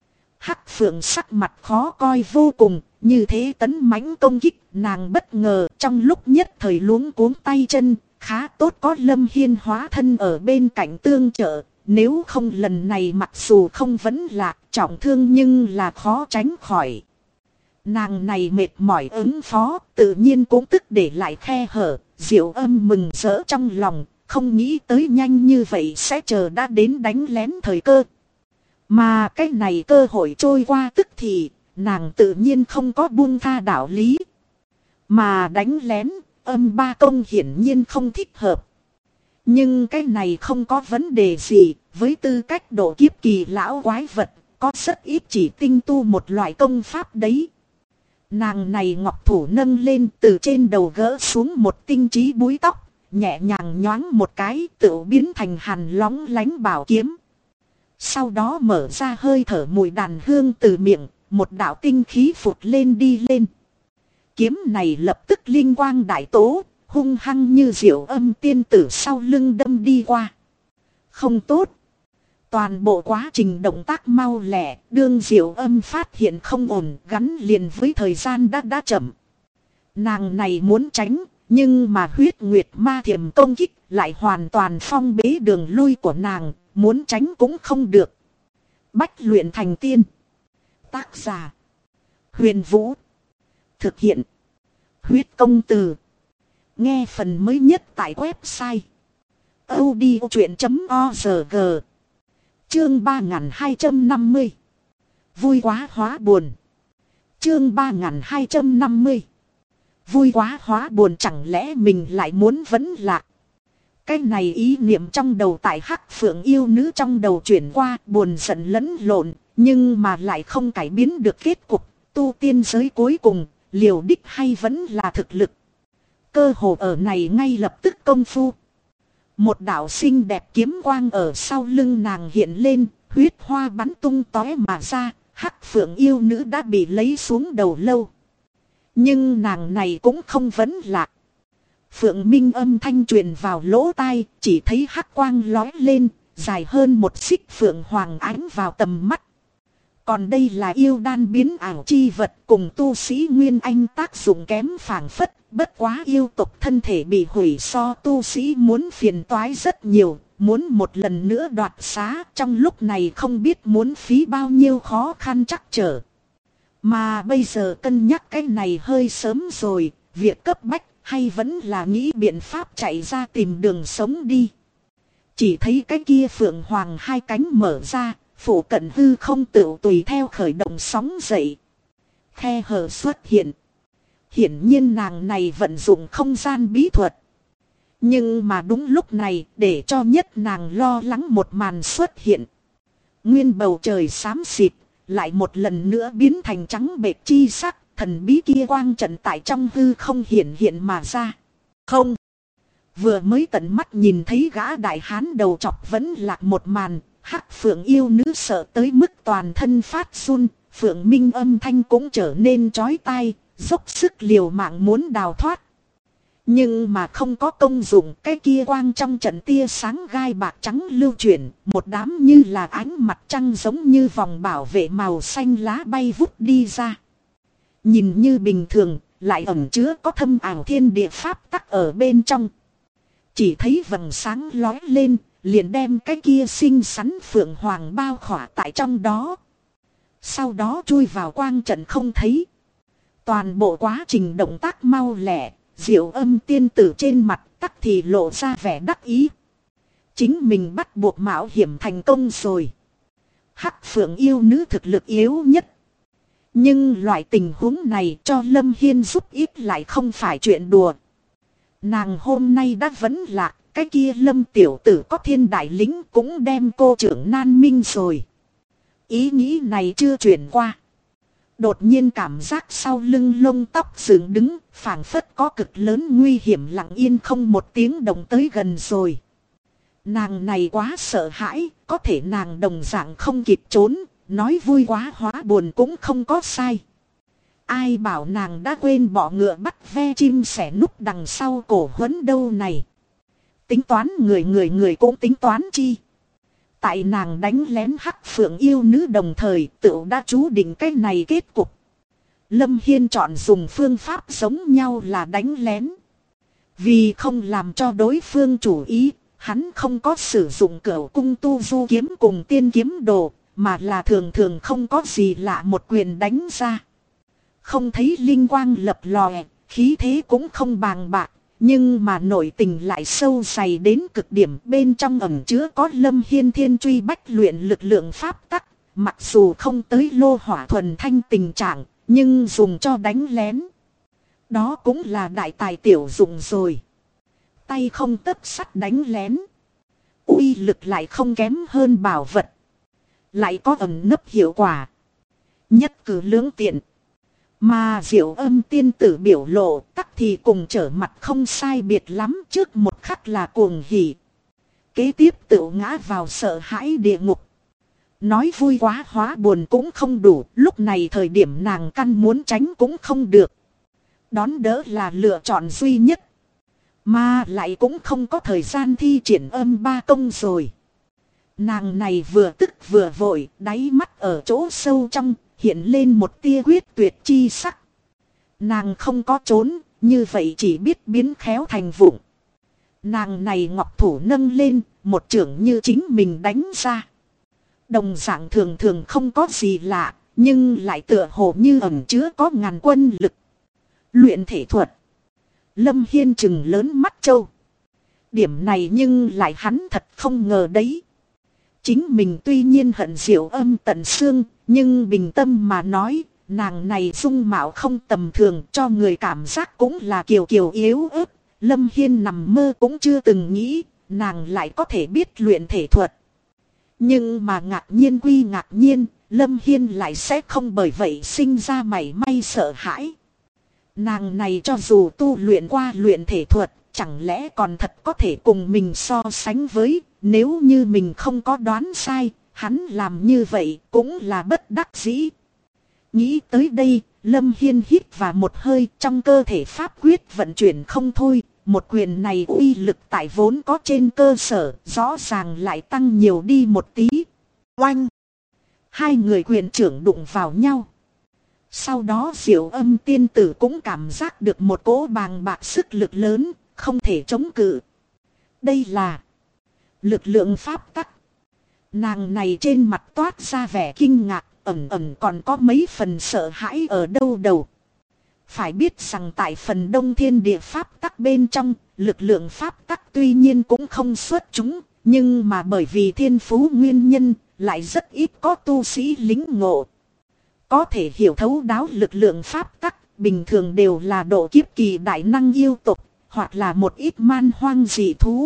Hắc Phượng sắc mặt khó coi vô cùng, như thế tấn mãnh công kích, nàng bất ngờ trong lúc nhất thời luống cuống tay chân, khá tốt có Lâm Hiên hóa thân ở bên cạnh tương trợ, nếu không lần này mặc dù không vẫn lạc trọng thương nhưng là khó tránh khỏi. Nàng này mệt mỏi ứng phó, tự nhiên cũng tức để lại khe hở, Diệu Âm mừng rỡ trong lòng, không nghĩ tới nhanh như vậy sẽ chờ đã đến đánh lén thời cơ. Mà cái này cơ hội trôi qua tức thì, nàng tự nhiên không có buông tha đạo lý. Mà đánh lén, âm ba công hiển nhiên không thích hợp. Nhưng cái này không có vấn đề gì, với tư cách độ kiếp kỳ lão quái vật, có rất ít chỉ tinh tu một loại công pháp đấy. Nàng này ngọc thủ nâng lên từ trên đầu gỡ xuống một tinh trí búi tóc, nhẹ nhàng nhoáng một cái tự biến thành hàn lóng lánh bảo kiếm. Sau đó mở ra hơi thở mùi đàn hương từ miệng, một đạo tinh khí phụt lên đi lên. Kiếm này lập tức linh quang đại tố, hung hăng như Diệu Âm tiên tử sau lưng đâm đi qua. Không tốt. Toàn bộ quá trình động tác mau lẹ, đương Diệu Âm phát hiện không ổn, gắn liền với thời gian đã chậm. Nàng này muốn tránh, nhưng mà huyết nguyệt ma thiểm công kích lại hoàn toàn phong bế đường lui của nàng, muốn tránh cũng không được. Bách luyện thành tiên. Tác giả: Huyền Vũ. Thực hiện: Huyết Công Từ. Nghe phần mới nhất tại website audiochuyện.org. Chương 3250. Vui quá hóa buồn. Chương 3250. Vui quá hóa buồn, chẳng lẽ mình lại muốn vẫn lạc? Cái này ý niệm trong đầu tại Hắc Phượng yêu nữ trong đầu chuyển qua, buồn giận lẫn lộn, nhưng mà lại không cải biến được kết cục. Tu tiên giới cuối cùng, liều đích hay vẫn là thực lực? Cơ hồ ở này ngay lập tức công phu. Một đạo xinh đẹp kiếm quang ở sau lưng nàng hiện lên, huyết hoa bắn tung tóe mà ra, Hắc Phượng yêu nữ đã bị lấy xuống đầu lâu. Nhưng nàng này cũng không vấn lạc. Phượng Minh âm thanh truyền vào lỗ tai, chỉ thấy hắc quang lói lên, dài hơn một xích phượng hoàng ánh vào tầm mắt. Còn đây là yêu đan biến ảo chi vật, cùng tu sĩ Nguyên Anh tác dụng kém phảng phất, bất quá yêu tộc thân thể bị hủy, so tu sĩ muốn phiền toái rất nhiều, muốn một lần nữa đoạt xá, trong lúc này không biết muốn phí bao nhiêu khó khăn trắc trở. Mà bây giờ cân nhắc cái này hơi sớm rồi, việc cấp bách hay vẫn là nghĩ biện pháp chạy ra tìm đường sống đi. Chỉ thấy cái kia phượng hoàng hai cánh mở ra, phủ cận hư không tự tùy theo khởi động sóng dậy. Khe hở xuất hiện. Hiển nhiên nàng này vận dụng không gian bí thuật. Nhưng mà đúng lúc này, để cho nhất nàng lo lắng một màn xuất hiện. Nguyên bầu trời xám xịt, lại một lần nữa biến thành trắng bệch chi sắc, thần bí kia quang trận tại trong hư không hiện mà ra. Không. Vừa mới tận mắt nhìn thấy gã đại hán đầu chọc vẫn lạc một màn, Hắc Phượng yêu nữ sợ tới mức toàn thân phát run, Phượng Minh âm thanh cũng trở nên chói tai, dốc sức liều mạng muốn đào thoát. Nhưng mà không có công dụng, cái kia quang trong trận tia sáng gai bạc trắng lưu chuyển, một đám như là ánh mặt trăng giống như vòng bảo vệ màu xanh lá bay vút đi ra. Nhìn như bình thường, lại ẩn chứa có thâm ảo thiên địa pháp tắc ở bên trong. Chỉ thấy vầng sáng lói lên, liền đem cái kia xinh xắn phượng hoàng bao khỏa tại trong đó. Sau đó chui vào quang trận không thấy. Toàn bộ quá trình động tác mau lẹ, Diệu Âm tiên tử trên mặt tắc thì lộ ra vẻ đắc ý. Chính mình bắt buộc mạo hiểm thành công rồi. Hắc Phượng yêu nữ thực lực yếu nhất. Nhưng loại tình huống này cho Lâm Hiên giúp ít lại không phải chuyện đùa. Nàng hôm nay đã vẫn lạc, cái kia Lâm tiểu tử có thiên đại lính cũng đem cô trưởng nan minh rồi. Ý nghĩ này chưa chuyển qua. Đột nhiên cảm giác sau lưng lông tóc dựng đứng, phảng phất có cực lớn nguy hiểm lặng yên không một tiếng động tới gần rồi. Nàng này quá sợ hãi, có thể nàng đồng dạng không kịp trốn, nói vui quá hóa buồn cũng không có sai. Ai bảo nàng đã quên bỏ ngựa bắt ve chim sẻ núp đằng sau cổ huấn đâu này. Tính toán người cũng tính toán chi. Tại nàng đánh lén Hắc Phượng yêu nữ đồng thời tự đã chú định cái này kết cục. Lâm Hiên chọn dùng phương pháp giống nhau là đánh lén. Vì không làm cho đối phương chủ ý, hắn không có sử dụng cửu cung tu du kiếm cùng tiên kiếm đồ, mà là thường thường không có gì lạ một quyền đánh ra. Không thấy linh quang lập lòe, khí thế cũng không bàng bạc, nhưng mà nội tình lại sâu dày đến cực điểm, bên trong ẩn chứa có Lâm Hiên thiên truy bách luyện lực lượng pháp tắc, mặc dù không tới lô hỏa thuần thanh tình trạng, nhưng dùng cho đánh lén. Đó cũng là đại tài tiểu dụng rồi. Tay không tấc sắt đánh lén, uy lực lại không kém hơn bảo vật, lại có ẩn nấp hiệu quả, nhất cử lưỡng tiện. Mà Diệu Âm tiên tử biểu lộ tắc thì cùng trở mặt không sai biệt lắm, trước một khắc là cuồng hỉ, kế tiếp tự ngã vào sợ hãi địa ngục. Nói vui quá hóa buồn cũng không đủ, lúc này thời điểm nàng căn muốn tránh cũng không được. Đón đỡ là lựa chọn duy nhất, mà lại cũng không có thời gian thi triển âm ba công rồi. Nàng này vừa tức vừa vội, đáy mắt ở chỗ sâu trong hiện lên một tia quyết tuyệt chi sắc. Nàng không có trốn, như vậy chỉ biết biến khéo thành vụng. Nàng này ngọc thủ nâng lên, một chưởng như chính mình đánh ra. Đồng dạng thường thường không có gì lạ, nhưng lại tựa hồ như ẩn chứa có ngàn quân lực. Luyện thể thuật. Lâm Hiên trừng lớn mắt trâu. Điểm này nhưng lại hắn thật không ngờ đấy. Chính mình tuy nhiên hận Diệu Âm tận xương, nhưng bình tâm mà nói, nàng này dung mạo không tầm thường, cho người cảm giác cũng là kiều kiều yếu ớt. Lâm Hiên nằm mơ cũng chưa từng nghĩ, nàng lại có thể biết luyện thể thuật. Nhưng mà ngạc nhiên quy ngạc nhiên, Lâm Hiên lại sẽ không bởi vậy sinh ra mảy may sợ hãi. Nàng này cho dù tu luyện qua luyện thể thuật, chẳng lẽ còn thật có thể cùng mình so sánh với, nếu như mình không có đoán sai, hắn làm như vậy cũng là bất đắc dĩ. Nghĩ tới đây, Lâm Hiên hít vào một hơi, trong cơ thể pháp quyết vận chuyển không thôi. Một quyền này uy lực tại vốn có trên cơ sở, rõ ràng lại tăng nhiều đi một tí. Oanh! Hai người quyền trưởng đụng vào nhau. Sau đó Diệu Âm tiên tử cũng cảm giác được một cỗ bàng bạc sức lực lớn, không thể chống cự. Đây là lực lượng pháp tắc. Nàng này trên mặt toát ra vẻ kinh ngạc, ẩn ẩn còn có mấy phần sợ hãi ở đâu đầu. Phải biết rằng tại phần đông thiên địa pháp tắc bên trong, lực lượng pháp tắc tuy nhiên cũng không xuất chúng, nhưng mà bởi vì thiên phú nguyên nhân, lại rất ít có tu sĩ lính ngộ. Có thể hiểu thấu đáo lực lượng pháp tắc, bình thường đều là độ kiếp kỳ đại năng yêu tộc, hoặc là một ít man hoang dị thú.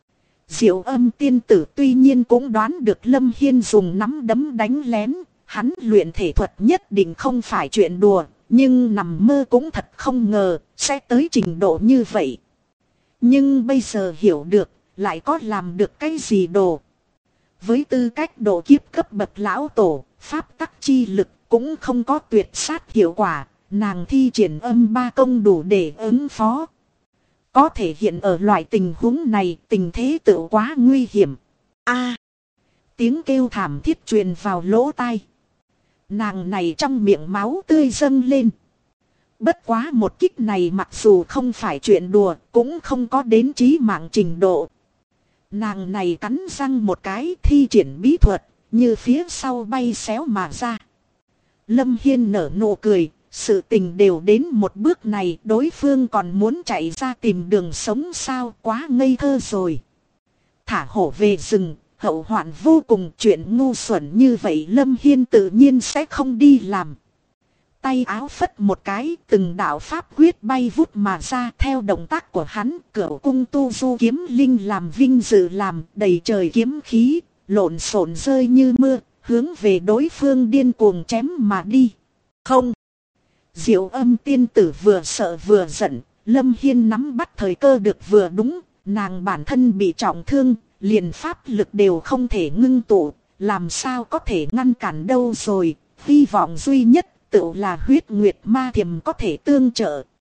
Diệu Âm tiên tử tuy nhiên cũng đoán được Lâm Hiên dùng nắm đấm đánh lén, hắn luyện thể thuật nhất định không phải chuyện đùa. Nhưng nằm mơ cũng thật không ngờ sẽ tới trình độ như vậy. Nhưng bây giờ hiểu được, lại có làm được cái gì đồ. Với tư cách độ kiếp cấp bậc lão tổ, pháp tắc chi lực cũng không có tuyệt sát hiệu quả. Nàng thi triển âm ba công đủ để ứng phó. Có thể hiện ở loại tình huống này, tình thế tự quá nguy hiểm. A, tiếng kêu thảm thiết truyền vào lỗ tai. Nàng này trong miệng máu tươi dâng lên. Bất quá một kích này mặc dù không phải chuyện đùa, cũng không có đến chí mạng trình độ. Nàng này cắn răng một cái, thi triển bí thuật, như phía sau bay xéo mà ra. Lâm Hiên nở nụ cười, sự tình đều đến một bước này, đối phương còn muốn chạy ra tìm đường sống sao, quá ngây thơ rồi. Thả hổ về rừng, hậu hoạn vô cùng, chuyện ngu xuẩn như vậy Lâm Hiên tự nhiên sẽ không đi làm. Tay áo phất một cái, từng đạo pháp quyết bay vút mà ra, theo động tác của hắn, cửu cung tu du kiếm linh làm vinh dự làm, đầy trời kiếm khí, lộn xộn rơi như mưa, hướng về đối phương điên cuồng chém mà đi. Không! Diệu Âm tiên tử vừa sợ vừa giận, Lâm Hiên nắm bắt thời cơ được vừa đúng, nàng bản thân bị trọng thương, liền pháp lực đều không thể ngưng tụ, làm sao có thể ngăn cản đâu rồi, hy vọng duy nhất tự là huyết nguyệt ma thiềm có thể tương trợ.